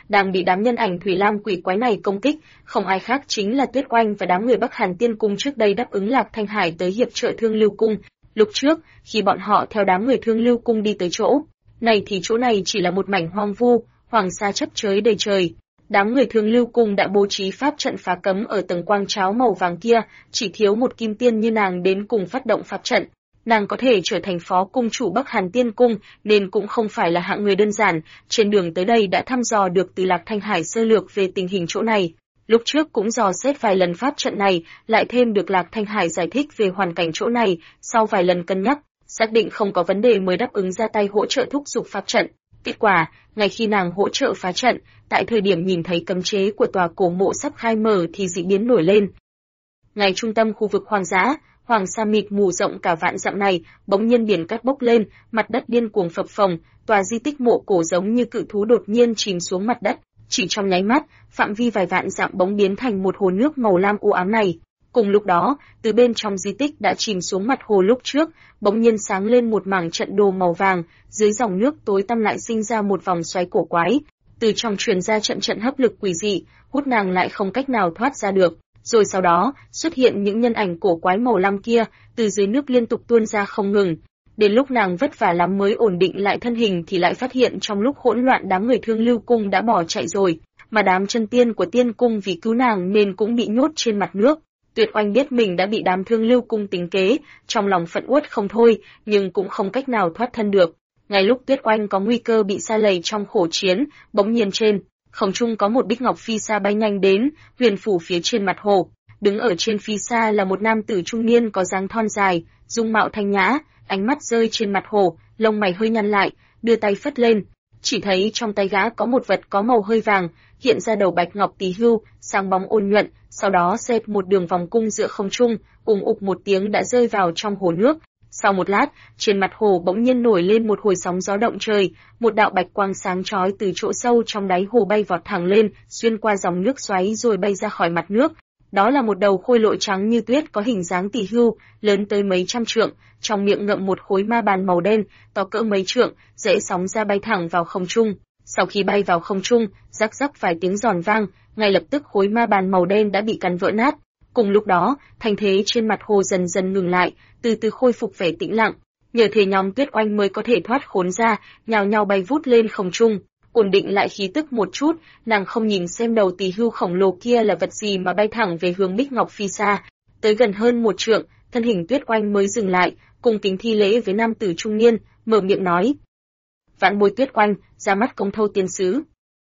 đang bị đám nhân ảnh Thủy Lam quỷ quái này công kích, không ai khác chính là Tuyết Oanh và đám người Bắc Hàn Tiên Cung trước đây đáp ứng Lạc Thanh Hải tới hiệp trợ Thương Lưu Cung. Lúc trước, khi bọn họ theo đám người Thương Lưu Cung đi tới chỗ này thì chỗ này chỉ là một mảnh hoang vu, hoàng sa chấp chới đầy trời. Đám người Thương Lưu Cung đã bố trí pháp trận phá cấm ở tầng quang cháo màu vàng kia, chỉ thiếu một kim tiên như nàng đến cùng phát động pháp trận. Nàng có thể trở thành phó cung chủ Bắc Hàn Tiên Cung, nên cũng không phải là hạng người đơn giản, trên đường tới đây đã thăm dò được từ Lạc Thanh Hải sơ lược về tình hình chỗ này. Lúc trước cũng dò xét vài lần pháp trận này, lại thêm được Lạc Thanh Hải giải thích về hoàn cảnh chỗ này, sau vài lần cân nhắc, xác định không có vấn đề mới đáp ứng ra tay hỗ trợ thúc giục pháp trận. Kết quả, ngay khi nàng hỗ trợ phá trận, tại thời điểm nhìn thấy cấm chế của tòa cổ mộ sắp khai mở thì dị biến nổi lên. Ngay trung tâm khu vực hoang dã, hoàng sa mịt mù rộng cả vạn dặm này, bỗng nhiên biển cát bốc lên, mặt đất điên cuồng phập phồng, tòa di tích mộ cổ giống như cự thú đột nhiên chìm xuống mặt đất, chỉ trong nháy mắt, phạm vi vài vạn dặm bỗng biến thành một hồ nước màu lam u ám này. Cùng lúc đó, từ bên trong di tích đã chìm xuống mặt hồ lúc trước, bỗng nhiên sáng lên một mảng trận đồ màu vàng, dưới dòng nước tối tăm lại sinh ra một vòng xoáy cổ quái, từ trong truyền ra trận trận hấp lực quỷ dị, hút nàng lại không cách nào thoát ra được. Rồi sau đó, xuất hiện những nhân ảnh cổ quái màu lam kia, từ dưới nước liên tục tuôn ra không ngừng. Đến lúc nàng vất vả lắm mới ổn định lại thân hình thì lại phát hiện trong lúc hỗn loạn đám người Thương Lưu Cung đã bỏ chạy rồi, mà đám chân tiên của Tiên Cung vì cứu nàng nên cũng bị nhốt trên mặt nước. Tuyết Oanh biết mình đã bị đám Thương Lưu Cung tính kế, trong lòng phẫn uất không thôi, nhưng cũng không cách nào thoát thân được. Ngay lúc Tuyết Oanh có nguy cơ bị sa lầy trong khổ chiến, bỗng nhiên trên không trung có một bích ngọc phi sa bay nhanh đến, huyền phủ phía trên mặt hồ. Đứng ở trên phi sa là một nam tử trung niên có dáng thon dài, dung mạo thanh nhã, ánh mắt rơi trên mặt hồ, lông mày hơi nhăn lại, đưa tay phất lên, chỉ thấy trong tay gã có một vật có màu hơi vàng, hiện ra đầu bạch ngọc tỳ hưu, sáng bóng ôn nhuận, sau đó xẹt một đường vòng cung giữa không trung, ùng ục một tiếng đã rơi vào trong hồ nước. Sau một lát, trên mặt hồ bỗng nhiên nổi lên một hồi sóng gió động trời, một đạo bạch quang sáng chói từ chỗ sâu trong đáy hồ bay vọt thẳng lên, xuyên qua dòng nước xoáy rồi bay ra khỏi mặt nước. Đó là một đầu khôi lội trắng như tuyết có hình dáng tỳ hưu, lớn tới mấy trăm trượng, trong miệng ngậm một khối ma bàn màu đen, to cỡ mấy trượng, rẽ sóng ra bay thẳng vào không trung. Sau khi bay vào không trung, rắc rắc vài tiếng giòn vang, ngay lập tức khối ma bàn màu đen đã bị cắn vỡ nát. Cùng lúc đó, thanh thế trên mặt hồ dần dần ngừng lại, từ từ khôi phục vẻ tĩnh lặng. Nhờ thế nhóm Tuyết Oanh mới có thể thoát khốn ra, nhào nhào bay vút lên không trung, ổn định lại khí tức một chút, nàng không nhìn xem đầu tỳ hưu khổng lồ kia là vật gì mà bay thẳng về hướng Bích Ngọc Phi Sa, tới gần hơn một trượng, thân hình Tuyết Oanh mới dừng lại, cung kính thi lễ với nam tử trung niên, mở miệng nói: "Vãn bối Tuyết Oanh, ra mắt Công Thâu tiên sứ."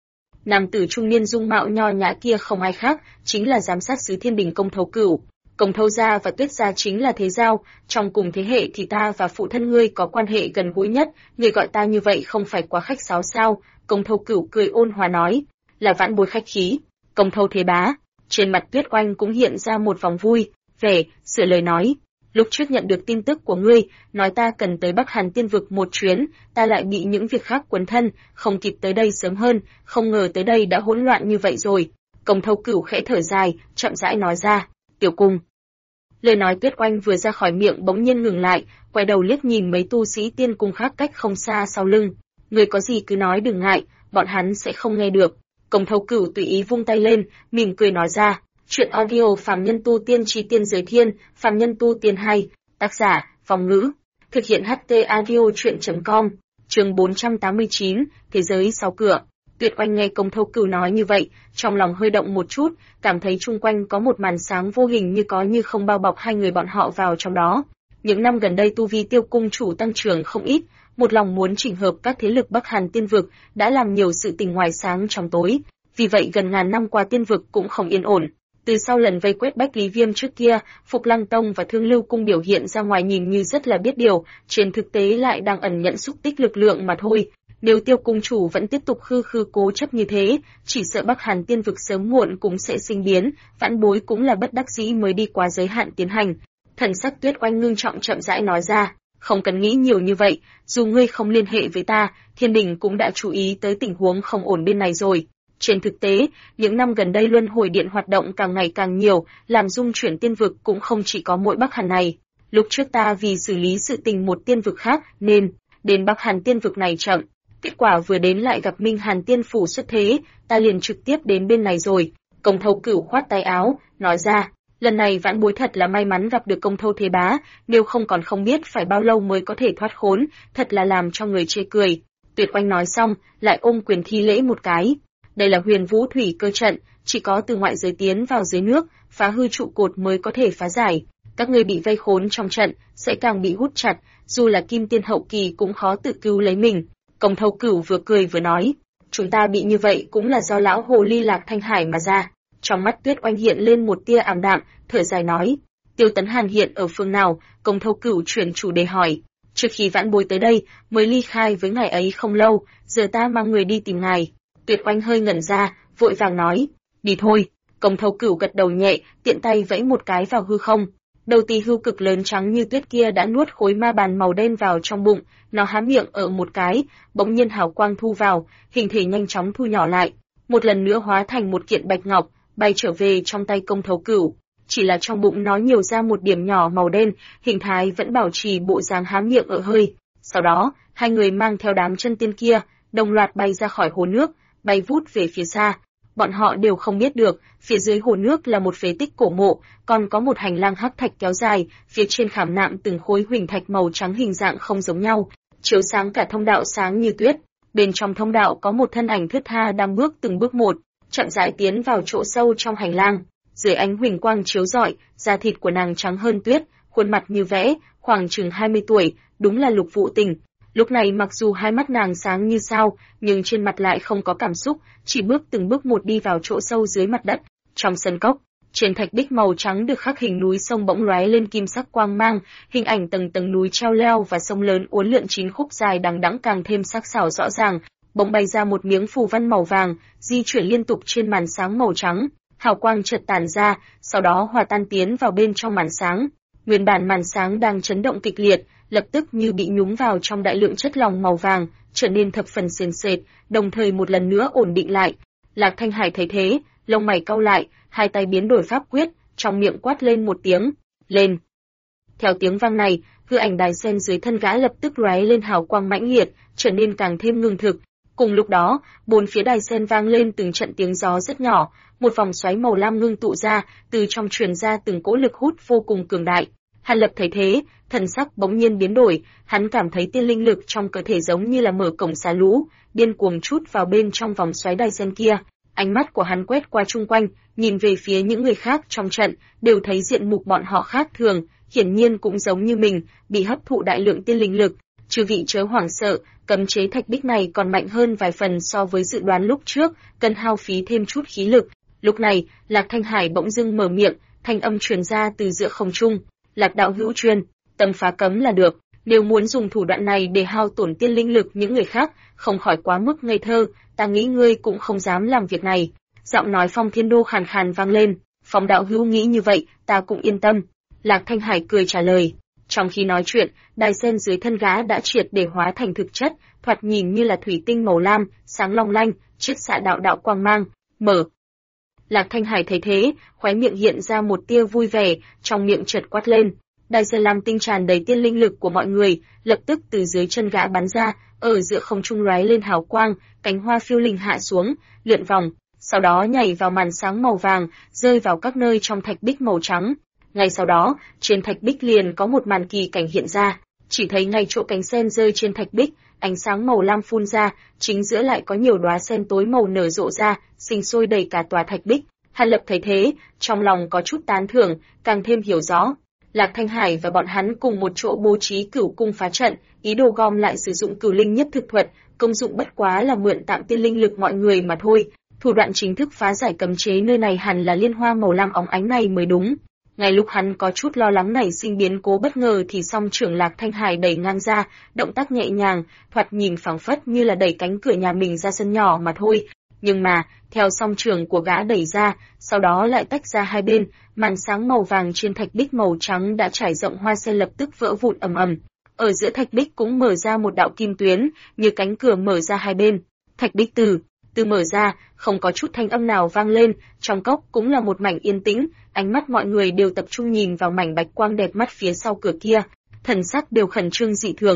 Nam tử trung niên dung mạo nho nhã kia không ai khác, chính là giám sát sứ Thiên Đình Công Thâu Cửu. Công Thâu gia và Tuyết gia chính là thế giao, trong cùng thế hệ thì ta và phụ thân ngươi có quan hệ gần gũi nhất, ngươi gọi ta như vậy không phải quá khách sáo sao? Công Thâu Cửu cười ôn hòa nói: "Là vãn bối khách khí." Công Thâu thế bá. Trên mặt Tuyết Oanh cũng hiện ra một vòng vui vẻ, sửa lời nói: "Lúc trước nhận được tin tức của ngươi, nói ta cần tới Bắc Hàn Tiên vực một chuyến, ta lại bị những việc khác quấn thân, không kịp tới đây sớm hơn, không ngờ tới đây đã hỗn loạn như vậy rồi." Công Thâu Cửu khẽ thở dài, chậm rãi nói ra: "Tiểu Cung." Lời nói Tuyết Oanh vừa ra khỏi miệng bỗng nhiên ngừng lại, quay đầu liếc nhìn mấy tu sĩ Tiên Cung khác cách không xa sau lưng. "Người có gì cứ nói đừng ngại, bọn hắn sẽ không nghe được." Công Thâu Cửu tùy ý vung tay lên, mỉm cười nói ra: "Chuyện audio Phàm Nhân Tu Tiên Chi Tiên Giới Thiên, Phàm Nhân Tu Tiên 2, tác giả, Phong Ngữ, thực hiện HT audio truyện.com, chương 489, Thế giới sáu cửa. Tuyết Oanh nghe Công Thâu Cửu nói như vậy, trong lòng hơi động một chút, cảm thấy chung quanh có một màn sáng vô hình như có như không bao bọc hai người bọn họ vào trong đó. Những năm gần đây tu vi Tiêu cung chủ tăng trưởng không ít, một lòng muốn chỉnh hợp các thế lực Bắc Hàn Tiên vực, đã làm nhiều sự tình ngoài sáng trong tối, vì vậy gần ngàn năm qua Tiên vực cũng không yên ổn. Từ sau lần vây quét Bách Lý Viêm trước kia, Phục Lăng Tông và Thương Lưu Cung biểu hiện ra ngoài nhìn như rất là biết điều, trên thực tế lại đang ẩn nhận xúc tích lực lượng mà thôi. Nếu Tiêu cung chủ vẫn tiếp tục khư khư cố chấp như thế, chỉ sợ Bắc Hàn Tiên vực sớm muộn cũng sẽ sinh biến, vãn bối cũng là bất đắc dĩ mới đi qua giới hạn tiến hành. Thần sắc Tuyết Oanh ngưng trọng chậm rãi nói ra: "Không cần nghĩ nhiều như vậy, dù ngươi không liên hệ với ta, Thiên Đình cũng đã chú ý tới tình huống không ổn bên này rồi. Trên thực tế, những năm gần đây luân hồi điện hoạt động càng ngày càng nhiều, làm dung chuyển tiên vực cũng không chỉ có mỗi Bắc Hàn này. Lúc trước ta vì xử lý sự tình một tiên vực khác nên đến Bắc Hàn Tiên vực này chậm." Kết quả vừa đến lại gặp Minh Hàn tiên phủ xuất thế, ta liền trực tiếp đến bên này rồi. Công Thâu Cửu khoát tay áo, nói ra, lần này vãn bối thật là may mắn gặp được Công Thâu thế bá, nếu không còn không biết phải bao lâu mới có thể thoát khốn, thật là làm cho người chê cười. Tuyệt Oanh nói xong, lại ôm quyền thi lễ một cái. Đây là Huyền Vũ Thủy Cơ trận, chỉ có từ ngoại giới tiến vào dưới nước, phá hư trụ cột mới có thể phá giải. Các ngươi bị vây khốn trong trận, sẽ càng bị hút chặt, dù là kim tiên hậu kỳ cũng khó tự cứu lấy mình. Công Thâu Cửu vừa cười vừa nói, chúng ta bị như vậy cũng là do lão hồ ly Lạc Thanh Hải mà ra. Trong mắt Tuyết Oanh hiện lên một tia ảm đạm, thở dài nói, Tiêu Tấn Hàn hiện ở phương nào? Công Thâu Cửu chuyển chủ đề hỏi. Trước khi vãn bối tới đây, mới ly khai với ngài ấy không lâu, giờ ta mang người đi tìm ngài. Tuyết Oanh hơi ngẩn ra, vội vàng nói, đi thôi. Công Thâu Cửu gật đầu nhẹ, tiện tay vẫy một cái vào hư không. Đầu tỳ hưu cực lớn trắng như tuyết kia đã nuốt khối ma bàn màu đen vào trong bụng, nó há miệng ở một cái, bỗng nhiên hào quang thu vào, hình thể nhanh chóng thu nhỏ lại, một lần nữa hóa thành một kiện bạch ngọc, bay trở về trong tay Công Thâu Cửu. Chỉ là trong bụng nó nhiều ra một điểm nhỏ màu đen, hình thái vẫn bảo trì bộ dáng há miệng ở hơi. Sau đó, hai người mang theo đám chân tiên kia, đồng loạt bay ra khỏi hồ nước, bay vút về phía xa. Bọn họ đều không biết được, phía dưới hồ nước là một phế tích cổ mộ, còn có một hành lang hắc thạch kéo dài, phía trên khảm nạm từng khối huỳnh thạch màu trắng hình dạng không giống nhau, chiếu sáng cả thông đạo sáng như tuyết. Bên trong thông đạo có một thân ảnh thướt tha đang bước từng bước một, chậm rãi tiến vào chỗ sâu trong hành lang. Dưới ánh huỳnh quang chiếu rọi, da thịt của nàng trắng hơn tuyết, khuôn mặt như vẽ, khoảng chừng 20 tuổi, đúng là Lục Vũ Tình. Lúc này mặc dù hai mắt nàng sáng như sao, nhưng trên mặt lại không có cảm xúc, chỉ bước từng bước một đi vào chỗ sâu dưới mặt đất. Trong sân cốc, trên thạch bích màu trắng được khắc hình núi sông bỗng lóe lên kim sắc quang mang, hình ảnh tầng tầng núi treo leo và sông lớn uốn lượn 9 khúc dài đằng đẵng càng thêm sắc sảo rõ ràng. Bỗng bay ra một miếng phù văn màu vàng, di chuyển liên tục trên màn sáng màu trắng, hào quang chợt tản ra, sau đó hòa tan tiến vào bên trong màn sáng. Nguyên bản màn sáng đang chấn động kịch liệt, lập tức như bị nhúng vào trong đại lượng chất lỏng màu vàng, trở nên thập phần sền sệt, đồng thời một lần nữa ổn định lại. Lạc Thanh Hải thấy thế, lông mày cau lại, hai tay biến đổi pháp quyết, trong miệng quát lên một tiếng, lên. Theo tiếng vang này, hư ảnh đài sen dưới thân gã lập tức lóe lên hào quang mãnh liệt, trở nên càng thêm ngưng thực. Cùng lúc đó, bốn phía đài sen vang lên từng trận tiếng gió rất nhỏ, một vòng xoáy màu lam ngưng tụ ra, từ trong truyền ra từng cỗ lực hút vô cùng cường đại. Hàn Lập thấy thế, thần sắc bỗng nhiên biến đổi, hắn cảm thấy tiên linh lực trong cơ thể giống như là mở cổng xả lũ, điên cuồng trút vào bên trong vòng xoáy đài sen kia. Ánh mắt của hắn quét qua chung quanh, nhìn về phía những người khác trong trận, đều thấy diện mục bọn họ khác thường, hiển nhiên cũng giống như mình, bị hấp thụ đại lượng tiên linh lực. Chư vị chớ hoảng sợ, cấm chế thạch bích này còn mạnh hơn vài phần so với dự đoán lúc trước, cần hao phí thêm chút khí lực. Lúc này, Lạc Thanh Hải bỗng dưng mở miệng, thanh âm truyền ra từ giữa không trung. Lạc đạo hữu truyền, tâm phá cấm là được, nếu muốn dùng thủ đoạn này để hao tổn tiên linh lực những người khác, không khỏi quá mức ngây thơ, ta nghĩ ngươi cũng không dám làm việc này. Giọng nói Phong Thiên Đô khàn khàn vang lên, Phong đạo hữu nghĩ như vậy, ta cũng yên tâm. Lạc Thanh Hải cười trả lời. Trong khi nói chuyện, đài sen dưới thân gã đã triệt để hóa thành thực chất, thoạt nhìn như là thủy tinh màu lam, sáng long lanh, chiết xạ đạo đạo quang mang, mở. Lạc Thanh Hải thấy thế, khóe miệng hiện ra một tia vui vẻ, trong miệng chợt quát lên. Đài sen lam tinh tràn đầy tiên linh lực của mọi người, lập tức từ dưới chân gã bắn ra, ở giữa không trung lóe lên hào quang, cánh hoa phiêu linh hạ xuống, lượn vòng, sau đó nhảy vào màn sáng màu vàng, rơi vào các nơi trong thạch bích màu trắng. Ngay sau đó, trên thạch bích liền có một màn kỳ cảnh hiện ra, chỉ thấy ngay chỗ cánh sen rơi trên thạch bích, ánh sáng màu lam phun ra, chính giữa lại có nhiều đóa sen tối màu nở rộ ra, sinh sôi đầy cả tòa thạch bích. Hàn Lập thấy thế, trong lòng có chút tán thưởng, càng thêm hiểu rõ. Lạc Thanh Hải và bọn hắn cùng một chỗ bố trí cửu cung phá trận, ý đồ gom lại sử dụng cửu linh nhất thực thuật, công dụng bất quá là mượn tạm tiên linh lực mọi người mà thôi. Thủ đoạn chính thức phá giải cấm chế nơi này hẳn là liên hoa màu lam óng ánh này mới đúng. Ngay lúc hắn có chút lo lắng nảy sinh biến cố bất ngờ thì song trưởng Lạc Thanh Hải đẩy ngang ra, động tác nhẹ nhàng, thoạt nhìn phảng phất như là đẩy cánh cửa nhà mình ra sân nhỏ mà thôi. Nhưng mà, theo song trưởng của gã đẩy ra, sau đó lại tách ra hai bên, màn sáng màu vàng trên thạch bích màu trắng đã trải rộng hoa sen lập tức vỡ vụn ầm ầm. Ở giữa thạch bích cũng mở ra một đạo kim tuyến, như cánh cửa mở ra hai bên. Thạch bích từ mở ra, không có chút thanh âm nào vang lên, trong cốc cũng là một mảnh yên tĩnh, ánh mắt mọi người đều tập trung nhìn vào mảnh bạch quang đẹp mắt phía sau cửa kia, thần sắc đều khẩn trương dị thường.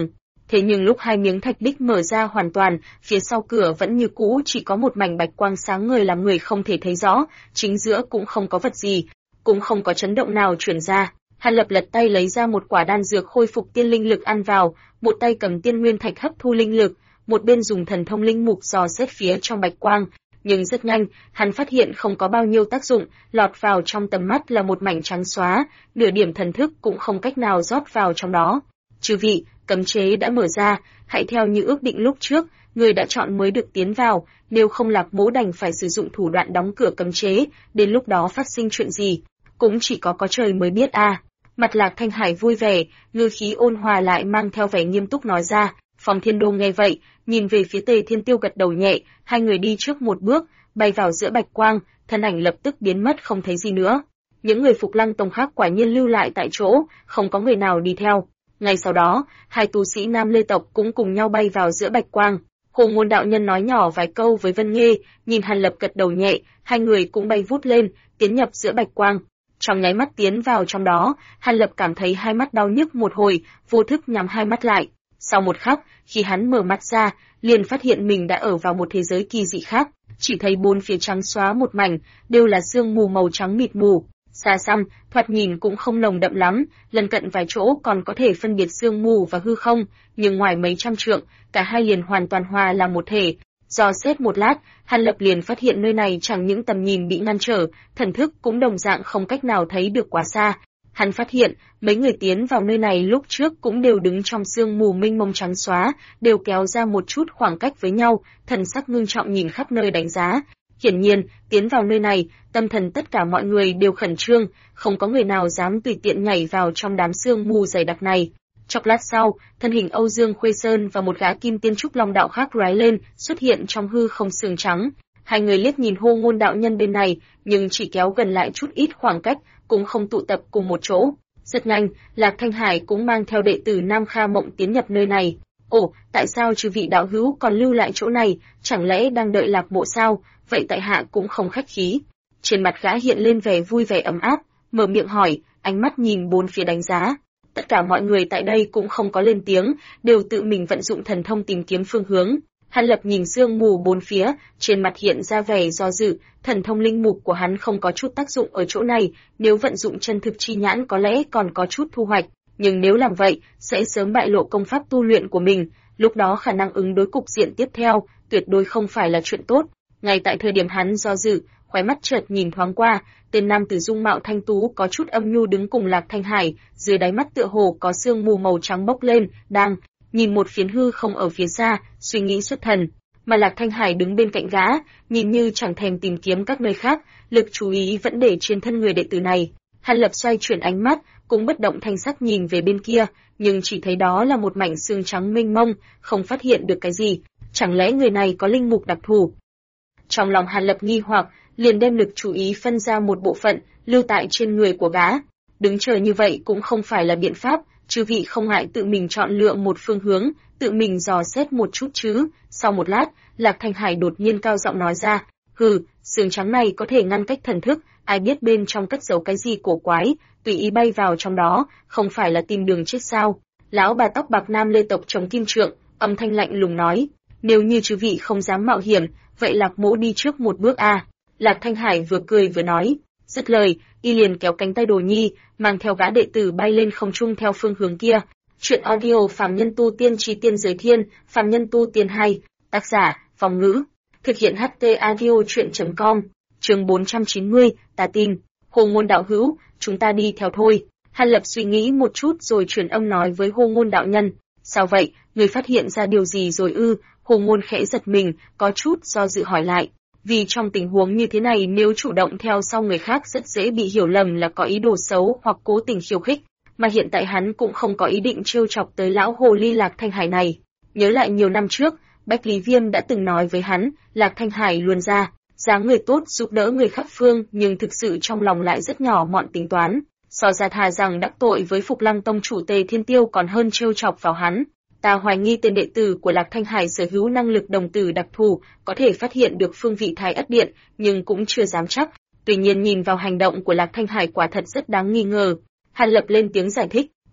Thế nhưng lúc hai miếng thạch bích mở ra hoàn toàn, phía sau cửa vẫn như cũ chỉ có một mảnh bạch quang sáng ngời làm người không thể thấy rõ, chính giữa cũng không có vật gì, cũng không có chấn động nào truyền ra. Hàn Lập lật tay lấy ra một quả đan dược khôi phục tiên linh lực ăn vào, một tay cầm tiên nguyên thạch hấp thu linh lực, một bên dùng thần thông linh mục dò xét phía trong bạch quang. Nhưng rất nhanh, hắn phát hiện không có bao nhiêu tác dụng, lọt vào trong tầm mắt là một mảnh trắng xóa, nửa điểm thần thức cũng không cách nào rót vào trong đó. Chư vị, cấm chế đã mở ra, hãy theo như ước định lúc trước, người đã chọn mới được tiến vào, nếu không Lạc Mỗ đành phải sử dụng thủ đoạn đóng cửa cấm chế, đến lúc đó phát sinh chuyện gì, cũng chỉ có trời mới biết a. Mặt Lạc Thanh Hải vui vẻ, ngữ khí ôn hòa lại mang theo vẻ nghiêm túc nói ra. Phong Thiên Đô nghe vậy, nhìn về phía Tề Thiên Tiêu gật đầu nhẹ, hai người đi trước một bước, bay vào giữa bạch quang, thân ảnh lập tức biến mất không thấy gì nữa. Những người Phục Lăng Tông khác quả nhiên lưu lại tại chỗ, không có người nào đi theo. Ngay sau đó, hai tu sĩ Nam Lê tộc cũng cùng nhau bay vào giữa bạch quang. Hồ Ngôn đạo nhân nói nhỏ vài câu với Vân Nghê, nhìn Hàn Lập gật đầu nhẹ, hai người cũng bay vút lên, tiến nhập giữa bạch quang. Trong nháy mắt tiến vào trong đó, Hàn Lập cảm thấy hai mắt đau nhức một hồi, vô thức nhắm hai mắt lại. Sau một khắc, khi hắn mở mắt ra, liền phát hiện mình đã ở vào một thế giới kỳ dị khác, chỉ thấy bốn phía trắng xóa một mảnh, đều là sương mù màu trắng mịt mù. Xa xăm, thoạt nhìn cũng không nồng đậm lắm, lần cận vài chỗ còn có thể phân biệt sương mù và hư không, nhưng ngoài mấy trăm trượng, cả hai liền hoàn toàn hòa là một thể. Dò xét một lát, Hàn Lập liền phát hiện nơi này chẳng những tầm nhìn bị ngăn trở, thần thức cũng đồng dạng không cách nào thấy được quá xa. Hắn phát hiện, mấy người tiến vào nơi này lúc trước cũng đều đứng trong sương mù mênh mông trắng xóa, đều kéo ra một chút khoảng cách với nhau, thần sắc ngưng trọng nhìn khắp nơi đánh giá. Hiển nhiên, tiến vào nơi này, tâm thần tất cả mọi người đều khẩn trương, không có người nào dám tùy tiện nhảy vào trong đám sương mù dày đặc này. Chốc lát sau, thân hình Âu Dương Khuê Sơn và một gã kim tiên trúc long đạo khác lóe lên, xuất hiện trong hư không sương trắng. Hai người liếc nhìn Hồ Ngôn đạo nhân bên này, nhưng chỉ kéo gần lại chút ít khoảng cách, cũng không tụ tập cùng một chỗ. Rất nhanh, Lạc Thanh Hải cũng mang theo đệ tử Nam Kha Mộng tiến nhập nơi này. Ồ, tại sao chư vị đạo hữu còn lưu lại chỗ này, chẳng lẽ đang đợi Lạc Mộ sao? Vậy tại hạ cũng không khách khí. Trên mặt gã hiện lên vẻ vui vẻ ấm áp, mở miệng hỏi, ánh mắt nhìn bốn phía đánh giá. Tất cả mọi người tại đây cũng không có lên tiếng, đều tự mình vận dụng thần thông tìm kiếm phương hướng. Hàn Lập nhìn sương mù bốn phía, trên mặt hiện ra vẻ do dự, thần thông linh mục của hắn không có chút tác dụng ở chỗ này, nếu vận dụng chân thực chi nhãn có lẽ còn có chút thu hoạch, nhưng nếu làm vậy, sẽ sớm bại lộ công pháp tu luyện của mình, lúc đó khả năng ứng đối cục diện tiếp theo, tuyệt đối không phải là chuyện tốt. Ngay tại thời điểm hắn do dự, khóe mắt chợt nhìn thoáng qua, tên nam tử dung mạo thanh tú có chút âm nhu đứng cùng Lạc Thanh Hải, dưới đáy mắt tựa hồ có sương mù màu trắng bốc lên, đang nhìn một phiến hư không ở phía xa, suy nghĩ xuất thần. Mà Lạc Thanh Hải đứng bên cạnh gã, nhìn như chẳng thèm tìm kiếm các nơi khác, lực chú ý vẫn để trên thân người đệ tử này. Hàn Lập xoay chuyển ánh mắt, cũng bất động thanh sắc nhìn về bên kia, nhưng chỉ thấy đó là một mảnh sương trắng mênh mông, không phát hiện được cái gì. Chẳng lẽ người này có linh mục đặc thù? Trong lòng Hàn Lập nghi hoặc, liền đem lực chú ý phân ra một bộ phận, lưu tại trên người của gã. Đứng chờ như vậy cũng không phải là biện pháp, chư vị không ngại tự mình chọn lựa một phương hướng, tự mình dò xét một chút chứ. Sau một lát, Lạc Thanh Hải đột nhiên cao giọng nói ra, hừ, sương trắng này có thể ngăn cách thần thức, ai biết bên trong cất giấu cái gì cổ quái, tùy ý bay vào trong đó, không phải là tìm đường chết sao? Lão bà tóc bạc Nam Lê tộc chống kim trượng, âm thanh lạnh lùng nói, nếu như chư vị không dám mạo hiểm, vậy Lạc Mỗ đi trước một bước a. Lạc Thanh Hải vừa cười vừa nói, dứt lời, y liền kéo cánh tay Đồ Nhi, mang theo gã đệ tử bay lên không trung theo phương hướng kia. Chuyện audio Phàm Nhân Tu Tiên Chí Tiên Giới Thiên, Phàm Nhân Tu Tiên 2, tác giả, Phong Ngữ, thực hiện HT audio chuyện.com, chương 490, ta tin, Hồ Ngôn đạo hữu, chúng ta đi theo thôi. Hàn Lập suy nghĩ một chút rồi truyền âm nói với Hồ Ngôn đạo nhân, sao vậy, người phát hiện ra điều gì rồi ư? Hồ Ngôn khẽ giật mình, có chút do dự hỏi lại. Vì trong tình huống như thế này nếu chủ động theo sau người khác rất dễ bị hiểu lầm là có ý đồ xấu hoặc cố tình khiêu khích, mà hiện tại hắn cũng không có ý định trêu chọc tới lão hồ ly Lạc Thanh Hải này. Nhớ lại nhiều năm trước, Bách Lý Viêm đã từng nói với hắn, Lạc Thanh Hải luôn ra, dáng người tốt giúp đỡ người khắp phương nhưng thực sự trong lòng lại rất nhỏ mọn tính toán, so ra thà rằng đắc tội với Phục Lăng Tông chủ Tề Thiên Tiêu còn hơn trêu chọc vào hắn. Ta hoài nghi tên đệ tử của Lạc Thanh Hải sở hữu năng lực đồng tử đặc thù, có thể phát hiện được phương vị Thái Ất Điện, nhưng cũng chưa dám chắc. Tuy nhiên nhìn vào hành động của Lạc Thanh Hải quả thật rất đáng nghi ngờ. Hàn Lập lên tiếng giải thích,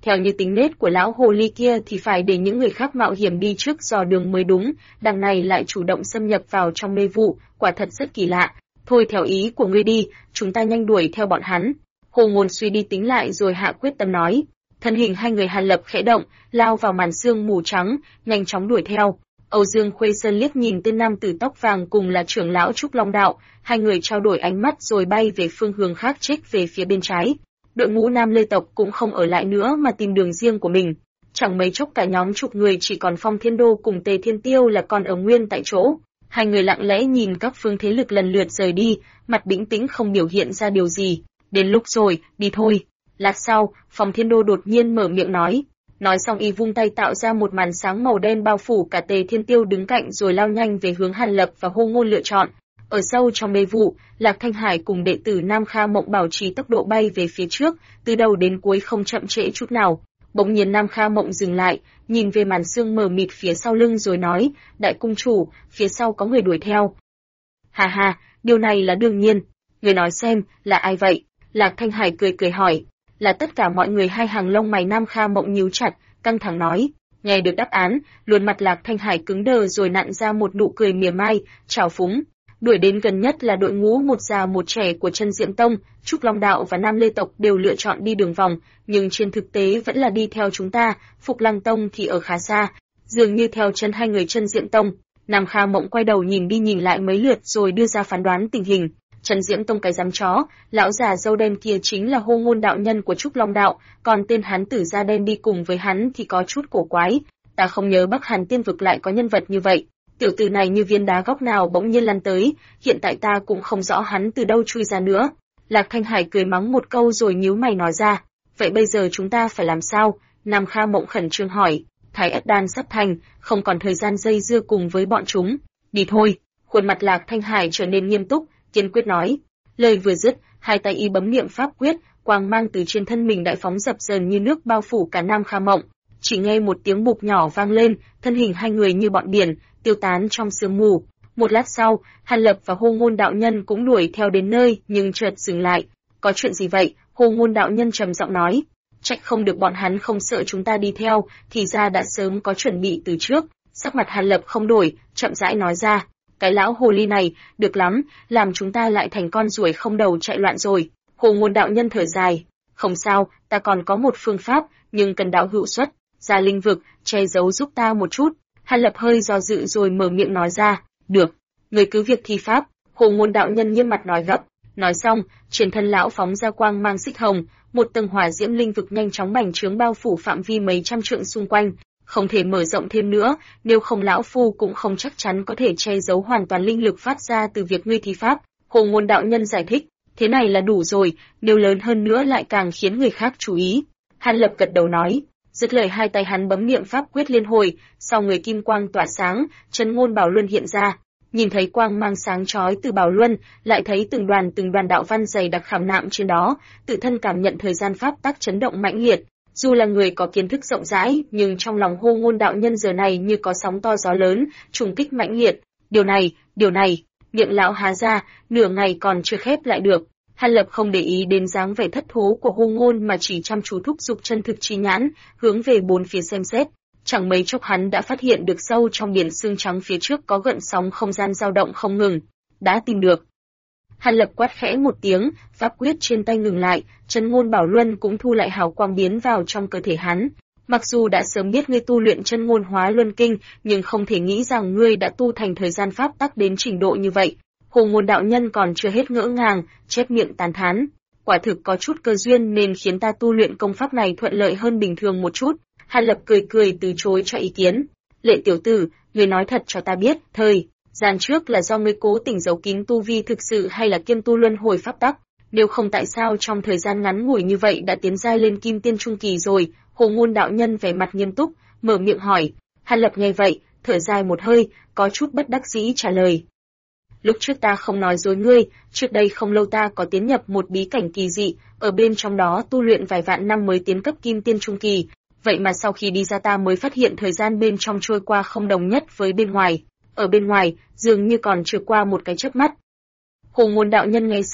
Theo như tính nết của lão hồ ly kia thì phải để những người khác mạo hiểm đi trước dò đường mới đúng, đằng này lại chủ động xâm nhập vào trong mê vụ, quả thật rất kỳ lạ. Thôi theo ý của ngươi đi, chúng ta nhanh đuổi theo bọn hắn. Hồ Ngôn suy đi tính lại rồi hạ quyết tâm nói. Thân hình hai người Hàn Lập khẽ động, lao vào màn sương mù trắng, nhanh chóng đuổi theo. Âu Dương Khuê Sơn liếc nhìn tên nam tử tóc vàng cùng là trưởng lão Trúc Long Đạo, hai người trao đổi ánh mắt rồi bay về phương hướng khác chếch về phía bên trái. Đội ngũ Nam Lê tộc cũng không ở lại nữa mà tìm đường riêng của mình. Chẳng mấy chốc cả nhóm chục người chỉ còn Phong Thiên Đô cùng Tề Thiên Tiêu là còn ở nguyên tại chỗ. Hai người lặng lẽ nhìn các phương thế lực lần lượt rời đi, mặt bình tĩnh không biểu hiện ra điều gì. Đến lúc rồi, đi thôi. Lát sau, Phong Thiên Đô đột nhiên mở miệng nói. Nói xong y vung tay tạo ra một màn sáng màu đen bao phủ cả Tề Thiên Tiêu đứng cạnh rồi lao nhanh về hướng Hàn Lập và Hồ Ngôn lựa chọn. Ở sâu trong mê vụ, Lạc Thanh Hải cùng đệ tử Nam Kha Mộng bảo trì tốc độ bay về phía trước, từ đầu đến cuối không chậm trễ chút nào. Bỗng nhiên Nam Kha Mộng dừng lại, nhìn về màn sương mờ mịt phía sau lưng rồi nói, đại cung chủ, phía sau có người đuổi theo. Hà hà, điều này là đương nhiên. Người nói xem, là ai vậy? Lạc Thanh Hải cười cười hỏi. Là tất cả mọi người. Hai hàng lông mày Nam Kha Mộng nhíu chặt, căng thẳng nói. Nghe được đáp án, luôn mặt Lạc Thanh Hải cứng đờ rồi nặn ra một nụ cười mỉa mai, trào phúng. Đuổi đến gần nhất là đội ngũ một già một trẻ của Chân Diệm Tông, Trúc Long Đạo và Nam Lê tộc đều lựa chọn đi đường vòng, nhưng trên thực tế vẫn là đi theo chúng ta, Phục Lăng Tông thì ở khá xa, dường như theo chân hai người Chân Diệm Tông. Nam Kha Mộng quay đầu nhìn đi nhìn lại mấy lượt rồi đưa ra phán đoán tình hình. Chân Diễm Tông cái dám chó, lão già râu đen kia chính là Hồ Ngôn đạo nhân của Trúc Long Đạo, còn tên hắn tử da đen đi cùng với hắn thì có chút cổ quái. Ta không nhớ Bắc Hàn Tiên vực lại có nhân vật như vậy. Tiểu tử này như viên đá góc nào bỗng nhiên lăn tới, hiện tại ta cũng không rõ hắn từ đâu chui ra nữa. Lạc Thanh Hải cười mắng một câu rồi nhíu mày nói ra, vậy bây giờ chúng ta phải làm sao? Nam Kha Mộng khẩn trương hỏi, Thái Ất Đan sắp thành, không còn thời gian dây dưa cùng với bọn chúng. Đi thôi. Khuôn mặt Lạc Thanh Hải trở nên nghiêm túc, kiên quyết nói. Lời vừa dứt, hai tay y bấm niệm pháp quyết, quang mang từ trên thân mình đại phóng dập dờn như nước bao phủ cả Nam Kha Mộng. Chỉ nghe một tiếng bụp nhỏ vang lên, thân hình hai người như bọn biển, tiêu tán trong sương mù. Một lát sau, Hàn Lập và Hồ Ngôn đạo nhân cũng đuổi theo đến nơi, nhưng chợt dừng lại. Có chuyện gì vậy? Hồ Ngôn đạo nhân trầm giọng nói. Trách không được bọn hắn không sợ chúng ta đi theo, thì ra đã sớm có chuẩn bị từ trước. Sắc mặt Hàn Lập không đổi, chậm rãi nói ra. Cái lão hồ ly này, được lắm, làm chúng ta lại thành con ruồi không đầu chạy loạn rồi. Hồ Ngôn đạo nhân thở dài. Không sao, ta còn có một phương pháp, nhưng cần đạo hữu xuất. Ra linh vực, che giấu giúp ta một chút. Hàn Lập hơi do dự rồi mở miệng nói ra. Được, người cứ việc thi pháp. Hồ Ngôn đạo nhân nghiêm mặt nói gấp. Nói xong, trên thân lão phóng ra quang mang xích hồng, một tầng hỏa diễm linh vực nhanh chóng bành trướng bao phủ phạm vi mấy trăm trượng xung quanh. Không thể mở rộng thêm nữa, nếu không lão phu cũng không chắc chắn có thể che giấu hoàn toàn linh lực phát ra từ việc ngươi thi pháp. Hồ Ngôn đạo nhân giải thích, thế này là đủ rồi, nếu lớn hơn nữa lại càng khiến người khác chú ý. Hàn Lập gật đầu nói. Dứt lời hai tay hắn bấm niệm pháp quyết liên hồi, sau người kim quang tỏa sáng, Chân Ngôn Bảo Luân hiện ra. Nhìn thấy quang mang sáng chói từ Bảo Luân, lại thấy từng đoàn đạo văn dày đặc khảm nạm trên đó, tự thân cảm nhận thời gian pháp tắc chấn động mãnh liệt. Dù là người có kiến thức rộng rãi, nhưng trong lòng Hồ Ngôn đạo nhân giờ này như có sóng to gió lớn, trùng kích mãnh liệt. Điều này, miệng lão há ra, nửa ngày còn chưa khép lại được. Hàn Lập không để ý đến dáng vẻ thất thố của Hồ Ngôn mà chỉ chăm chú thúc giục chân thực chi nhãn, hướng về bốn phía xem xét. Chẳng mấy chốc hắn đã phát hiện được sâu trong biển sương trắng phía trước có gợn sóng không gian dao động không ngừng. Đã tìm được. Hàn Lập quát khẽ một tiếng, pháp quyết trên tay ngừng lại, Chân Ngôn Bảo Luân cũng thu lại hào quang biến vào trong cơ thể hắn. Mặc dù đã sớm biết ngươi tu luyện Chân Ngôn Hóa Luân Kinh, nhưng không thể nghĩ rằng ngươi đã tu thành thời gian pháp tắc đến trình độ như vậy. Hồ Ngôn đạo nhân còn chưa hết ngỡ ngàng, chép miệng tán thán. Quả thực có chút cơ duyên nên khiến ta tu luyện công pháp này thuận lợi hơn bình thường một chút. Hàn Lập cười từ chối cho ý kiến. Lệ tiểu tử, ngươi nói thật cho ta biết, thời gian trước là do ngươi cố tình giấu kín tu vi thực sự hay là kiêm tu luân hồi pháp tắc? Nếu không tại sao trong thời gian ngắn ngủi như vậy đã tiến giai lên kim tiên trung kỳ rồi? Hồ Ngôn đạo nhân vẻ mặt nghiêm túc, mở miệng hỏi. Hàn Lập nghe vậy, thở dài một hơi, có chút bất đắc dĩ trả lời. Lúc trước ta không nói dối ngươi, trước đây không lâu ta có tiến nhập một bí cảnh kỳ dị, ở bên trong đó tu luyện vài vạn năm mới tiến cấp kim tiên trung kỳ. Vậy mà sau khi đi ra ta mới phát hiện thời gian bên trong trôi qua không đồng nhất với bên ngoài. Ở bên ngoài, dường như còn chưa qua một cái chớp mắt. Hồ Ngôn đạo nhân nghe xong,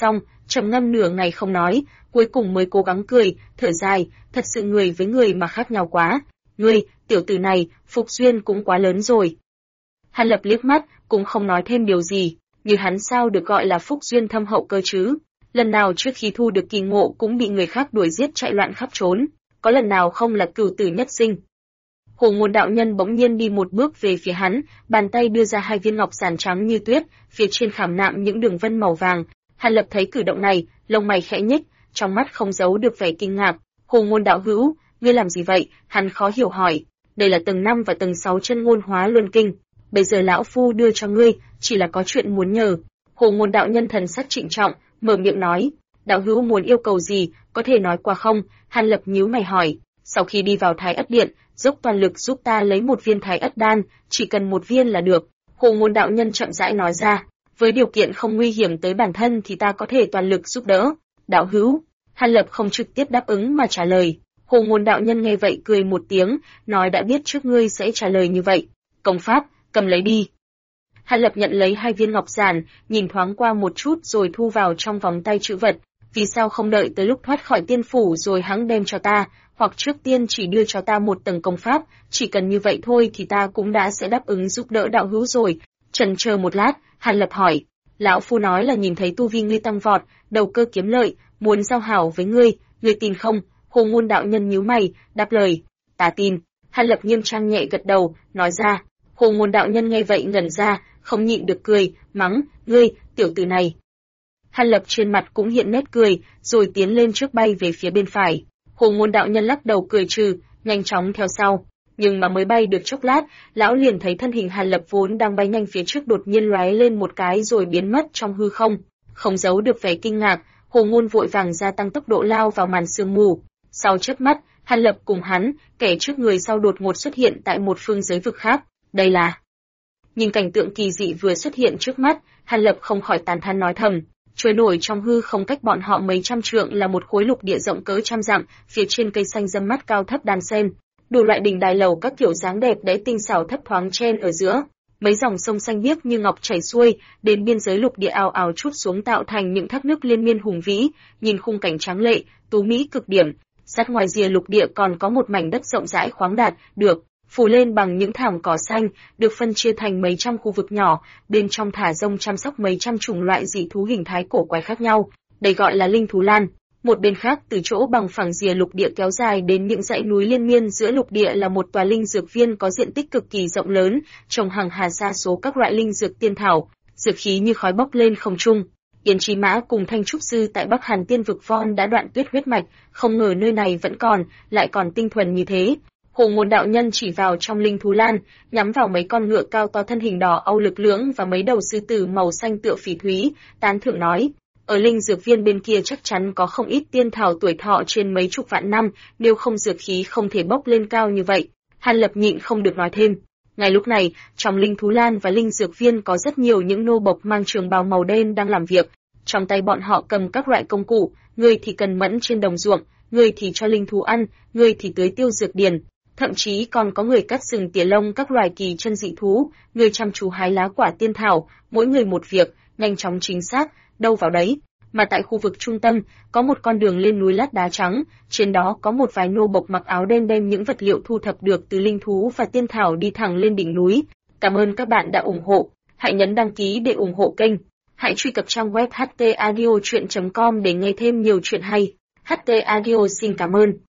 trầm ngâm nửa ngày không nói, cuối cùng mới cố gắng cười, thở dài, thật sự người với người mà khác nhau quá. Ngươi, tiểu tử này, Phục Duyên cũng quá lớn rồi. Hàn Lập liếc mắt, cũng không nói thêm điều gì, như hắn sao được gọi là Phúc Duyên thâm hậu cơ chứ. Lần nào trước khi thu được kỳ ngộ cũng bị người khác đuổi giết chạy loạn khắp trốn, có lần nào không là cửu tử nhất sinh. Hồ Ngôn đạo nhân bỗng nhiên đi một bước về phía hắn, bàn tay đưa ra hai viên ngọc giản trắng như tuyết, phía trên khảm nạm những đường vân màu vàng. Hàn Lập thấy cử động này, lông mày khẽ nhếch, trong mắt không giấu được vẻ kinh ngạc. Hồ Ngôn đạo hữu, ngươi làm gì vậy? Hắn khó hiểu hỏi. Đây là tầng 5 và tầng 6 chân ngôn hóa luân kinh. Bây giờ lão phu đưa cho ngươi, chỉ là có chuyện muốn nhờ. Hồ Ngôn đạo nhân thần sắc trịnh trọng, mở miệng nói. Đạo hữu muốn yêu cầu gì, có thể nói qua không? Hàn Lập nhíu mày hỏi. Sau khi đi vào Thái Ất Điện, dốc toàn lực giúp ta lấy một viên Thái Ất đan, chỉ cần một viên là được. Hồ Ngôn đạo nhân chậm rãi nói ra. Với điều kiện không nguy hiểm tới bản thân thì ta có thể toàn lực giúp đỡ. Đạo hữu. Hàn Lập không trực tiếp đáp ứng mà trả lời. Hồ Ngôn đạo nhân nghe vậy cười một tiếng, nói đã biết trước ngươi sẽ trả lời như vậy. Công pháp, cầm lấy đi. Hàn Lập nhận lấy hai viên ngọc giản, nhìn thoáng qua một chút rồi thu vào trong vòng tay trữ vật. Vì sao không đợi tới lúc thoát khỏi tiên phủ rồi hắn đem cho ta, hoặc trước tiên chỉ đưa cho ta một tầng công pháp, chỉ cần như vậy thôi thì ta cũng đã sẽ đáp ứng giúp đỡ đạo hữu rồi. Chần chờ một lát, Hàn Lập hỏi, lão phu nói là nhìn thấy tu vi ngươi tăng vọt, đầu cơ kiếm lợi, muốn giao hảo với ngươi tin không? Hồ Ngôn đạo nhân nhíu mày, đáp lời, ta tin. Hàn Lập nghiêm trang nhẹ gật đầu, nói ra. Hồ Ngôn đạo nhân nghe vậy ngẩn ra, không nhịn được cười, mắng, ngươi, tiểu tử này. Hàn Lập trên mặt cũng hiện nét cười, rồi tiến lên trước bay về phía bên phải. Hồ Ngôn đạo nhân lắc đầu cười trừ, nhanh chóng theo sau. Nhưng mà mới bay được chốc lát, lão liền thấy thân hình Hàn Lập vốn đang bay nhanh phía trước đột nhiên lóe lên một cái rồi biến mất trong hư không. Không giấu được vẻ kinh ngạc, Hồ Ngôn vội vàng gia tăng tốc độ lao vào màn sương mù. Sau chớp mắt, Hàn Lập cùng hắn, kẻ trước người sau đột ngột xuất hiện tại một phương giới vực khác. Đây là... Nhìn cảnh tượng kỳ dị vừa xuất hiện trước mắt, Hàn Lập không khỏi tán thán nói thầm. Trôi nổi trong hư không cách bọn họ mấy trăm trượng là một khối lục địa rộng cỡ trăm dặm, phía trên cây xanh râm mát cao thấp đan xen, đủ loại đỉnh đài lầu các kiểu dáng đẹp đẽ tinh xảo thấp thoáng chen ở giữa. Mấy dòng sông xanh biếc như ngọc chảy xuôi, đến biên giới lục địa ào ào trút xuống tạo thành những thác nước liên miên hùng vĩ, nhìn khung cảnh tráng lệ, tú mỹ cực điểm. Sát ngoài rìa lục địa còn có một mảnh đất rộng rãi khoáng đạt, được phủ lên bằng những thảm cỏ xanh, được phân chia thành mấy trăm khu vực nhỏ, bên trong thả rông chăm sóc mấy trăm chủng loại dị thú hình thái cổ quái khác nhau, đây gọi là linh thú lan. Một bên khác, từ chỗ bằng phẳng rìa lục địa kéo dài đến những dãy núi liên miên giữa lục địa là một tòa linh dược viên có diện tích cực kỳ rộng lớn, trồng hàng hà sa số các loại linh dược tiên thảo, dược khí như khói bốc lên không trung. Yến Chí Mã cùng Thanh Trúc Sư tại Bắc Hàn Tiên Vực Von đã đoạn tuyết huyết mạch, không ngờ nơi này vẫn còn, lại còn tinh thuần như thế. Hồ Ngôn đạo nhân chỉ vào trong linh thú lan, nhắm vào mấy con ngựa cao to thân hình đỏ âu lực lưỡng và mấy đầu sư tử màu xanh tựa phỉ thúy, tán thưởng nói. Ở linh dược viên bên kia chắc chắn có không ít tiên thảo tuổi thọ trên mấy chục vạn năm, nếu không dược khí không thể bốc lên cao như vậy. Hàn Lập nhịn không được nói thêm. Ngay lúc này, trong linh thú lan và linh dược viên có rất nhiều những nô bộc mang trường bào màu đen đang làm việc. Trong tay bọn họ cầm các loại công cụ, người thì cần mẫn trên đồng ruộng, người thì cho linh thú ăn, người thì tưới tiêu dược điền. Thậm chí còn có người cắt sừng tỉa lông các loài kỳ chân dị thú, người chăm chú hái lá quả tiên thảo, mỗi người một việc, nhanh chóng chính xác, đâu vào đấy. Mà tại khu vực trung tâm, có một con đường lên núi lát đá trắng, trên đó có một vài nô bộc mặc áo đen đem những vật liệu thu thập được từ linh thú và tiên thảo đi thẳng lên đỉnh núi. Cảm ơn các bạn đã ủng hộ, hãy nhấn đăng ký để ủng hộ kênh. Hãy truy cập trang web htaudio.com để nghe thêm nhiều chuyện hay. HT Audio xin cảm ơn.